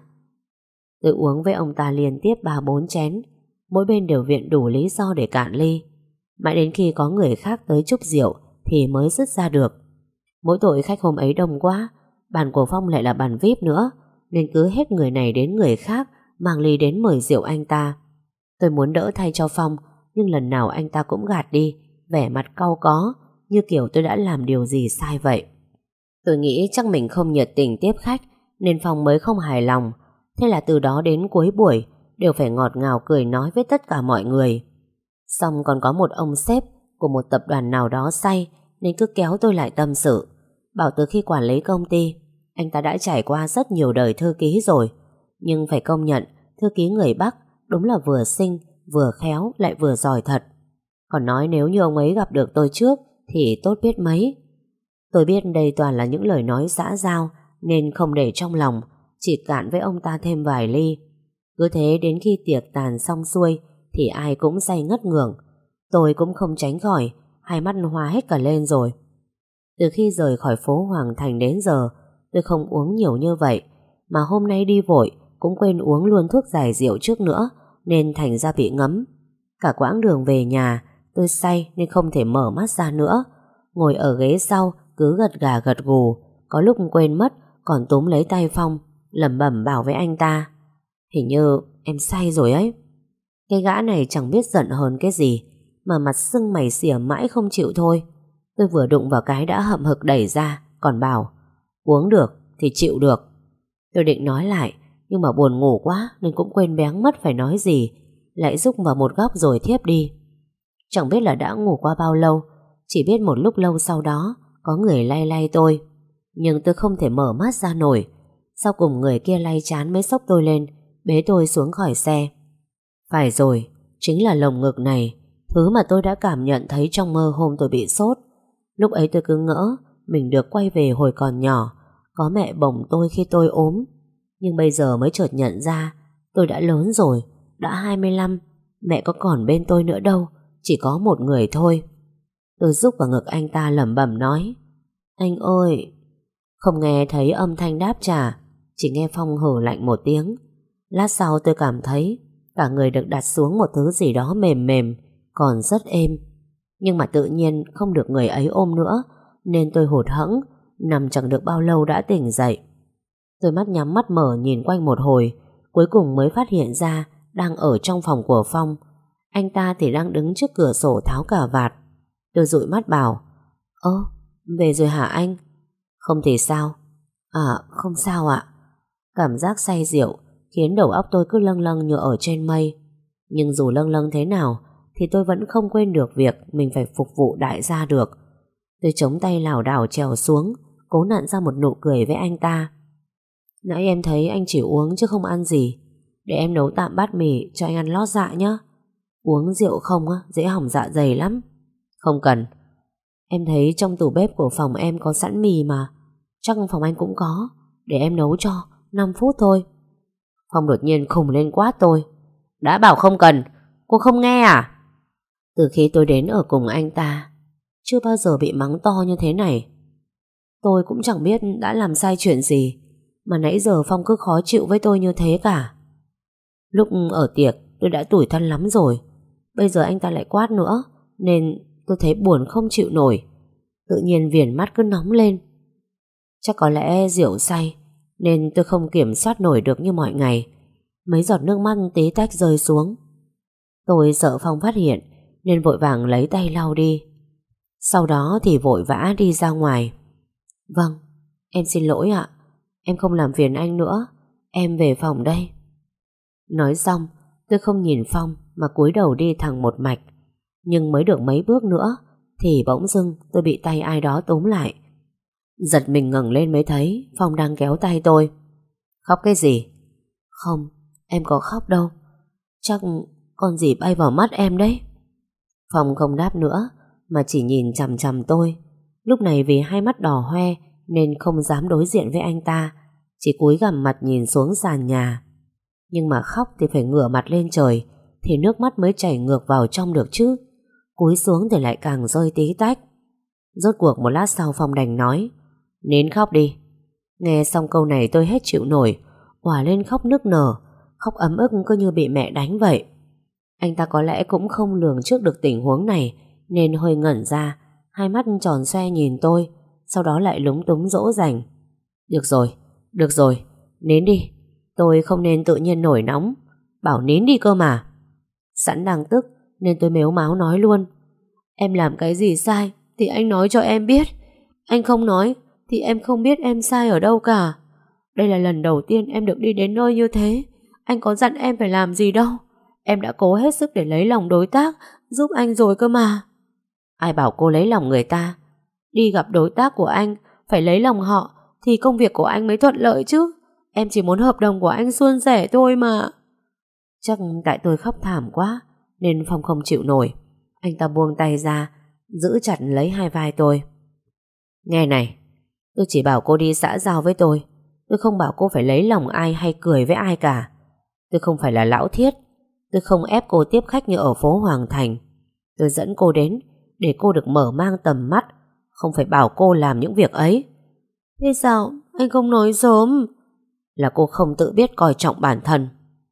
A: Tôi uống với ông ta liên tiếp 3-4 chén, mỗi bên đều viện đủ lý do để cạn ly. Mãi đến khi có người khác tới chúc rượu thì mới dứt ra được. Mỗi tội khách hôm ấy đông quá, bàn của Phong lại là bàn VIP nữa, nên cứ hết người này đến người khác mang ly đến mời rượu anh ta. Tôi muốn đỡ thay cho Phong, nhưng lần nào anh ta cũng gạt đi, vẻ mặt cau có, như kiểu tôi đã làm điều gì sai vậy. Tôi nghĩ chắc mình không nhiệt tình tiếp khách nên Phong mới không hài lòng. Thế là từ đó đến cuối buổi đều phải ngọt ngào cười nói với tất cả mọi người. Xong còn có một ông sếp của một tập đoàn nào đó say nên cứ kéo tôi lại tâm sự, bảo từ khi quản lý công ty anh ta đã trải qua rất nhiều đời thư ký rồi, nhưng phải công nhận thư ký người Bắc đúng là vừa xinh, vừa khéo lại vừa giỏi thật. Còn nói nếu như ông ấy gặp được tôi trước thì tốt biết mấy. Tôi biết đây toàn là những lời nói xã giao nên không để trong lòng, chỉ cạn với ông ta thêm vài ly. Cứ thế đến khi tiệc tàn xong xuôi thì ai cũng say ngất ngưởng. Tôi cũng không tránh khỏi, hai mắt hoa hết cả lên rồi. Từ khi rời khỏi phố Hoàng Thành đến giờ, tôi không uống nhiều như vậy, mà hôm nay đi vội cũng quên uống luôn thuốc giải rượu trước nữa, nên thành ra bị ngấm. Cả quãng đường về nhà, tôi say nên không thể mở mắt ra nữa. Ngồi ở ghế sau cứ gật gà gật gù, có lúc quên mất còn túm lấy tay Phong, lẩm bẩm bảo với anh ta: hình như em say rồi ấy. Cái gã này chẳng biết giận hờn cái gì mà mặt sưng mày xỉa mãi không chịu thôi. Tôi vừa đụng vào cái đã hậm hực đẩy ra, còn bảo: uống được thì chịu được. Tôi định nói lại, nhưng mà buồn ngủ quá nên cũng quên béng mất phải nói gì, lại rúc vào một góc rồi thiếp đi. Chẳng biết là đã ngủ qua bao lâu, chỉ biết một lúc lâu sau đó có người lay lay tôi, nhưng tôi không thể mở mắt ra nổi. Sau cùng người kia lay chán mới xốc tôi lên, bế tôi xuống khỏi xe. Phải rồi, chính là lồng ngực này, thứ mà tôi đã cảm nhận thấy trong mơ hôm tôi bị sốt. Lúc ấy tôi cứ ngỡ mình được quay về hồi còn nhỏ, có mẹ bồng tôi khi tôi ốm. Nhưng bây giờ mới chợt nhận ra tôi đã lớn rồi, đã 25, mẹ có còn bên tôi nữa đâu, chỉ có một người thôi. Tôi rúc vào ngực anh ta lẩm bẩm nói: anh ơi. Không nghe thấy âm thanh đáp trả, chỉ nghe Phong hừ lạnh một tiếng. Lát sau tôi cảm thấy cả người được đặt xuống một thứ gì đó mềm mềm, còn rất êm. Nhưng mà tự nhiên không được người ấy ôm nữa, nên tôi hụt hẫng, nằm chẳng được bao lâu đã tỉnh dậy. Tôi mắt nhắm mắt mở nhìn quanh một hồi, cuối cùng mới phát hiện ra đang ở trong phòng của Phong. Anh ta thì đang đứng trước cửa sổ tháo cà vạt. Tôi dụi mắt bảo: Ơ, về rồi hả anh? Không thì sao? À, không sao ạ. Cảm giác say rượu khiến đầu óc tôi cứ lâng lâng như ở trên mây. Nhưng dù lâng lâng thế nào thì tôi vẫn không quên được việc mình phải phục vụ đại gia được. Tôi chống tay lảo đảo trèo xuống, cố nặn ra một nụ cười với anh ta. Nãy em thấy anh chỉ uống chứ không ăn gì. Để em nấu tạm bát mì cho anh ăn lót dạ nhé. Uống rượu không á, dễ hỏng dạ dày lắm. Không cần. Em thấy trong tủ bếp của phòng em có sẵn mì mà. Chắc phòng anh cũng có. Để em nấu cho, 5 phút thôi. Phong đột nhiên khùng lên quát tôi: Đã bảo không cần, cô không nghe à? Từ khi tôi đến ở cùng anh ta, chưa bao giờ bị mắng to như thế này. Tôi cũng chẳng biết đã làm sai chuyện gì mà nãy giờ Phong cứ khó chịu với tôi như thế cả. Lúc ở tiệc tôi đã tủi thân lắm rồi, bây giờ anh ta lại quát nữa, nên tôi thấy buồn không chịu nổi. Tự nhiên viền mắt cứ nóng lên. Chắc có lẽ rượu say nên tôi không kiểm soát nổi được như mọi ngày. Mấy giọt nước mắt tí tách rơi xuống. Tôi sợ Phong phát hiện nên vội vàng lấy tay lau đi. Sau đó thì vội vã đi ra ngoài. Vâng, em xin lỗi ạ. Em không làm phiền anh nữa. Em về phòng đây. Nói xong, tôi không nhìn Phong mà cúi đầu đi thẳng một mạch. Nhưng mới được mấy bước nữa thì bỗng dưng tôi bị tay ai đó túm lại. Giật mình ngẩng lên mới thấy Phong đang kéo tay tôi. Khóc cái gì? Không, em có khóc đâu. Chắc con gì bay vào mắt em đấy. Phong không đáp nữa mà chỉ nhìn chằm chằm tôi. Lúc này vì hai mắt đỏ hoe nên không dám đối diện với anh ta, chỉ cúi gằm mặt nhìn xuống sàn nhà. Nhưng mà khóc thì phải ngửa mặt lên trời thì nước mắt mới chảy ngược vào trong được chứ. Cúi xuống thì lại càng rơi tí tách. Rốt cuộc một lát sau Phong đành nói: Nín khóc đi. Nghe xong câu này tôi hết chịu nổi, òa lên khóc nức nở, khóc ấm ức cứ như bị mẹ đánh vậy. Anh ta có lẽ cũng không lường trước được tình huống này nên hơi ngẩn ra, hai mắt tròn xoe nhìn tôi, sau đó lại lúng túng dỗ dành. Được rồi, nín đi. Tôi không nên tự nhiên nổi nóng, bảo nín đi cơ mà. Sẵn đang tức nên tôi mếu máo nói luôn: Em làm cái gì sai thì anh nói cho em biết. Anh không nói thì em không biết em sai ở đâu cả. Đây là lần đầu tiên em được đi đến nơi như thế. Anh có dặn em phải làm gì đâu. Em đã cố hết sức để lấy lòng đối tác, giúp anh rồi cơ mà. Ai bảo cô lấy lòng người ta? Đi gặp đối tác của anh, phải lấy lòng họ thì công việc của anh mới thuận lợi chứ. Em chỉ muốn hợp đồng của anh suôn sẻ thôi mà. Chắc tại tôi khóc thảm quá nên Phong không chịu nổi. Anh ta buông tay ra, giữ chặt lấy hai vai tôi. Nghe này, tôi chỉ bảo cô đi xã giao với tôi không bảo cô phải lấy lòng ai hay cười với ai cả. Tôi không phải là lão thiết. Tôi không ép cô tiếp khách như ở phố Hoàng Thành. Tôi dẫn cô đến để cô được mở mang tầm mắt, không phải bảo cô làm những việc ấy. Thế sao anh không nói sớm? Là cô không tự biết coi trọng bản thân.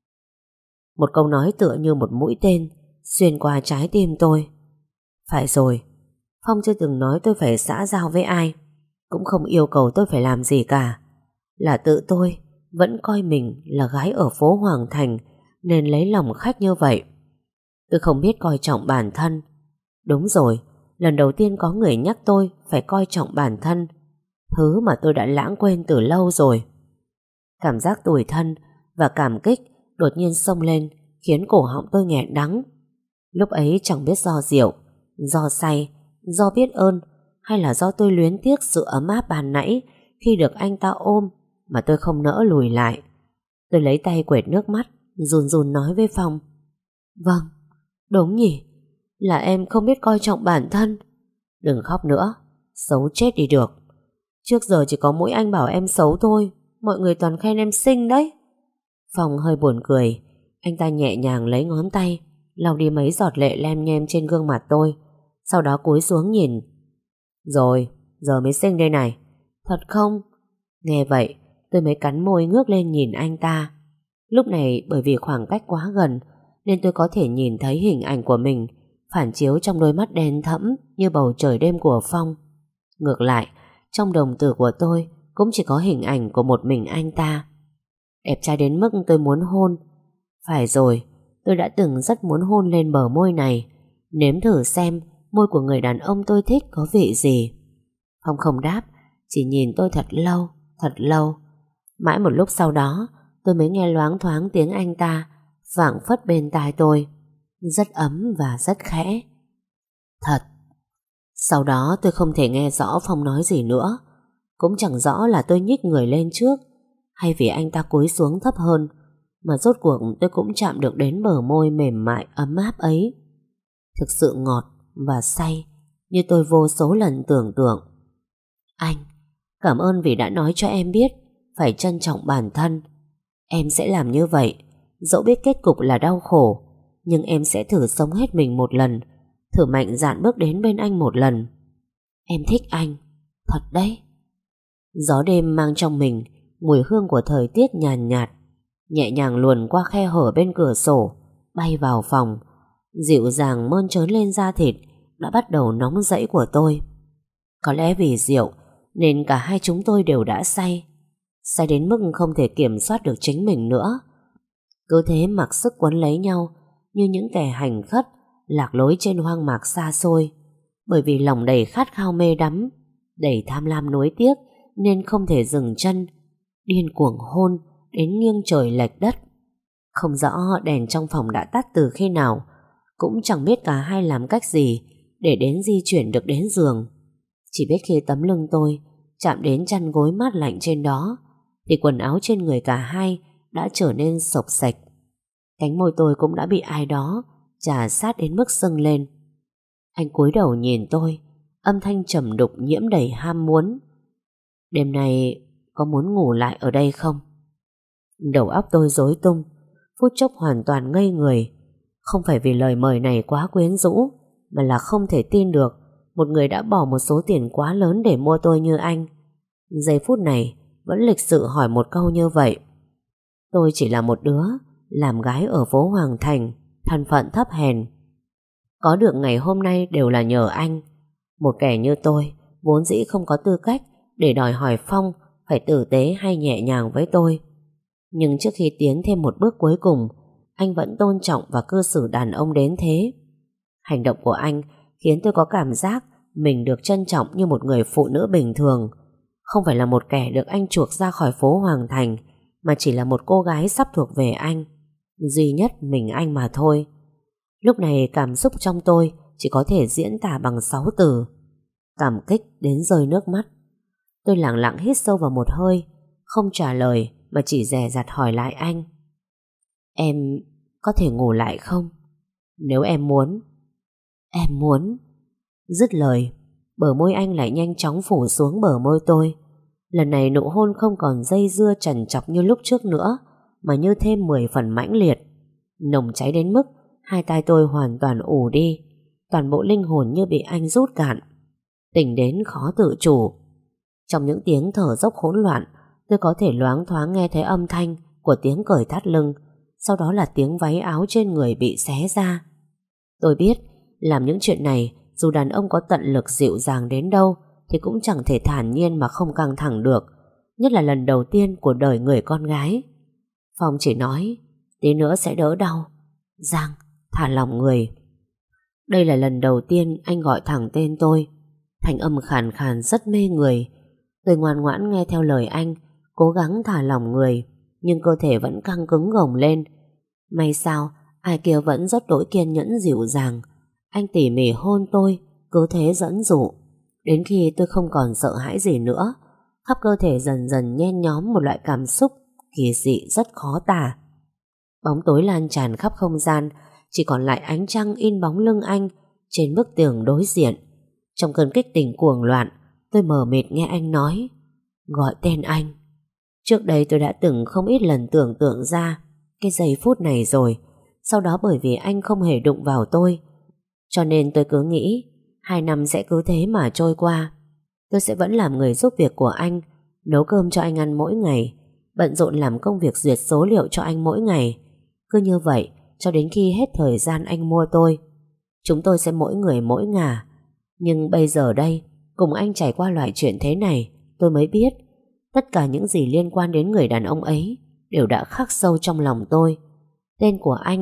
A: Một câu nói tựa như một mũi tên xuyên qua trái tim tôi. Phải rồi, Phong chưa từng nói tôi phải xã giao với ai, cũng không yêu cầu tôi phải làm gì cả. Là tự tôi vẫn coi mình là gái ở phố Hoàng Thành nên lấy lòng khách như vậy. Tôi không biết coi trọng bản thân. Đúng rồi, lần đầu tiên có người nhắc tôi phải coi trọng bản thân, thứ mà tôi đã lãng quên từ lâu rồi. Cảm giác tủi thân và cảm kích đột nhiên xông lên khiến cổ họng tôi nghẹn đắng. Lúc ấy chẳng biết do rượu, do say, do biết ơn hay là do tôi luyến tiếc sự ấm áp ban nãy khi được anh ta ôm mà tôi không nỡ lùi lại. Tôi lấy tay quệt nước mắt, run run nói với Phong: Vâng, đúng nhỉ, là em không biết coi trọng bản thân. Đừng khóc nữa, xấu chết đi được. Trước giờ chỉ có mỗi anh bảo em xấu thôi, mọi người toàn khen em xinh đấy. Phong hơi buồn cười. Anh ta nhẹ nhàng lấy ngón tay lau đi mấy giọt lệ lem nhem trên gương mặt tôi, sau đó cúi xuống nhìn. Rồi, giờ mới xinh đây này. Thật không? Nghe vậy tôi mới cắn môi ngước lên nhìn anh ta. Lúc này bởi vì khoảng cách quá gần nên tôi có thể nhìn thấy hình ảnh của mình phản chiếu trong đôi mắt đen thẫm như bầu trời đêm của Phong. Ngược lại, trong đồng tử của tôi cũng chỉ có hình ảnh của một mình anh ta. Đẹp trai đến mức tôi muốn hôn. Phải rồi, Tôi đã từng rất muốn hôn lên bờ môi này, nếm thử xem môi của người đàn ông tôi thích có vị gì. Phong không đáp, chỉ nhìn tôi thật lâu, thật lâu. Mãi một lúc sau đó, tôi mới nghe loáng thoáng tiếng anh ta vảng phất bên tai tôi, rất ấm và rất khẽ. Thật. Sau đó tôi không thể nghe rõ Phong nói gì nữa. Cũng chẳng rõ là tôi nhích người lên trước hay vì anh ta cúi xuống thấp hơn, mà rốt cuộc tôi cũng chạm được đến bờ môi mềm mại ấm áp ấy. Thực sự ngọt và say như tôi vô số lần tưởng tượng. Anh, cảm ơn vì đã nói cho em biết phải trân trọng bản thân. Em sẽ làm như vậy, dẫu biết kết cục là đau khổ, nhưng em sẽ thử sống hết mình một lần, thử mạnh dạn bước đến bên anh một lần. Em thích anh, thật đấy. Gió đêm mang trong mình mùi hương của thời tiết nhàn nhạt, nhẹ nhàng luồn qua khe hở bên cửa sổ, bay vào phòng, dịu dàng mơn trớn lên da thịt đã bắt đầu nóng rẫy của tôi. Có lẽ vì rượu nên cả hai chúng tôi đều đã say, say đến mức không thể kiểm soát được chính mình nữa. Cứ thế mặc sức quấn lấy nhau như những kẻ hành khất lạc lối trên hoang mạc xa xôi, bởi vì lòng đầy khát khao mê đắm, đầy tham lam nuối tiếc nên không thể dừng chân, điên cuồng hôn đến nghiêng trời lệch đất. Không rõ đèn trong phòng đã tắt từ khi nào, cũng chẳng biết cả hai làm cách gì để đến di chuyển được đến giường. Chỉ biết khi tấm lưng tôi chạm đến chăn gối mát lạnh trên đó thì quần áo trên người cả hai đã trở nên xộc xệch. Cánh môi tôi cũng đã bị ai đó chà sát đến mức sưng lên. Anh cúi đầu nhìn tôi, âm thanh trầm đục nhiễm đầy ham muốn. Đêm nay có muốn ngủ lại ở đây không? Đầu óc tôi rối tung, phút chốc hoàn toàn ngây người. Không phải vì lời mời này quá quyến rũ, mà là không thể tin được một người đã bỏ một số tiền quá lớn để mua tôi như anh, giây phút này vẫn lịch sự hỏi một câu như vậy. Tôi chỉ là một đứa làm gái ở phố Hoàng Thành, thân phận thấp hèn. Có được ngày hôm nay đều là nhờ anh. Một kẻ như tôi vốn dĩ không có tư cách để đòi hỏi Phong phải tử tế hay nhẹ nhàng với tôi. Nhưng trước khi tiến thêm một bước cuối cùng, anh vẫn tôn trọng và cư xử đàn ông đến thế. Hành động của anh khiến tôi có cảm giác mình được trân trọng như một người phụ nữ bình thường, không phải là một kẻ được anh chuộc ra khỏi phố Hoàng Thành, mà chỉ là một cô gái sắp thuộc về anh, duy nhất mình anh mà thôi. Lúc này cảm xúc trong tôi chỉ có thể diễn tả bằng 6 từ: cảm kích đến rơi nước mắt. Tôi lặng lặng hít sâu vào một hơi, không trả lời mà chỉ dè dặt hỏi lại anh: em có thể ngủ lại không? Nếu em muốn. Em muốn. Dứt lời, bờ môi anh lại nhanh chóng phủ xuống bờ môi tôi. Lần này nụ hôn không còn dây dưa trằn trọc như lúc trước nữa, mà như thêm 10 phần mãnh liệt, nồng cháy đến mức hai tai tôi hoàn toàn ù đi, toàn bộ linh hồn như bị anh rút cạn, tỉnh đến khó tự chủ. Trong những tiếng thở dốc hỗn loạn, tôi có thể loáng thoáng nghe thấy âm thanh của tiếng cởi thắt lưng, sau đó là tiếng váy áo trên người bị xé ra. Tôi biết làm những chuyện này, dù đàn ông có tận lực dịu dàng đến đâu thì cũng chẳng thể thản nhiên mà không căng thẳng được, nhất là lần đầu tiên của đời người con gái. Phong chỉ nói: tí nữa sẽ đỡ đau. Giang, thả lỏng người. Đây là lần đầu tiên anh gọi thẳng tên tôi. Thanh âm khàn khàn rất mê người. Tôi ngoan ngoãn nghe theo lời anh, cố gắng thả lỏng người, nhưng cơ thể vẫn căng cứng gồng lên. May sao ai kia vẫn rất đỗi kiên nhẫn dịu dàng. Anh tỉ mỉ hôn tôi, cứ thế dẫn dụ, đến khi tôi không còn sợ hãi gì nữa. Khắp cơ thể dần dần nhen nhóm một loại cảm xúc kỳ dị rất khó tả. Bóng tối lan tràn khắp không gian, chỉ còn lại ánh trăng in bóng lưng anh trên bức tường đối diện. Trong cơn kích tình cuồng loạn, tôi mờ mịt nghe anh nói: gọi tên anh. Trước đây tôi đã từng không ít lần tưởng tượng ra cái giây phút này rồi. Sau đó bởi vì anh không hề đụng vào tôi, cho nên tôi cứ nghĩ 2 năm sẽ cứ thế mà trôi qua. Tôi sẽ vẫn làm người giúp việc của anh, nấu cơm cho anh ăn mỗi ngày, bận rộn làm công việc duyệt số liệu cho anh mỗi ngày. Cứ như vậy cho đến khi hết thời gian anh mua tôi. Chúng tôi sẽ mỗi người mỗi ngả. Nhưng bây giờ đây, cùng anh trải qua loại chuyện thế này, tôi mới biết tất cả những gì liên quan đến người đàn ông ấy đều đã khắc sâu trong lòng tôi. Tên của anh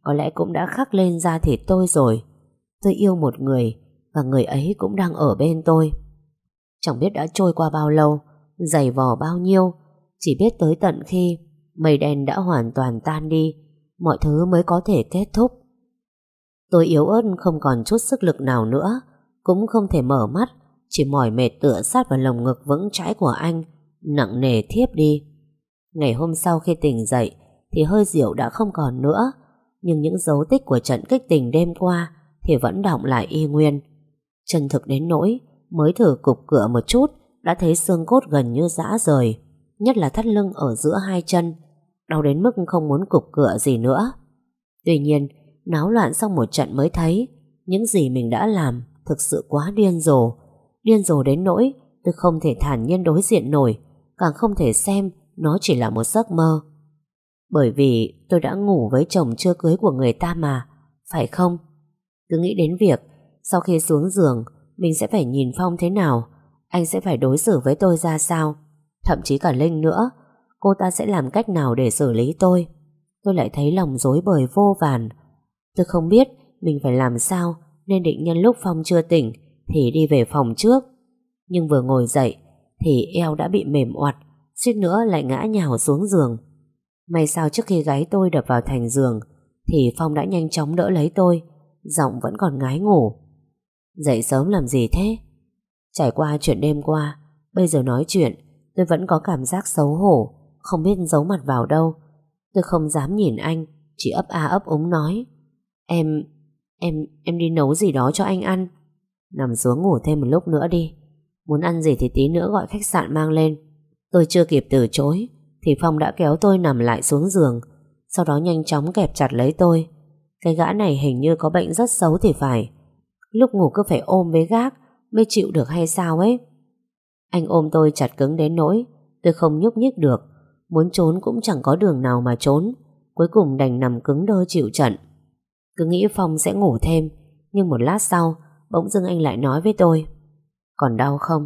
A: có lẽ cũng đã khắc lên da thịt tôi rồi. Tôi yêu một người, và người ấy cũng đang ở bên tôi. Chẳng biết đã trôi qua bao lâu, dày vò bao nhiêu, chỉ biết tới tận khi mây đen đã hoàn toàn tan đi, mọi thứ mới có thể kết thúc. Tôi yếu ớt không còn chút sức lực nào nữa, cũng không thể mở mắt, chỉ mỏi mệt tựa sát vào lồng ngực vững chãi của anh, nặng nề thiếp đi. Ngày hôm sau khi tỉnh dậy thì hơi rượu đã không còn nữa, nhưng những dấu tích của trận kích tình đêm qua thì vẫn đọng lại y nguyên. Chân thực đến nỗi mới thử cục cựa một chút đã thấy xương cốt gần như rã rời, nhất là thắt lưng ở giữa hai chân, đau đến mức không muốn cục cựa gì nữa. Tuy nhiên, náo loạn xong một trận mới thấy những gì mình đã làm thực sự quá điên rồ đến nỗi tôi không thể thản nhiên đối diện nổi, càng không thể xem nó chỉ là một giấc mơ. Bởi vì tôi đã ngủ với chồng chưa cưới của người ta mà, phải không? Cứ nghĩ đến việc sau khi xuống giường mình sẽ phải nhìn Phong thế nào, anh sẽ phải đối xử với tôi ra sao, thậm chí cả Linh nữa, cô ta sẽ làm cách nào để xử lý tôi lại thấy lòng rối bời vô vàn. Tôi không biết mình phải làm sao, nên định nhân lúc Phong chưa tỉnh thì đi về phòng trước. Nhưng vừa ngồi dậy thì eo đã bị mềm oặt, suýt nữa lại ngã nhào xuống giường. May sao trước khi gáy tôi đập vào thành giường thì Phong đã nhanh chóng đỡ lấy tôi, giọng vẫn còn ngái ngủ. Dậy sớm làm gì thế? Trải qua chuyện đêm qua, bây giờ nói chuyện tôi vẫn có cảm giác xấu hổ, không biết giấu mặt vào đâu. Tôi không dám nhìn anh, chỉ ấp a ấp úng nói: Em đi nấu gì đó cho anh ăn. Nằm xuống ngủ thêm một lúc nữa đi. Muốn ăn gì thì tí nữa gọi khách sạn mang lên. Tôi chưa kịp từ chối thì Phong đã kéo tôi nằm lại xuống giường, sau đó nhanh chóng kẹp chặt lấy tôi. Cái gã này hình như có bệnh rất xấu thì phải, lúc ngủ cứ phải ôm với gác mới chịu được hay sao ấy. Anh ôm tôi chặt cứng đến nỗi tôi không nhúc nhích được, muốn trốn cũng chẳng có đường nào mà trốn. Cuối cùng đành nằm cứng đơ chịu trận. Cứ nghĩ Phong sẽ ngủ thêm, nhưng một lát sau bỗng dưng anh lại nói với tôi: Còn đau không?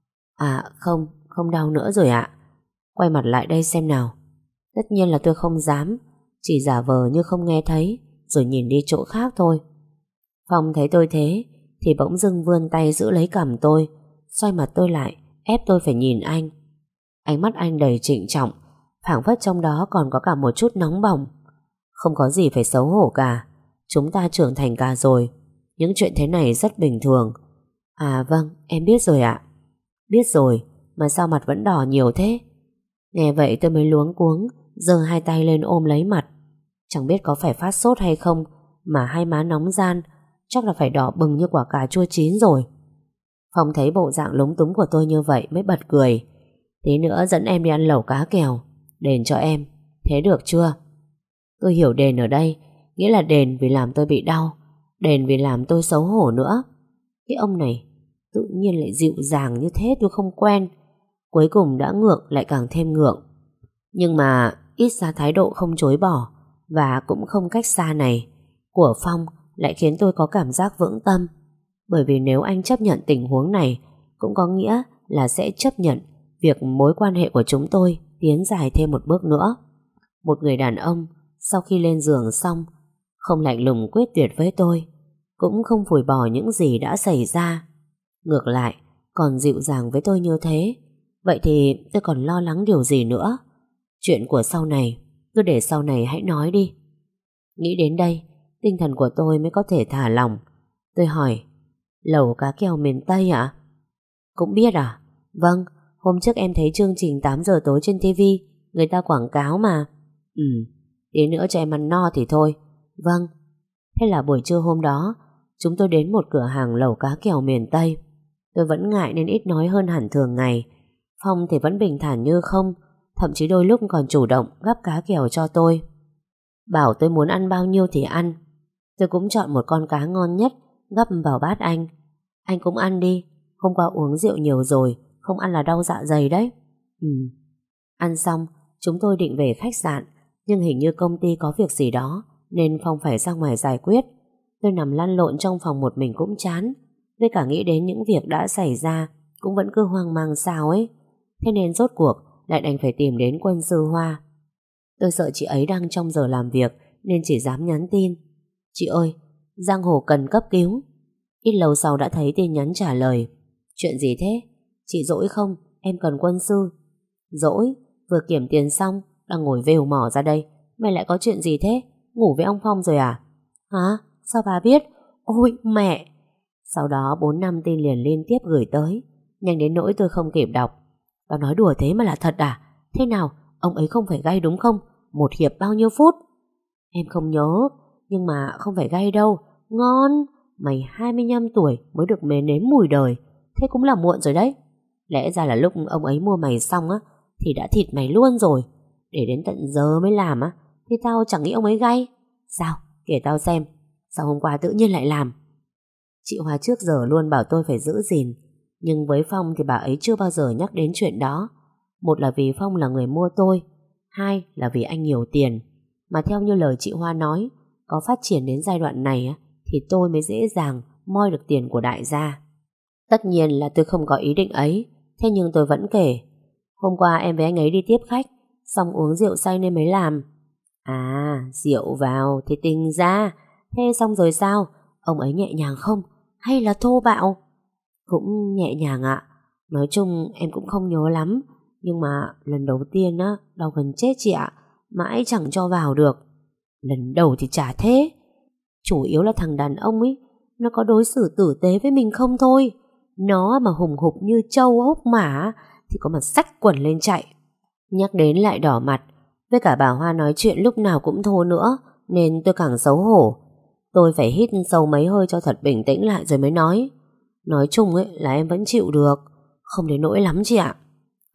A: À không, không đau nữa rồi ạ. Quay mặt lại đây xem nào. Tất nhiên là tôi không dám, chỉ giả vờ như không nghe thấy rồi nhìn đi chỗ khác thôi. Phong thấy tôi thế thì bỗng dưng vươn tay giữ lấy cằm tôi, xoay mặt tôi lại, ép tôi phải nhìn anh. Ánh mắt anh đầy trịnh trọng, phảng phất trong đó còn có cả một chút nóng bỏng. Không có gì phải xấu hổ cả, chúng ta trưởng thành cả rồi, những chuyện thế này rất bình thường. À vâng, em biết rồi ạ. Biết rồi, mà sao mặt vẫn đỏ nhiều thế? Nghe vậy tôi mới luống cuống, giơ hai tay lên ôm lấy mặt. Chẳng biết có phải phát sốt hay không mà hai má nóng ran, chắc là phải đỏ bừng như quả cà chua chín rồi. Phong thấy bộ dạng lúng túng của tôi như vậy mới bật cười. Tí nữa dẫn em đi ăn lẩu cá kèo, đền cho em, thế được chưa? Tôi hiểu đền ở đây nghĩa là đền vì làm tôi bị đau, đền vì làm tôi xấu hổ nữa. Cái ông này tự nhiên lại dịu dàng như thế tôi không quen. Cuối cùng đã ngượng lại càng thêm ngượng. Nhưng mà ít ra thái độ không chối bỏ và cũng không cách xa này của Phong lại khiến tôi có cảm giác vững tâm. Bởi vì nếu anh chấp nhận tình huống này, cũng có nghĩa là sẽ chấp nhận việc mối quan hệ của chúng tôi tiến dài thêm một bước nữa. Một người đàn ông sau khi lên giường xong không lạnh lùng quyết tuyệt với tôi, cũng không phủi bỏ những gì đã xảy ra, ngược lại còn dịu dàng với tôi như thế. Vậy thì tôi còn lo lắng điều gì nữa? Chuyện của sau này cứ để sau này hãy nói đi. Nghĩ đến đây, tinh thần của tôi mới có thể thả lỏng. Tôi hỏi: Lẩu cá kèo miền Tây ạ? Cũng biết à? Vâng, hôm trước em thấy chương trình 8 giờ tối trên TV, người ta quảng cáo mà. Tí nữa cho em ăn no thì thôi. Vâng. Thế là buổi trưa hôm đó chúng tôi đến một cửa hàng lẩu cá kèo miền Tây. Tôi vẫn ngại nên ít nói hơn hẳn thường ngày. Phong thì vẫn bình thản như không, thậm chí đôi lúc còn chủ động gắp cá kèo cho tôi, bảo tôi muốn ăn bao nhiêu thì ăn. Tôi cũng chọn một con cá ngon nhất gắp vào bát anh. Anh cũng ăn đi, hôm qua uống rượu nhiều rồi, không ăn là đau dạ dày đấy. Ăn xong chúng tôi định về khách sạn, nhưng hình như công ty có việc gì đó nên Phong phải ra ngoài giải quyết. Tôi nằm lăn lộn trong phòng một mình cũng chán, với cả nghĩ đến những việc đã xảy ra cũng vẫn cứ hoang mang sao ấy. Thế nên rốt cuộc lại đành phải tìm đến Quân Sư Hoa. Tôi sợ chị ấy đang trong giờ làm việc nên chỉ dám nhắn tin: Chị ơi, giang hồ cần cấp cứu. Ít lâu sau đã thấy tin nhắn trả lời: Chuyện gì thế? Chị rỗi không? Em cần quân sư. Rỗi, vừa kiểm tiền xong, đang ngồi vèo mỏ ra đây. Mày lại có chuyện gì thế? Ngủ với ông Phong rồi à? Hả? Sao bà biết? Ôi mẹ! Sau đó 4-5 tin liền liên tiếp gửi tới, nhanh đến nỗi tôi không kịp đọc. Tao nói đùa thế mà là thật à? Thế nào? Ông ấy không phải gay đúng không? Một hiệp bao nhiêu phút? Em không nhớ, nhưng mà không phải gay đâu. Ngon! Mày 25 tuổi mới được mề nếm mùi đời, thế cũng là muộn rồi đấy. Lẽ ra là lúc ông ấy mua mày xong á thì đã thịt mày luôn rồi. Để đến tận giờ mới làm á thì tao chẳng nghĩ ông ấy gay. Sao? Kể tao xem. Sao hôm qua tự nhiên lại làm? Chị Hoa trước giờ luôn bảo tôi phải giữ gìn, nhưng với Phong thì bà ấy chưa bao giờ nhắc đến chuyện đó. Một là vì Phong là người mua tôi, hai là vì anh nhiều tiền. Mà theo như lời chị Hoa nói, có phát triển đến giai đoạn này á thì tôi mới dễ dàng moi được tiền của đại gia. Tất nhiên là tôi không có ý định ấy, thế nhưng tôi vẫn kể. Hôm qua em với anh ấy đi tiếp khách, xong uống rượu say nên mới làm. À, rượu vào thì tình ra. Thế xong rồi sao? Ông ấy nhẹ nhàng không? Hay là thô bạo? Cũng nhẹ nhàng ạ. Nói chung em cũng không nhớ lắm, nhưng mà lần đầu tiên á, đau gần chết chị ạ. Mãi chẳng cho vào được. Lần đầu thì chả thế. Chủ yếu là thằng đàn ông ấy, nó có đối xử tử tế với mình không thôi. Nó mà hùng hục như trâu hốc mã thì có mà xách quần lên chạy. Nhắc đến lại đỏ mặt. Với cả bà Hoa nói chuyện lúc nào cũng thô nữa, nên tôi càng xấu hổ. Tôi phải hít sâu mấy hơi cho thật bình tĩnh lại rồi mới nói. Nói chung ấy là em vẫn chịu được, không đến nỗi lắm chị ạ.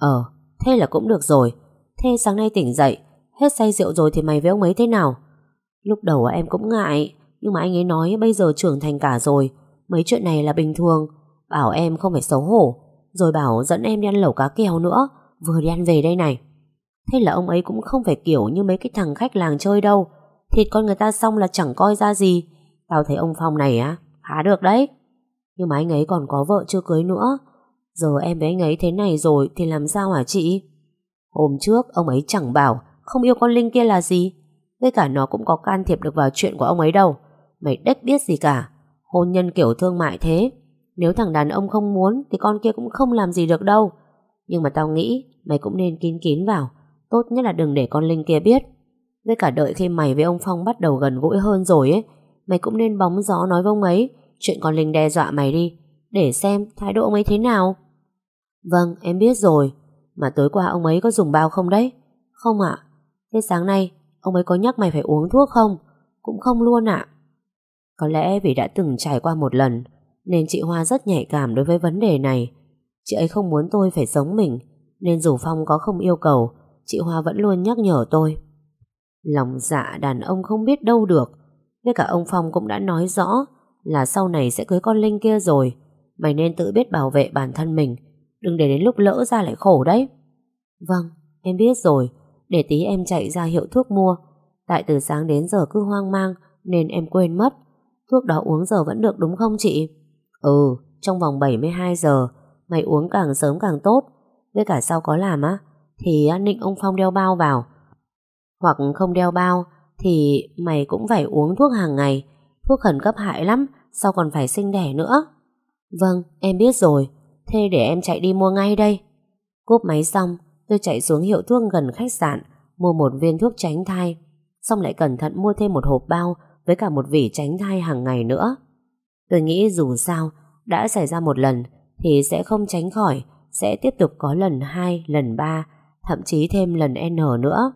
A: Thế là cũng được rồi. Thế sáng nay tỉnh dậy, hết say rượu rồi thì mày với ông ấy thế nào? Lúc đầu em cũng ngại, nhưng mà anh ấy nói bây giờ trưởng thành cả rồi, mấy chuyện này là bình thường. Bảo em không phải xấu hổ, rồi bảo dẫn em đi ăn lẩu cá kèo nữa, vừa đi ăn về đây này. Thế là ông ấy cũng không phải kiểu như mấy cái thằng khách làng chơi đâu, thịt con người ta xong là chẳng coi ra gì. Tao thấy ông Phong này á khá được đấy. Nhưng mà anh ấy còn có vợ chưa cưới nữa. Giờ em với anh ấy thế này rồi thì làm sao hả chị? Hôm trước ông ấy chẳng bảo không yêu con Linh kia là gì. Với cả nó cũng có can thiệp được vào chuyện của ông ấy đâu. Mày đếch biết gì cả. Hôn nhân kiểu thương mại thế, nếu thằng đàn ông không muốn thì con kia cũng không làm gì được đâu. Nhưng mà tao nghĩ mày cũng nên kín kín vào. Tốt nhất là đừng để con Linh kia biết. Với cả đợi khi mày với ông Phong bắt đầu gần gũi hơn rồi ấy, mày cũng nên bóng gió nói với ông ấy chuyện con Linh đe dọa mày đi, để xem thái độ ông ấy thế nào. Vâng, em biết rồi. Mà tối qua ông ấy có dùng bao không đấy? Không ạ. Thế sáng nay ông ấy có nhắc mày phải uống thuốc không? Cũng không luôn ạ. Có lẽ vì đã từng trải qua một lần nên chị Hoa rất nhạy cảm đối với vấn đề này. Chị ấy không muốn tôi phải giống mình, nên dù Phong có không yêu cầu, chị Hoa vẫn luôn nhắc nhở tôi. Lòng dạ đàn ông không biết đâu được. Với cả ông Phong cũng đã nói rõ là sau này sẽ cưới con Linh kia rồi. Mày nên tự biết bảo vệ bản thân mình, đừng để đến lúc lỡ ra lại khổ đấy. Vâng, em biết rồi. Để tí em chạy ra hiệu thuốc mua. Tại từ sáng đến giờ cứ hoang mang nên em quên mất. Thuốc đó uống giờ vẫn được đúng không chị? Ừ, trong vòng 72 giờ. Mày uống càng sớm càng tốt. Với cả sau có làm á thì nịnh ông Phong đeo bao vào. Hoặc không đeo bao thì mày cũng phải uống thuốc hàng ngày. Thuốc khẩn cấp hại lắm, sau còn phải sinh đẻ nữa. Vâng, em biết rồi. Thế để em chạy đi mua ngay đây. Cúp máy xong, tôi chạy xuống hiệu thuốc gần khách sạn, mua một viên thuốc tránh thai, xong lại cẩn thận mua thêm một hộp bao với cả một vỉ tránh thai hàng ngày nữa. Tôi nghĩ dù sao đã xảy ra một lần thì sẽ không tránh khỏi, sẽ tiếp tục có lần 2, lần 3, thậm chí thêm lần N nữa.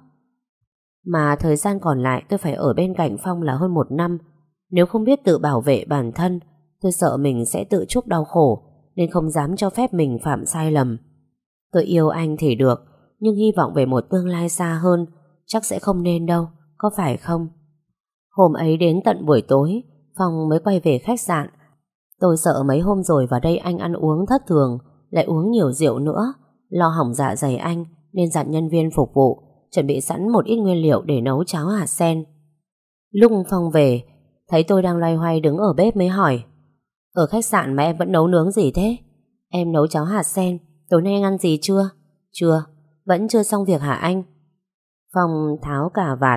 A: Mà thời gian còn lại tôi phải ở bên cạnh Phong là hơn 1 năm. Nếu không biết tự bảo vệ bản thân, tôi sợ mình sẽ tự chuốc đau khổ, nên không dám cho phép mình phạm sai lầm. Tôi yêu anh thì được, nhưng hy vọng về một tương lai xa hơn chắc sẽ không nên đâu, có phải không? Hôm ấy đến tận buổi tối Phong mới quay về khách sạn. Tôi sợ mấy hôm rồi vào đây anh ăn uống thất thường, lại uống nhiều rượu nữa, lo hỏng dạ dày anh, nên dặn nhân viên phục vụ chuẩn bị sẵn một ít nguyên liệu để nấu cháo hạt sen. Lúc Phong về, thấy tôi đang loay hoay đứng ở bếp mới hỏi: ở khách sạn mà em vẫn nấu nướng gì thế? Em nấu cháo hạt sen. Tối nay anh ăn gì chưa? Chưa, vẫn chưa xong việc hả anh? Phong tháo cà vạt,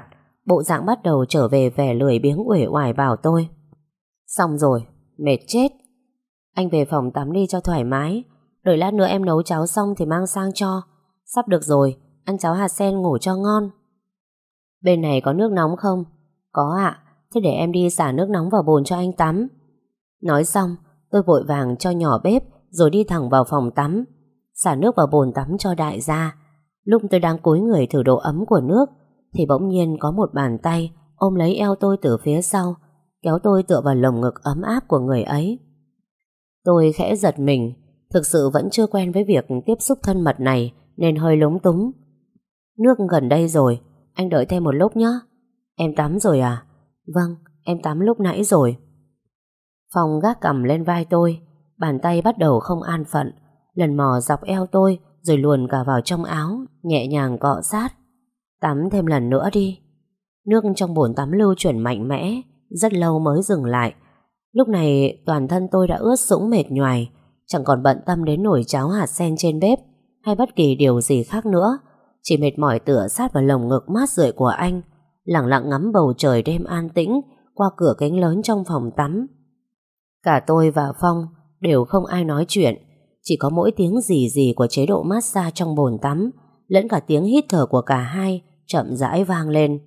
A: bộ dạng bắt đầu trở về vẻ lười biếng uể oải bảo tôi. Xong rồi, mệt chết. Anh về phòng tắm đi cho thoải mái. Đợi lát nữa em nấu cháo xong thì mang sang cho. Sắp được rồi, ăn cháo hạt sen ngủ cho ngon. Bên này có nước nóng không? Có ạ, thế để em đi xả nước nóng vào bồn cho anh tắm. Nói xong, tôi vội vàng cho nhỏ bếp rồi đi thẳng vào phòng tắm, xả nước vào bồn tắm cho đại gia. Lúc tôi đang cúi người thử độ ấm của nước thì bỗng nhiên có một bàn tay ôm lấy eo tôi từ phía sau, kéo tôi tựa vào lồng ngực ấm áp của người ấy. Tôi khẽ giật mình, thực sự vẫn chưa quen với việc tiếp xúc thân mật này nên hơi lúng túng. Nước gần đây rồi, anh đợi thêm một lúc nhé. Em tắm rồi à? Vâng, em tắm lúc nãy rồi. Phong gác cằm lên vai tôi, bàn tay bắt đầu không an phận, lần mò dọc eo tôi rồi luồn cả vào trong áo, nhẹ nhàng cọ sát. Tắm thêm lần nữa đi. Nước trong bồn tắm lưu chuyển mạnh mẽ, rất lâu mới dừng lại. Lúc này toàn thân tôi đã ướt sũng mệt nhoài, chẳng còn bận tâm đến nồi cháo hạt sen trên bếp hay bất kỳ điều gì khác nữa, chỉ mệt mỏi tựa sát vào lồng ngực mát rượi của anh, lặng lặng ngắm bầu trời đêm an tĩnh qua cửa kính lớn trong phòng tắm. Cả tôi và Phong đều không ai nói chuyện, chỉ có mỗi tiếng rì rì của chế độ massage trong bồn tắm lẫn cả tiếng hít thở của cả hai chậm rãi vang lên.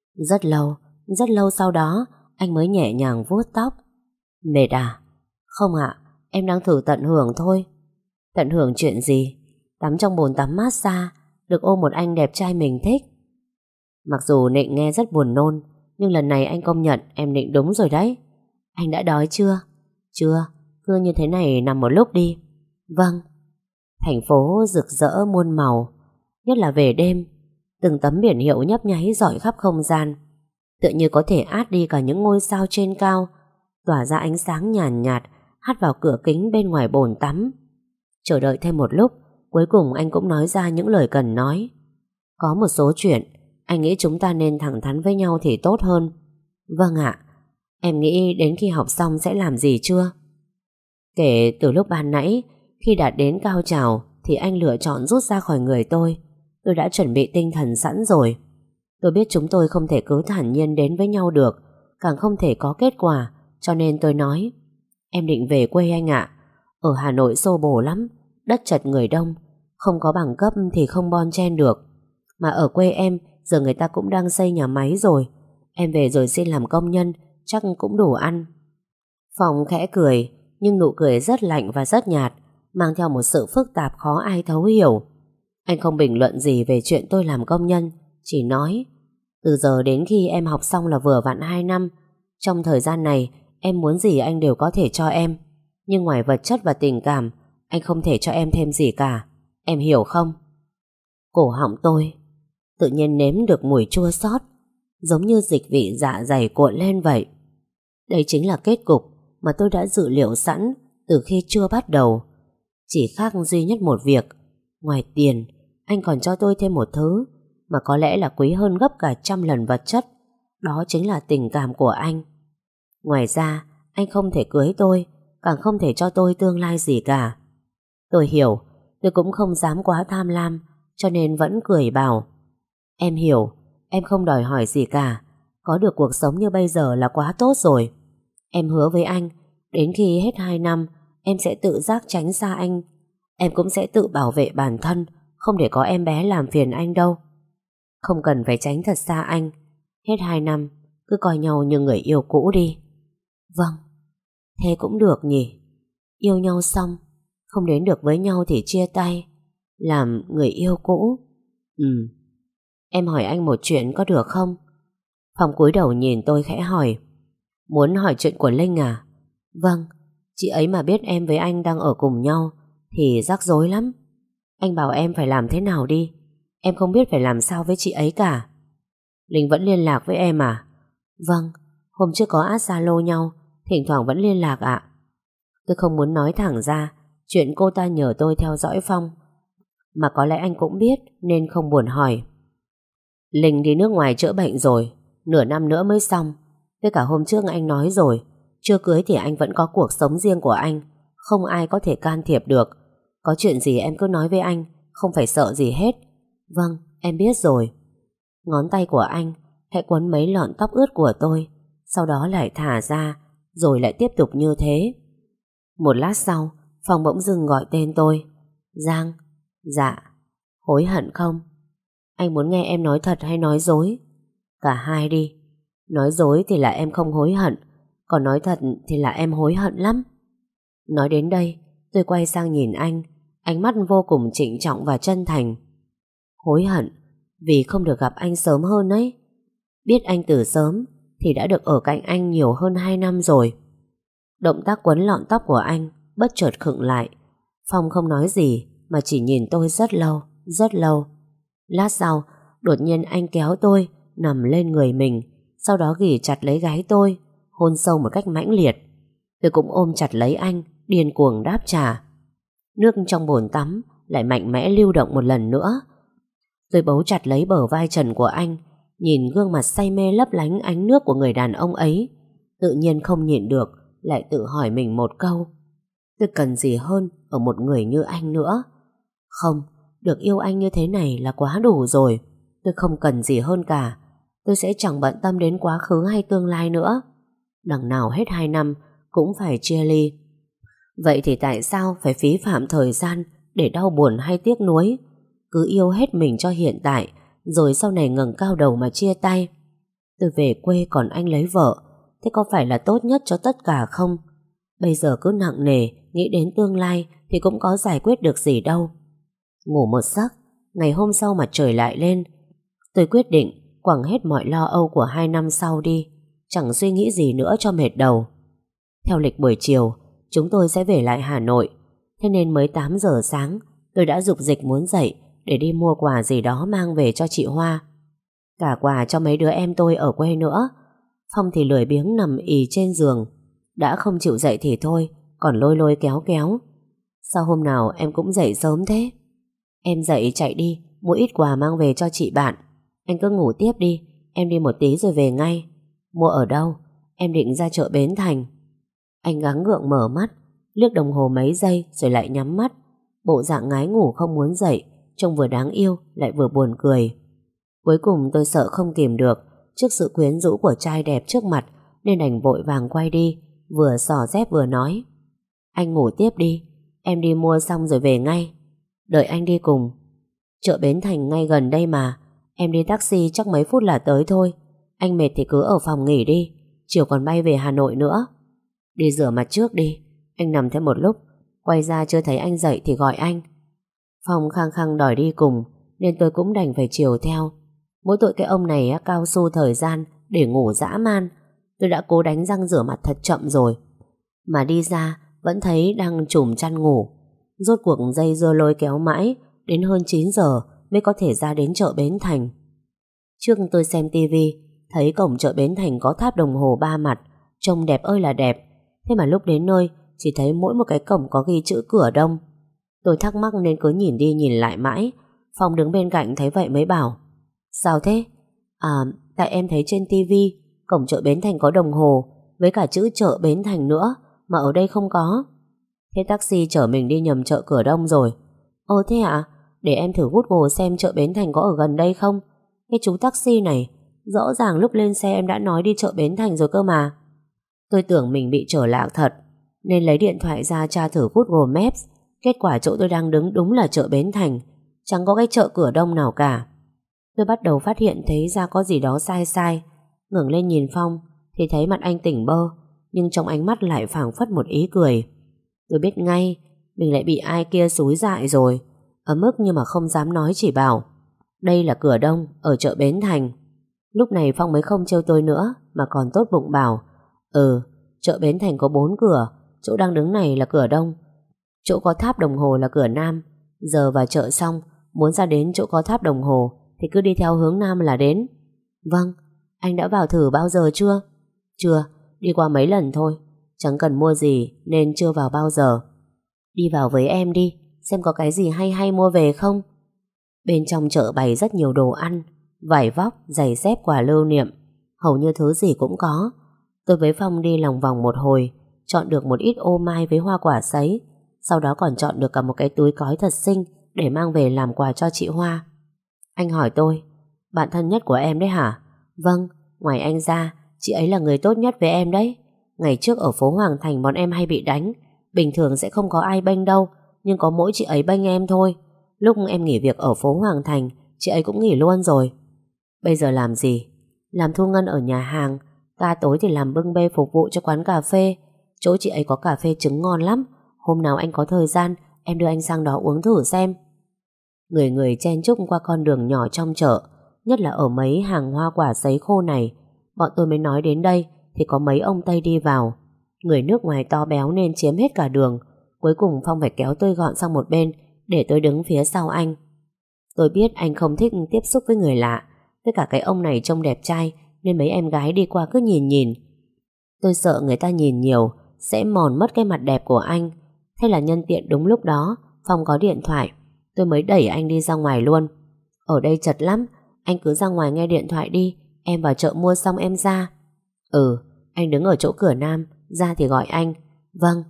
A: Rất lâu sau đó anh mới nhẹ nhàng vuốt tóc. Mệt à? Không ạ, em đang thử tận hưởng thôi. Tận hưởng chuyện gì? Tắm trong bồn tắm massage, được ôm một anh đẹp trai mình thích. Mặc dù Nịnh nghe rất buồn nôn, nhưng lần này anh công nhận em Nịnh đúng rồi đấy. Anh đã đói chưa? Chưa, cứ như thế này nằm một lúc đi. Vâng. Thành phố rực rỡ muôn màu, nhất là về đêm, từng tấm biển hiệu nhấp nháy rọi khắp không gian, tựa như có thể át đi cả những ngôi sao trên cao, tỏa ra ánh sáng nhàn nhạt, hắt vào cửa kính bên ngoài bồn tắm. Chờ đợi thêm một lúc, cuối cùng anh cũng nói ra những lời cần nói. Có một số chuyện anh nghĩ chúng ta nên thẳng thắn với nhau thì tốt hơn. Vâng ạ. Em nghĩ đến khi học xong sẽ làm gì chưa? Kể từ lúc ban nãy, khi đạt đến cao trào thì anh lựa chọn rút ra khỏi người tôi đã chuẩn bị tinh thần sẵn rồi. Tôi biết chúng tôi không thể cứ thản nhiên đến với nhau được, càng không thể có kết quả, cho nên tôi nói: em định về quê anh ạ. Ở Hà Nội xô bồ lắm, đất chật người đông, không có bằng cấp thì không bon chen được. Mà ở quê em giờ người ta cũng đang xây nhà máy rồi. Em về rồi xin làm công nhân, chắc cũng đủ ăn. Phong khẽ cười, nhưng nụ cười rất lạnh và rất nhạt, mang theo một sự phức tạp khó ai thấu hiểu. Anh không bình luận gì về chuyện tôi làm công nhân, chỉ nói: từ giờ đến khi em học xong là vừa vặn 2 năm. Trong thời gian này em muốn gì anh đều có thể cho em, nhưng ngoài vật chất và tình cảm, anh không thể cho em thêm gì cả. Em hiểu không? Cổ họng tôi tự nhiên nếm được mùi chua xót, giống như dịch vị dạ dày cuộn lên vậy. Đây chính là kết cục mà tôi đã dự liệu sẵn từ khi chưa bắt đầu. Chỉ khác duy nhất một việc, ngoài tiền, anh còn cho tôi thêm một thứ mà có lẽ là quý hơn gấp cả 100 lần vật chất. Đó chính là tình cảm của anh. Ngoài ra, anh không thể cưới tôi, càng không thể cho tôi tương lai gì cả. Tôi hiểu, tôi cũng không dám quá tham lam, cho nên vẫn cười bảo: em hiểu, em không đòi hỏi gì cả. Có được cuộc sống như bây giờ là quá tốt rồi. Em hứa với anh, đến khi hết 2 năm, em sẽ tự giác tránh xa anh. Em cũng sẽ tự bảo vệ bản thân, không để có em bé làm phiền anh đâu. Không cần phải tránh thật xa anh. Hết 2 năm, cứ coi nhau như người yêu cũ đi. Vâng, thế cũng được nhỉ. Yêu nhau xong, không đến được với nhau thì chia tay, làm người yêu cũ. Em hỏi anh một chuyện có được không? Phong cúi đầu nhìn tôi khẽ hỏi: muốn hỏi chuyện của Linh à? Vâng, chị ấy mà biết em với anh đang ở cùng nhau thì rắc rối lắm. Anh bảo em phải làm thế nào đi. Em không biết phải làm sao với chị ấy cả. Linh vẫn liên lạc với em à? Vâng, hôm trước có add Zalo nhau, thỉnh thoảng vẫn liên lạc ạ. Tôi không muốn nói thẳng ra chuyện cô ta nhờ tôi theo dõi Phong, mà có lẽ anh cũng biết nên không buồn hỏi. Linh đi nước ngoài chữa bệnh rồi, nửa năm nữa mới xong. Với cả hôm trước anh nói rồi, chưa cưới thì anh vẫn có cuộc sống riêng của anh, không ai có thể can thiệp được. Có chuyện gì em cứ nói với anh, không phải sợ gì hết. Vâng, em biết rồi. Ngón tay của anh hãy quấn mấy lọn tóc ướt của tôi, sau đó lại thả ra, rồi lại tiếp tục như thế. Một lát sau, Phong bỗng dưng gọi tên tôi. Giang. Dạ. Hối hận không? Anh muốn nghe em nói thật hay nói dối? Cả hai đi. Nói dối thì là em không hối hận, còn nói thật thì là em hối hận lắm. Nói đến đây, tôi quay sang nhìn anh, ánh mắt vô cùng trịnh trọng và chân thành. Hối hận vì không được gặp anh sớm hơn ấy. Biết anh từ sớm thì đã được ở cạnh anh nhiều hơn 2 năm rồi. Động tác quấn lọn tóc của anh bất chợt khựng lại. Phong không nói gì mà chỉ nhìn tôi rất lâu, rất lâu. Lát sau, đột nhiên anh kéo tôi nằm lên người mình, sau đó ghì chặt lấy gáy tôi, hôn sâu một cách mãnh liệt. Tôi cũng ôm chặt lấy anh, điên cuồng đáp trả. Nước trong bồn tắm lại mạnh mẽ lưu động một lần nữa. Tôi bấu chặt lấy bờ vai trần của anh, nhìn gương mặt say mê lấp lánh ánh nước của người đàn ông ấy, tự nhiên không nhịn được, lại tự hỏi mình một câu: tôi cần gì hơn ở một người như anh nữa? Không, được yêu anh như thế này là quá đủ rồi. Tôi không cần gì hơn cả. Tôi sẽ chẳng bận tâm đến quá khứ hay tương lai nữa. Đằng nào hết 2 năm cũng phải chia ly. Vậy thì tại sao phải phí phạm thời gian để đau buồn hay tiếc nuối? Cứ yêu hết mình cho hiện tại, rồi sau này ngẩng cao đầu mà chia tay. Tôi về quê còn anh lấy vợ, thế có phải là tốt nhất cho tất cả không? Bây giờ cứ nặng nề nghĩ đến tương lai thì cũng có giải quyết được gì đâu. Ngủ một giấc, ngày hôm sau mặt trời lại lên. Tôi quyết định quẳng hết mọi lo âu của 2 năm sau đi, chẳng suy nghĩ gì nữa cho mệt đầu. Theo lịch buổi chiều, chúng tôi sẽ về lại Hà Nội. Thế nên mới 8 giờ sáng, tôi đã dục dịch muốn dậy để đi mua quà gì đó mang về cho chị Hoa. Cả quà cho mấy đứa em tôi ở quê nữa. Phong thì lười biếng nằm ì trên giường. Đã không chịu dậy thì thôi, còn lôi lôi kéo kéo. Sao hôm nào em cũng dậy sớm thế? Em dậy chạy đi, mua ít quà mang về cho chị bạn. Anh cứ ngủ tiếp đi, em đi một tí rồi về ngay. Mua ở đâu? Em định ra chợ Bến Thành. Anh gắng gượng mở mắt, liếc đồng hồ mấy giây rồi lại nhắm mắt. Bộ dạng ngái ngủ không muốn dậy, trông vừa đáng yêu lại vừa buồn cười. Cuối cùng tôi sợ không kìm được trước sự quyến rũ của trai đẹp trước mặt, nên đành vội vàng quay đi, vừa xỏ dép vừa nói: anh ngủ tiếp đi, em đi mua xong rồi về ngay. Đợi anh đi cùng. Chợ Bến Thành ngay gần đây mà, em đi taxi chắc mấy phút là tới thôi. Anh mệt thì cứ ở phòng nghỉ đi, chiều còn bay về Hà Nội nữa. Đi rửa mặt trước đi, anh nằm thêm một lúc, quay ra chưa thấy anh dậy thì gọi anh. Phong khăng khăng đòi đi cùng, nên tôi cũng đành phải chiều theo. Mỗi tội cái ông này cao su thời gian để ngủ dã man. Tôi đã cố đánh răng rửa mặt thật chậm rồi, mà đi ra vẫn thấy đang trùm chăn ngủ. Rốt cuộc dây dưa lôi kéo mãi, đến hơn 9 giờ mới có thể ra đến chợ Bến Thành. Trước tôi xem tivi, thấy cổng chợ Bến Thành có tháp đồng hồ 3 mặt, trông đẹp ơi là đẹp. Thế mà lúc đến nơi chỉ thấy mỗi một cái cổng có ghi chữ Cửa Đông. Tôi thắc mắc nên cứ nhìn đi nhìn lại mãi. Phong đứng bên cạnh thấy vậy mới bảo: sao thế? À, tại em thấy trên tivi cổng chợ Bến Thành có đồng hồ với cả chữ chợ Bến Thành nữa, mà ở đây không có. Thế taxi chở mình đi nhầm chợ Cửa Đông rồi. Ồ thế ạ? Để em thử Google xem chợ Bến Thành có ở gần đây không. Cái chú taxi này, rõ ràng lúc lên xe em đã nói đi chợ Bến Thành rồi cơ mà. Tôi tưởng mình bị trở lạc thật, nên lấy điện thoại ra tra thử Google Maps. Kết quả chỗ tôi đang đứng đúng là chợ Bến Thành, chẳng có cái chợ Cửa Đông nào cả. Tôi bắt đầu phát hiện thấy ra có gì đó sai sai. Ngẩng lên nhìn Phong thì thấy mặt anh tỉnh bơ, nhưng trong ánh mắt lại phảng phất một ý cười. Tôi biết ngay mình lại bị ai kia xúi dại rồi. Ấm ức nhưng mà không dám nói, chỉ bảo: đây là Cửa Đông ở chợ Bến Thành. Lúc này Phong mới không trêu tôi nữa, mà còn tốt bụng bảo: chợ Bến Thành có 4 cửa, chỗ đang đứng này là Cửa Đông, chỗ có tháp đồng hồ là Cửa Nam. Giờ vào chợ xong, muốn ra đến chỗ có tháp đồng hồ thì cứ đi theo hướng Nam là đến. Vâng, anh đã vào thử bao giờ chưa? Chưa, đi qua mấy lần thôi, chẳng cần mua gì nên chưa vào bao giờ. Đi vào với em đi, xem có cái gì hay hay mua về không. Bên trong chợ bày rất nhiều đồ ăn, vải vóc, giày dép, quà lưu niệm, hầu như thứ gì cũng có. Tôi với Phong đi lòng vòng một hồi, chọn được một ít ô mai với hoa quả sấy, sau đó còn chọn được cả một cái túi cói thật xinh để mang về làm quà cho chị Hoa. Anh hỏi tôi: bạn thân nhất của em đấy hả? Vâng, ngoài anh ra, chị ấy là người tốt nhất với em đấy. Ngày trước ở phố Hoàng Thành bọn em hay bị đánh. Bình thường sẽ không có ai bênh đâu, nhưng có mỗi chị ấy bênh em thôi. Lúc em nghỉ việc ở phố Hoàng Thành, chị ấy cũng nghỉ luôn rồi. Bây giờ làm gì? Làm thu ngân ở nhà hàng, ca tối thì làm bưng bê phục vụ cho quán cà phê. Chỗ chị ấy có cà phê trứng ngon lắm. Hôm nào anh có thời gian, em đưa anh sang đó uống thử xem. Người người chen chúc qua con đường nhỏ trong chợ, nhất là ở mấy hàng hoa quả sấy khô này. Bọn tôi mới nói đến đây thì có mấy ông Tây đi vào. Người nước ngoài to béo nên chiếm hết cả đường. Cuối cùng Phong phải kéo tôi gọn sang một bên để tôi đứng phía sau anh. Tôi biết anh không thích tiếp xúc với người lạ, với cả cái ông này trông đẹp trai nên mấy em gái đi qua cứ nhìn nhìn. Tôi sợ người ta nhìn nhiều sẽ mòn mất cái mặt đẹp của anh. Thế là nhân tiện đúng lúc đó Phong có điện thoại, tôi mới đẩy anh đi ra ngoài luôn. Ở đây chật lắm, anh cứ ra ngoài nghe điện thoại đi, em vào chợ mua xong em ra. Ừ, anh đứng ở chỗ cửa Nam, ra thì gọi anh. Vâng.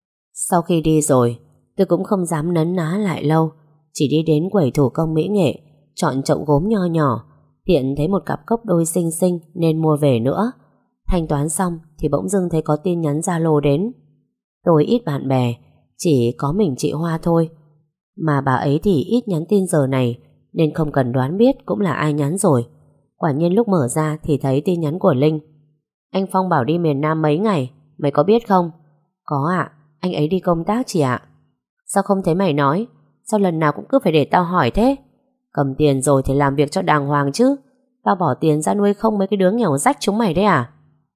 A: Sau khi đi rồi, tôi cũng không dám nấn ná lại lâu, chỉ đi đến quầy thủ công mỹ nghệ, chọn chậu gốm nho nhỏ, tiện thấy một cặp cốc đôi xinh xinh nên mua về nữa. Thanh toán xong thì bỗng dưng thấy có tin nhắn Zalo đến. Tôi ít bạn bè, chỉ có mình chị Hoa thôi, mà bà ấy thì ít nhắn tin giờ này, nên không cần đoán biết cũng là ai nhắn rồi. Quả nhiên lúc mở ra thì thấy tin nhắn của Linh. Anh Phong bảo đi miền Nam mấy ngày, mày có biết không? Có ạ, anh ấy đi công tác chị ạ. Sao không thấy mày nói? Sao lần nào cũng cứ phải để tao hỏi thế? Cầm tiền rồi thì làm việc cho đàng hoàng chứ. Tao bỏ tiền ra nuôi không mấy cái đứa nghèo rách chúng mày đấy à?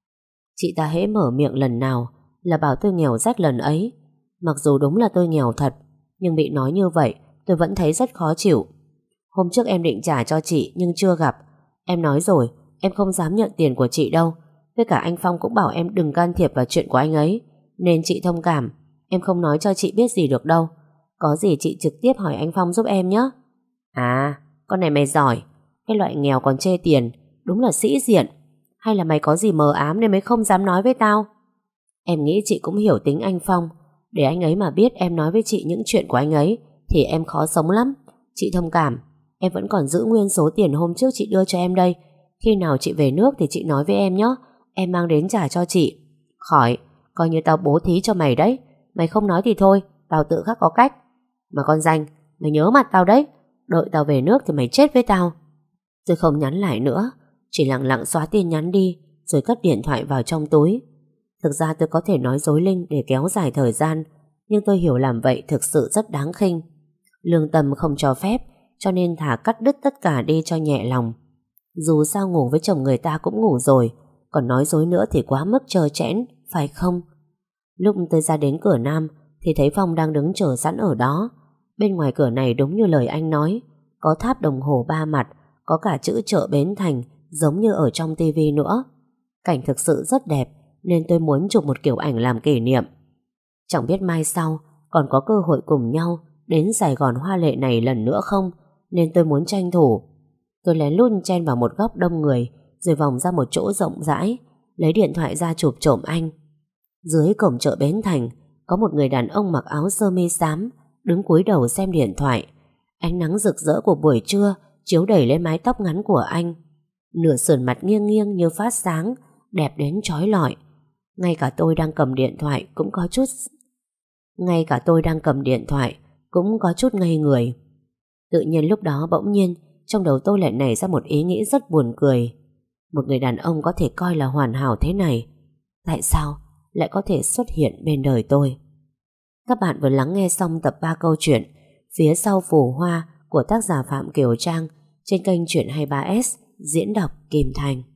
A: Chị ta hễ mở miệng lần nào là bảo tôi nghèo rách lần ấy. Mặc dù đúng là tôi nghèo thật, nhưng bị nói như vậy tôi vẫn thấy rất khó chịu. Hôm trước em định trả cho chị nhưng chưa gặp. Em nói rồi, em không dám nhận tiền của chị đâu. Với cả anh Phong cũng bảo em đừng can thiệp vào chuyện của anh ấy, nên chị thông cảm. Em không nói cho chị biết gì được đâu. Có gì chị trực tiếp hỏi anh Phong giúp em nhé. À, con này mày giỏi. Cái loại nghèo còn chê tiền, đúng là sĩ diện. Hay là mày có gì mờ ám nên mới không dám nói với tao? Em nghĩ chị cũng hiểu tính anh Phong. Để anh ấy mà biết em nói với chị những chuyện của anh ấy thì em khó sống lắm. Chị thông cảm. Em vẫn còn giữ nguyên số tiền hôm trước chị đưa cho em đây. Khi nào chị về nước thì chị nói với em nhé. Em mang đến trả cho chị. Khỏi, coi như tao bố thí cho mày đấy. Mày không nói thì thôi, tao tự khắc có cách. Mà con danh, mày nhớ mặt tao đấy. Đợi tao về nước thì mày chết với tao. Tôi không nhắn lại nữa, chỉ lặng lặng xóa tin nhắn đi, rồi cất điện thoại vào trong túi. Thực ra tôi có thể nói dối Linh để kéo dài thời gian, nhưng tôi hiểu làm vậy thực sự rất đáng khinh. Lương tâm không cho phép, cho nên thả cắt đứt tất cả đi cho nhẹ lòng. Dù sao ngủ với chồng người ta cũng ngủ rồi, còn nói dối nữa thì quá mức trơ trẽn, phải không? Lúc tôi ra đến cửa Nam thì thấy Phong đang đứng chờ sẵn ở đó. Bên ngoài cửa này đúng như lời anh nói, có tháp đồng hồ ba mặt, có cả chữ chợ Bến Thành giống như ở trong tivi nữa. Cảnh thực sự rất đẹp nên tôi muốn chụp một kiểu ảnh làm kỷ niệm. Chẳng biết mai sau còn có cơ hội cùng nhau đến Sài Gòn hoa lệ này lần nữa không, nên tôi muốn tranh thủ. Tôi lén lút chen vào một góc đông người, rồi vòng ra một chỗ rộng rãi, lấy điện thoại ra chụp trộm anh. Dưới cổng chợ Bến Thành có một người đàn ông mặc áo sơ mi xám đứng cúi đầu xem điện thoại. Ánh nắng rực rỡ của buổi trưa chiếu đầy lên mái tóc ngắn của anh. Nửa sườn mặt nghiêng nghiêng như phát sáng, đẹp đến chói lọi. Ngay cả tôi đang cầm điện thoại cũng có chút ngây người. Tự nhiên lúc đó bỗng nhiên trong đầu tôi lại nảy ra một ý nghĩ rất buồn cười. Một người đàn ông có thể coi là hoàn hảo thế này, tại sao lại có thể xuất hiện bên đời tôi? Các bạn vừa lắng nghe xong tập 3 câu chuyện Phía sau phù hoa của tác giả Phạm Kiều Trang trên kênh Chuyện 23S diễn đọc Kim Thành.